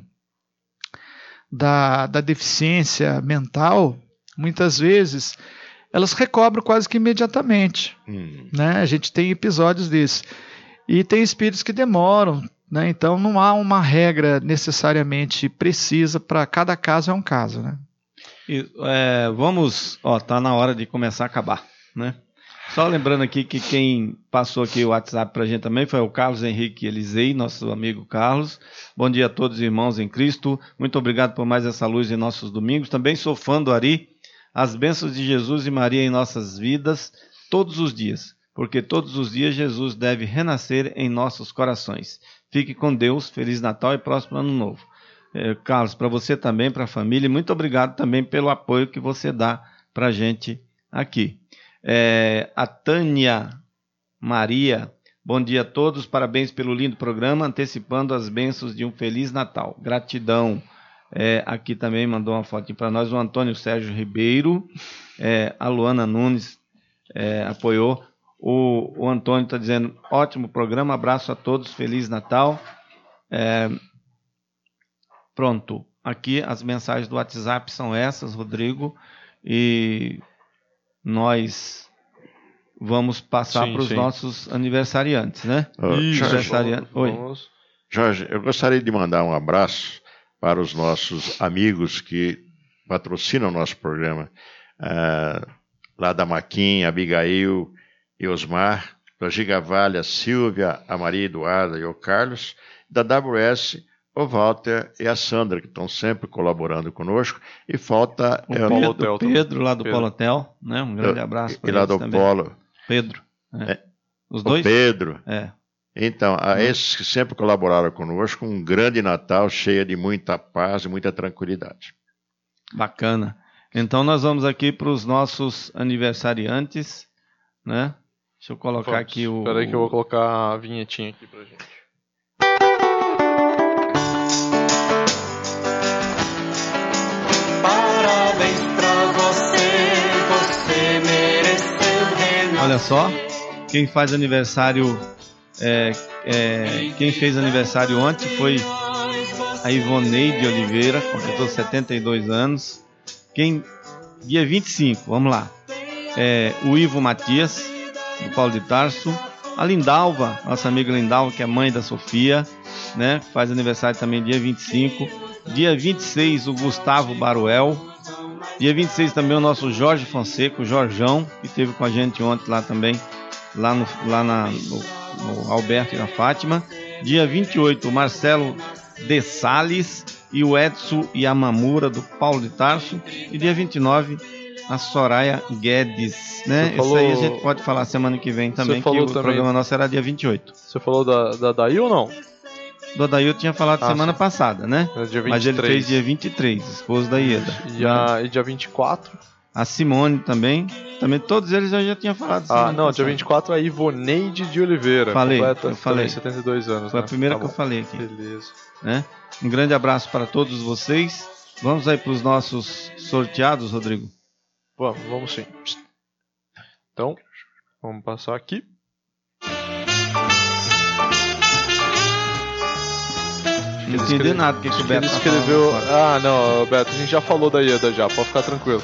da, da deficiência mental, muitas vezes elas recobram quase que imediatamente. Hum. Né? A gente tem episódios desses. E tem espíritos que demoram, né? Então não há uma regra necessariamente precisa para cada caso, é um caso, né? E, é, vamos, ó, tá na hora de começar a acabar, né? Só lembrando aqui que quem passou aqui o WhatsApp pra gente também foi o Carlos Henrique Elisei, nosso amigo Carlos. Bom dia a todos os irmãos em Cristo. Muito obrigado por mais essa luz em nossos domingos. Também sou fã do Ari. As bênçãos de Jesus e Maria em nossas vidas todos os dias, porque todos os dias Jesus deve renascer em nossos corações. Fique com Deus, Feliz Natal e próximo Ano Novo. É, Carlos, para você também, para a família, muito obrigado também pelo apoio que você dá para a gente aqui. É, a Tânia Maria, bom dia a todos, parabéns pelo lindo programa, antecipando as bênçãos de um Feliz Natal. Gratidão. É, aqui também mandou uma foto para nós o Antônio Sérgio Ribeiro, é, a Luana Nunes é, apoiou. O, o Antônio está dizendo, ótimo programa, abraço a todos, Feliz Natal. É, Pronto, aqui as mensagens do WhatsApp são essas, Rodrigo, e nós vamos passar para os nossos aniversariantes, né? Oh, Jorge, Aniversariante. Oi. Jorge, eu gostaria de mandar um abraço para os nossos amigos que patrocinam o nosso programa, uh, lá da Maquinha, Abigail e Osmar, da Gigavalha, Silvia, a Maria Eduarda e o Carlos, da W S, o Walter e a Sandra, que estão sempre colaborando conosco, e falta... O é, Pedro, Hotel, Pedro lá do Pedro. Polo Hotel, né? Um grande abraço para eles lá do também. Polo. Pedro. É. É. Os dois? O Pedro. É. Então, a esses que sempre colaboraram conosco, um grande Natal cheio de muita paz e muita tranquilidade. Bacana. Então, nós vamos aqui para os nossos aniversariantes, né? Deixa eu colocar Vamos. aqui o... Espera aí que eu vou colocar a vinhetinha aqui pra gente. Parabéns pra você, você mereceu renascer. Olha só, quem faz aniversário, é, é, quem fez aniversário ontem foi a Ivoneide Oliveira, completou setenta e dois anos. Quem, dia vinte e cinco, vamos lá, é, o Ivo Matias, do Paulo de Tarso. A Lindalva, nossa amiga Lindalva, que é mãe da Sofia, né, faz aniversário também dia vinte e cinco. Dia vinte e seis, o Gustavo Baruel. Dia vinte e seis também o nosso Jorge Fonseca, o Jorjão, que esteve com a gente ontem lá também, lá no, lá na, no, no Alberto e na Fátima. Dia vinte e oito, o Marcelo de Sales e o Edson Yamamura, do Paulo de Tarso. E dia vinte e nove, a Soraya Guedes, né? Isso falou... aí a gente pode falar semana que vem também, que o também... programa nosso era dia vinte e oito. Você falou da, da Daí ou não? Do Adair eu tinha falado ah, semana sim. passada, né? É dia vinte e três. Mas ele fez dia vinte e três, esposo da Ieda. E, a, e dia vinte e quatro? A Simone também. Também todos eles eu já tinha falado. Ah, não, passada. Dia vinte e quatro a Ivoneide de Oliveira. Falei, completa, eu falei. setenta e dois anos, Foi né? a primeira tá que eu falei aqui. Beleza. Né? Um grande abraço para todos vocês. Vamos aí para os nossos sorteados, Rodrigo? Vamos, vamos sim. Então, vamos passar aqui. Não entendi escreve... nada o que, que o Beto ele escreveu. Tá ah, não, Beto, a gente já falou da Ieda já, pode ficar tranquilo.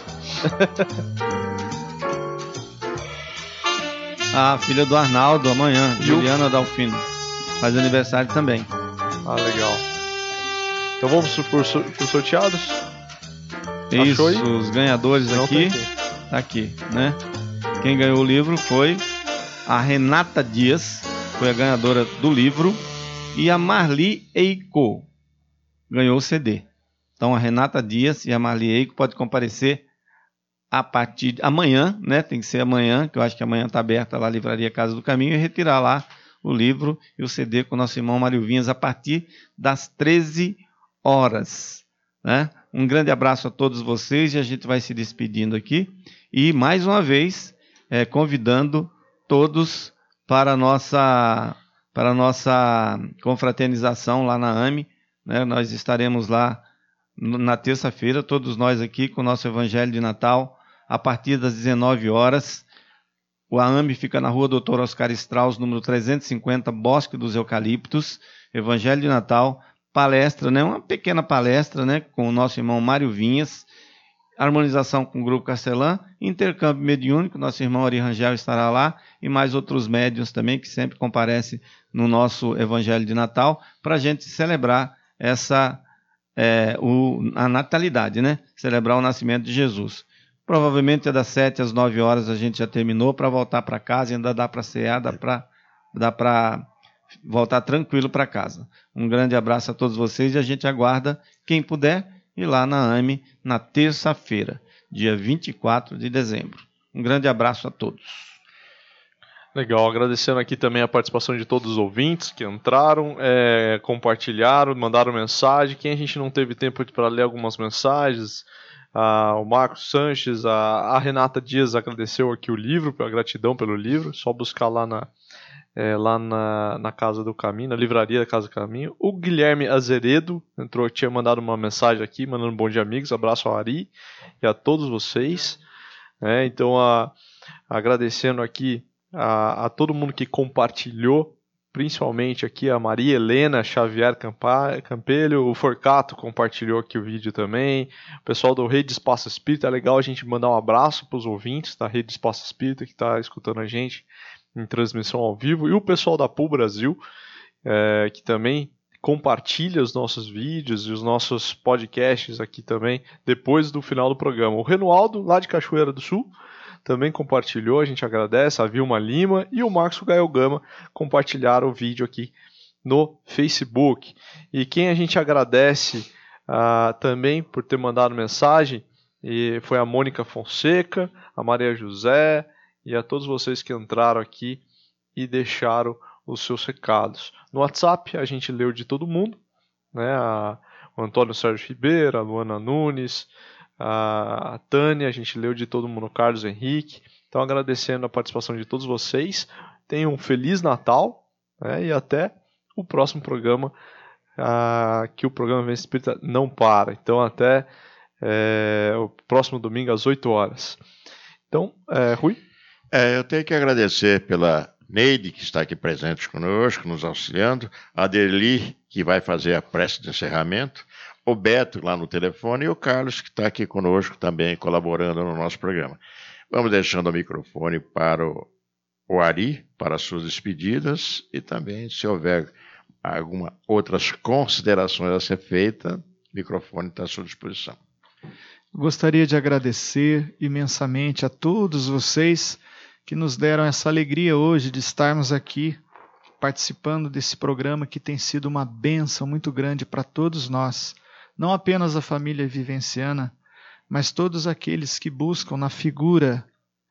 Ah, filha do Arnaldo, amanhã, e Juliana o... Dalfino. Faz aniversário também. Ah, legal. Então vamos por, por sorteados? Isso, os ganhadores não aqui. Tá aqui, né? Quem ganhou o livro foi a Renata Dias, foi a ganhadora do livro. E a Marli Eiko ganhou o C D. Então a Renata Dias e a Marli Eiko podem comparecer a partir de amanhã, né? Tem que ser amanhã, que eu acho que amanhã está aberta lá a Livraria Casa do Caminho, e retirar lá o livro e o C D com o nosso irmão Mário Vinhas a partir das treze horas. Né? Um grande abraço a todos vocês e a gente vai se despedindo aqui. E mais uma vez, é, convidando todos para a nossa... para a nossa confraternização lá na A M E, né? Nós estaremos lá na terça-feira, todos nós aqui com o nosso Evangelho de Natal, a partir das dezenove horas. O A M E fica na rua doutor Oscar Strauss, número trezentos e cinquenta, Bosque dos Eucaliptos, Evangelho de Natal, palestra, né? Uma pequena palestra, né? Com o nosso irmão Mário Vinhas, harmonização com o Grupo Castelã, intercâmbio mediúnico, nosso irmão Ari Rangel estará lá, e mais outros médiuns também que sempre comparecem no nosso Evangelho de Natal, para a gente celebrar essa, é, o, a natalidade, né? Celebrar o nascimento de Jesus. Provavelmente é das sete às nove horas a gente já terminou, para voltar para casa, ainda dá para cear, dá para dá para voltar tranquilo para casa. Um grande abraço a todos vocês e a gente aguarda, quem puder, ir lá na A M E na terça-feira, dia vinte e quatro de dezembro. Um grande abraço a todos. Legal, agradecendo aqui também a participação de todos os ouvintes que entraram, é, compartilharam, mandaram mensagem. Quem a gente não teve tempo para ler algumas mensagens, ah, o Marcos Sanches, a, a Renata Dias agradeceu aqui o livro, a gratidão pelo livro, só buscar lá na, é, lá na, na Casa do Caminho, na livraria da Casa do Caminho. O Guilherme Azeredo entrou, tinha mandado uma mensagem aqui, mandando um bom dia, amigos, abraço ao Ari e a todos vocês. É, então, a, agradecendo aqui A, a todo mundo que compartilhou, principalmente aqui a Maria Helena Xavier Campa, Campelho, o Forcato compartilhou aqui o vídeo também, o pessoal do Rede Espaço Espírita. É legal a gente mandar um abraço para os ouvintes da Rede Espaço Espírita que está escutando a gente em transmissão ao vivo, e o pessoal da P U Brasil, é, que também compartilha os nossos vídeos e os nossos podcasts aqui também depois do final do programa. O Renualdo, lá de Cachoeira do Sul, também compartilhou, a gente agradece, a Vilma Lima e o Marcos Gael Gama compartilharam o vídeo aqui no Facebook. E quem a gente agradece uh, também por ter mandado mensagem e foi a Mônica Fonseca, a Maria José e a todos vocês que entraram aqui e deixaram os seus recados. No WhatsApp a gente leu de todo mundo, né? A, o Antônio Sérgio Ribeiro, a Luana Nunes, a Tânia, a gente leu de todo mundo, o Carlos Henrique. Então, agradecendo a participação de todos vocês. Tenham um Feliz Natal, né, e até o próximo programa, uh, que o programa Vivência Espírita não para. Então, até é, o próximo domingo às oito horas. Então, é, Rui? É, eu tenho que agradecer pela Neide, que está aqui presente conosco, nos auxiliando, a Derli, que vai fazer a prece de encerramento, o Beto lá no telefone e o Carlos, que está aqui conosco também, colaborando no nosso programa. Vamos deixando o microfone para o, o Ari, para as suas despedidas, e também, se houver alguma outras considerações a ser feita, o microfone está à sua disposição. Gostaria de agradecer imensamente a todos vocês que nos deram essa alegria hoje de estarmos aqui participando desse programa que tem sido uma bênção muito grande para todos nós, não apenas a família vivenciana, mas todos aqueles que buscam na figura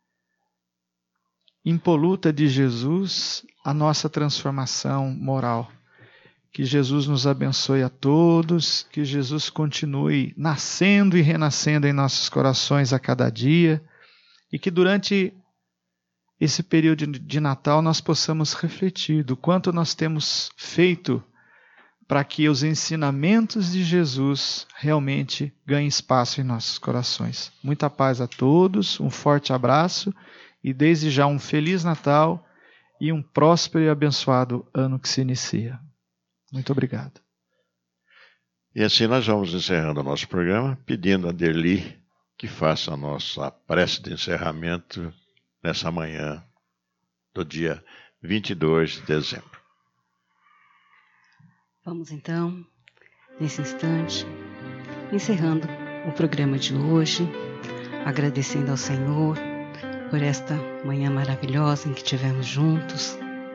impoluta de Jesus a nossa transformação moral. Que Jesus nos abençoe a todos, que Jesus continue nascendo e renascendo em nossos corações a cada dia, e que durante esse período de Natal nós possamos refletir do quanto nós temos feito para que os ensinamentos de Jesus realmente ganhem espaço em nossos corações. Muita paz a todos, um forte abraço e desde já um Feliz Natal e um próspero e abençoado ano que se inicia. Muito obrigado. E assim nós vamos encerrando o nosso programa, pedindo a Derli que faça a nossa prece de encerramento nessa manhã do dia vinte e dois de dezembro. Vamos então, nesse instante, encerrando o programa de hoje, agradecendo ao Senhor por esta manhã maravilhosa em que tivemos juntos.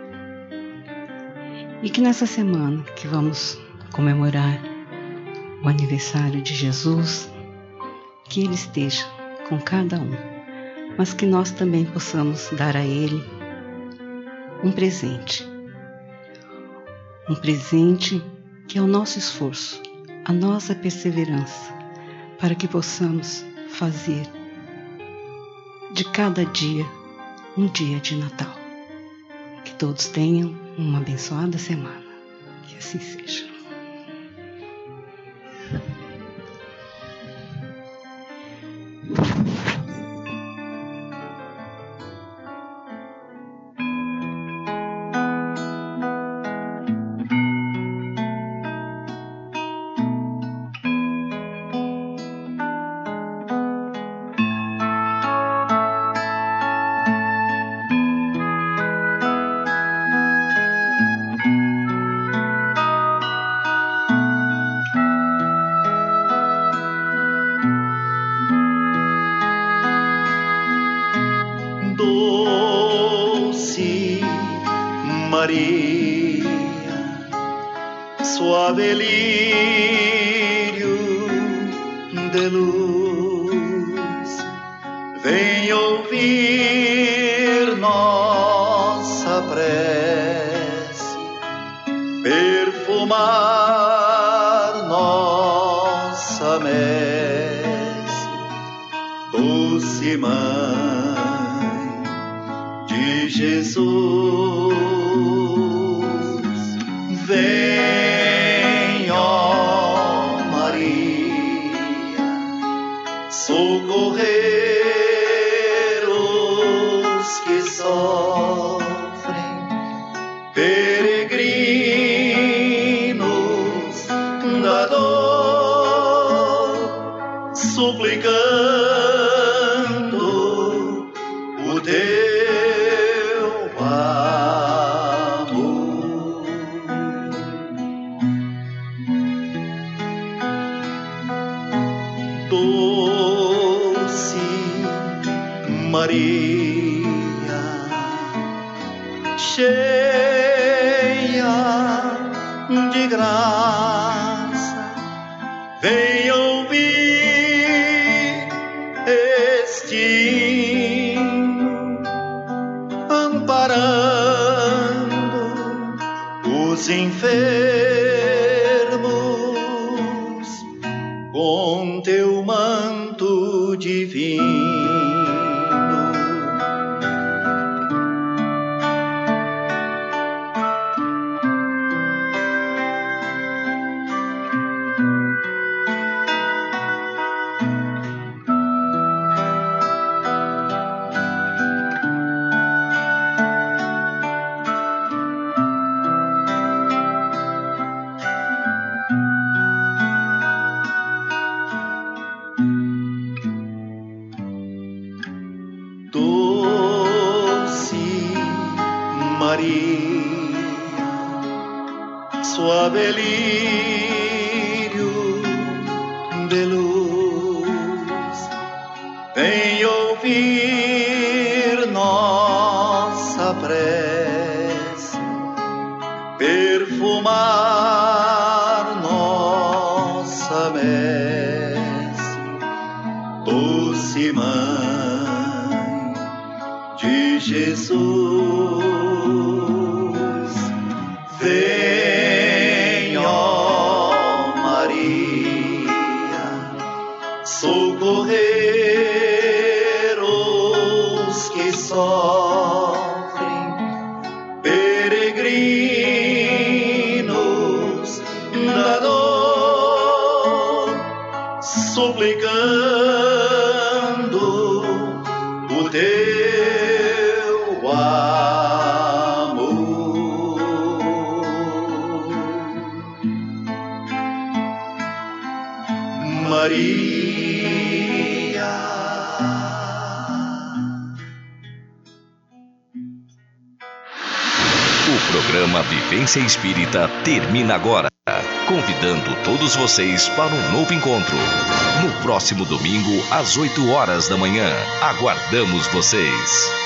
E que nessa semana que vamos comemorar o aniversário de Jesus, que Ele esteja com cada um, mas que nós também possamos dar a Ele um presente. Um presente que é o nosso esforço, a nossa perseverança, para que possamos fazer de cada dia um dia de Natal. Que todos tenham uma abençoada semana. Que assim seja. Doce Maria, suave lírio de luz, vem ouvir nossa prece, perfumar nossa messe, doce Mãe de Jesus, vem, ó Maria, socorrer os que sofrem, peregrinos da dor, suplicando o teu Maria, cheia de graça, vem ouvir este hino, amparando os enfermos com teu manto divino. Suave lírio de luz, vem ouvir nossa prece, doce Mãe de Jesus. Vem, ó Maria, socorrer os que sofrem, peregrinos da dor, suplicando o teu amor. Maria. O programa Vivência Espírita termina agora, convidando todos vocês para um novo encontro. No próximo domingo, às oito horas da manhã. Aguardamos vocês.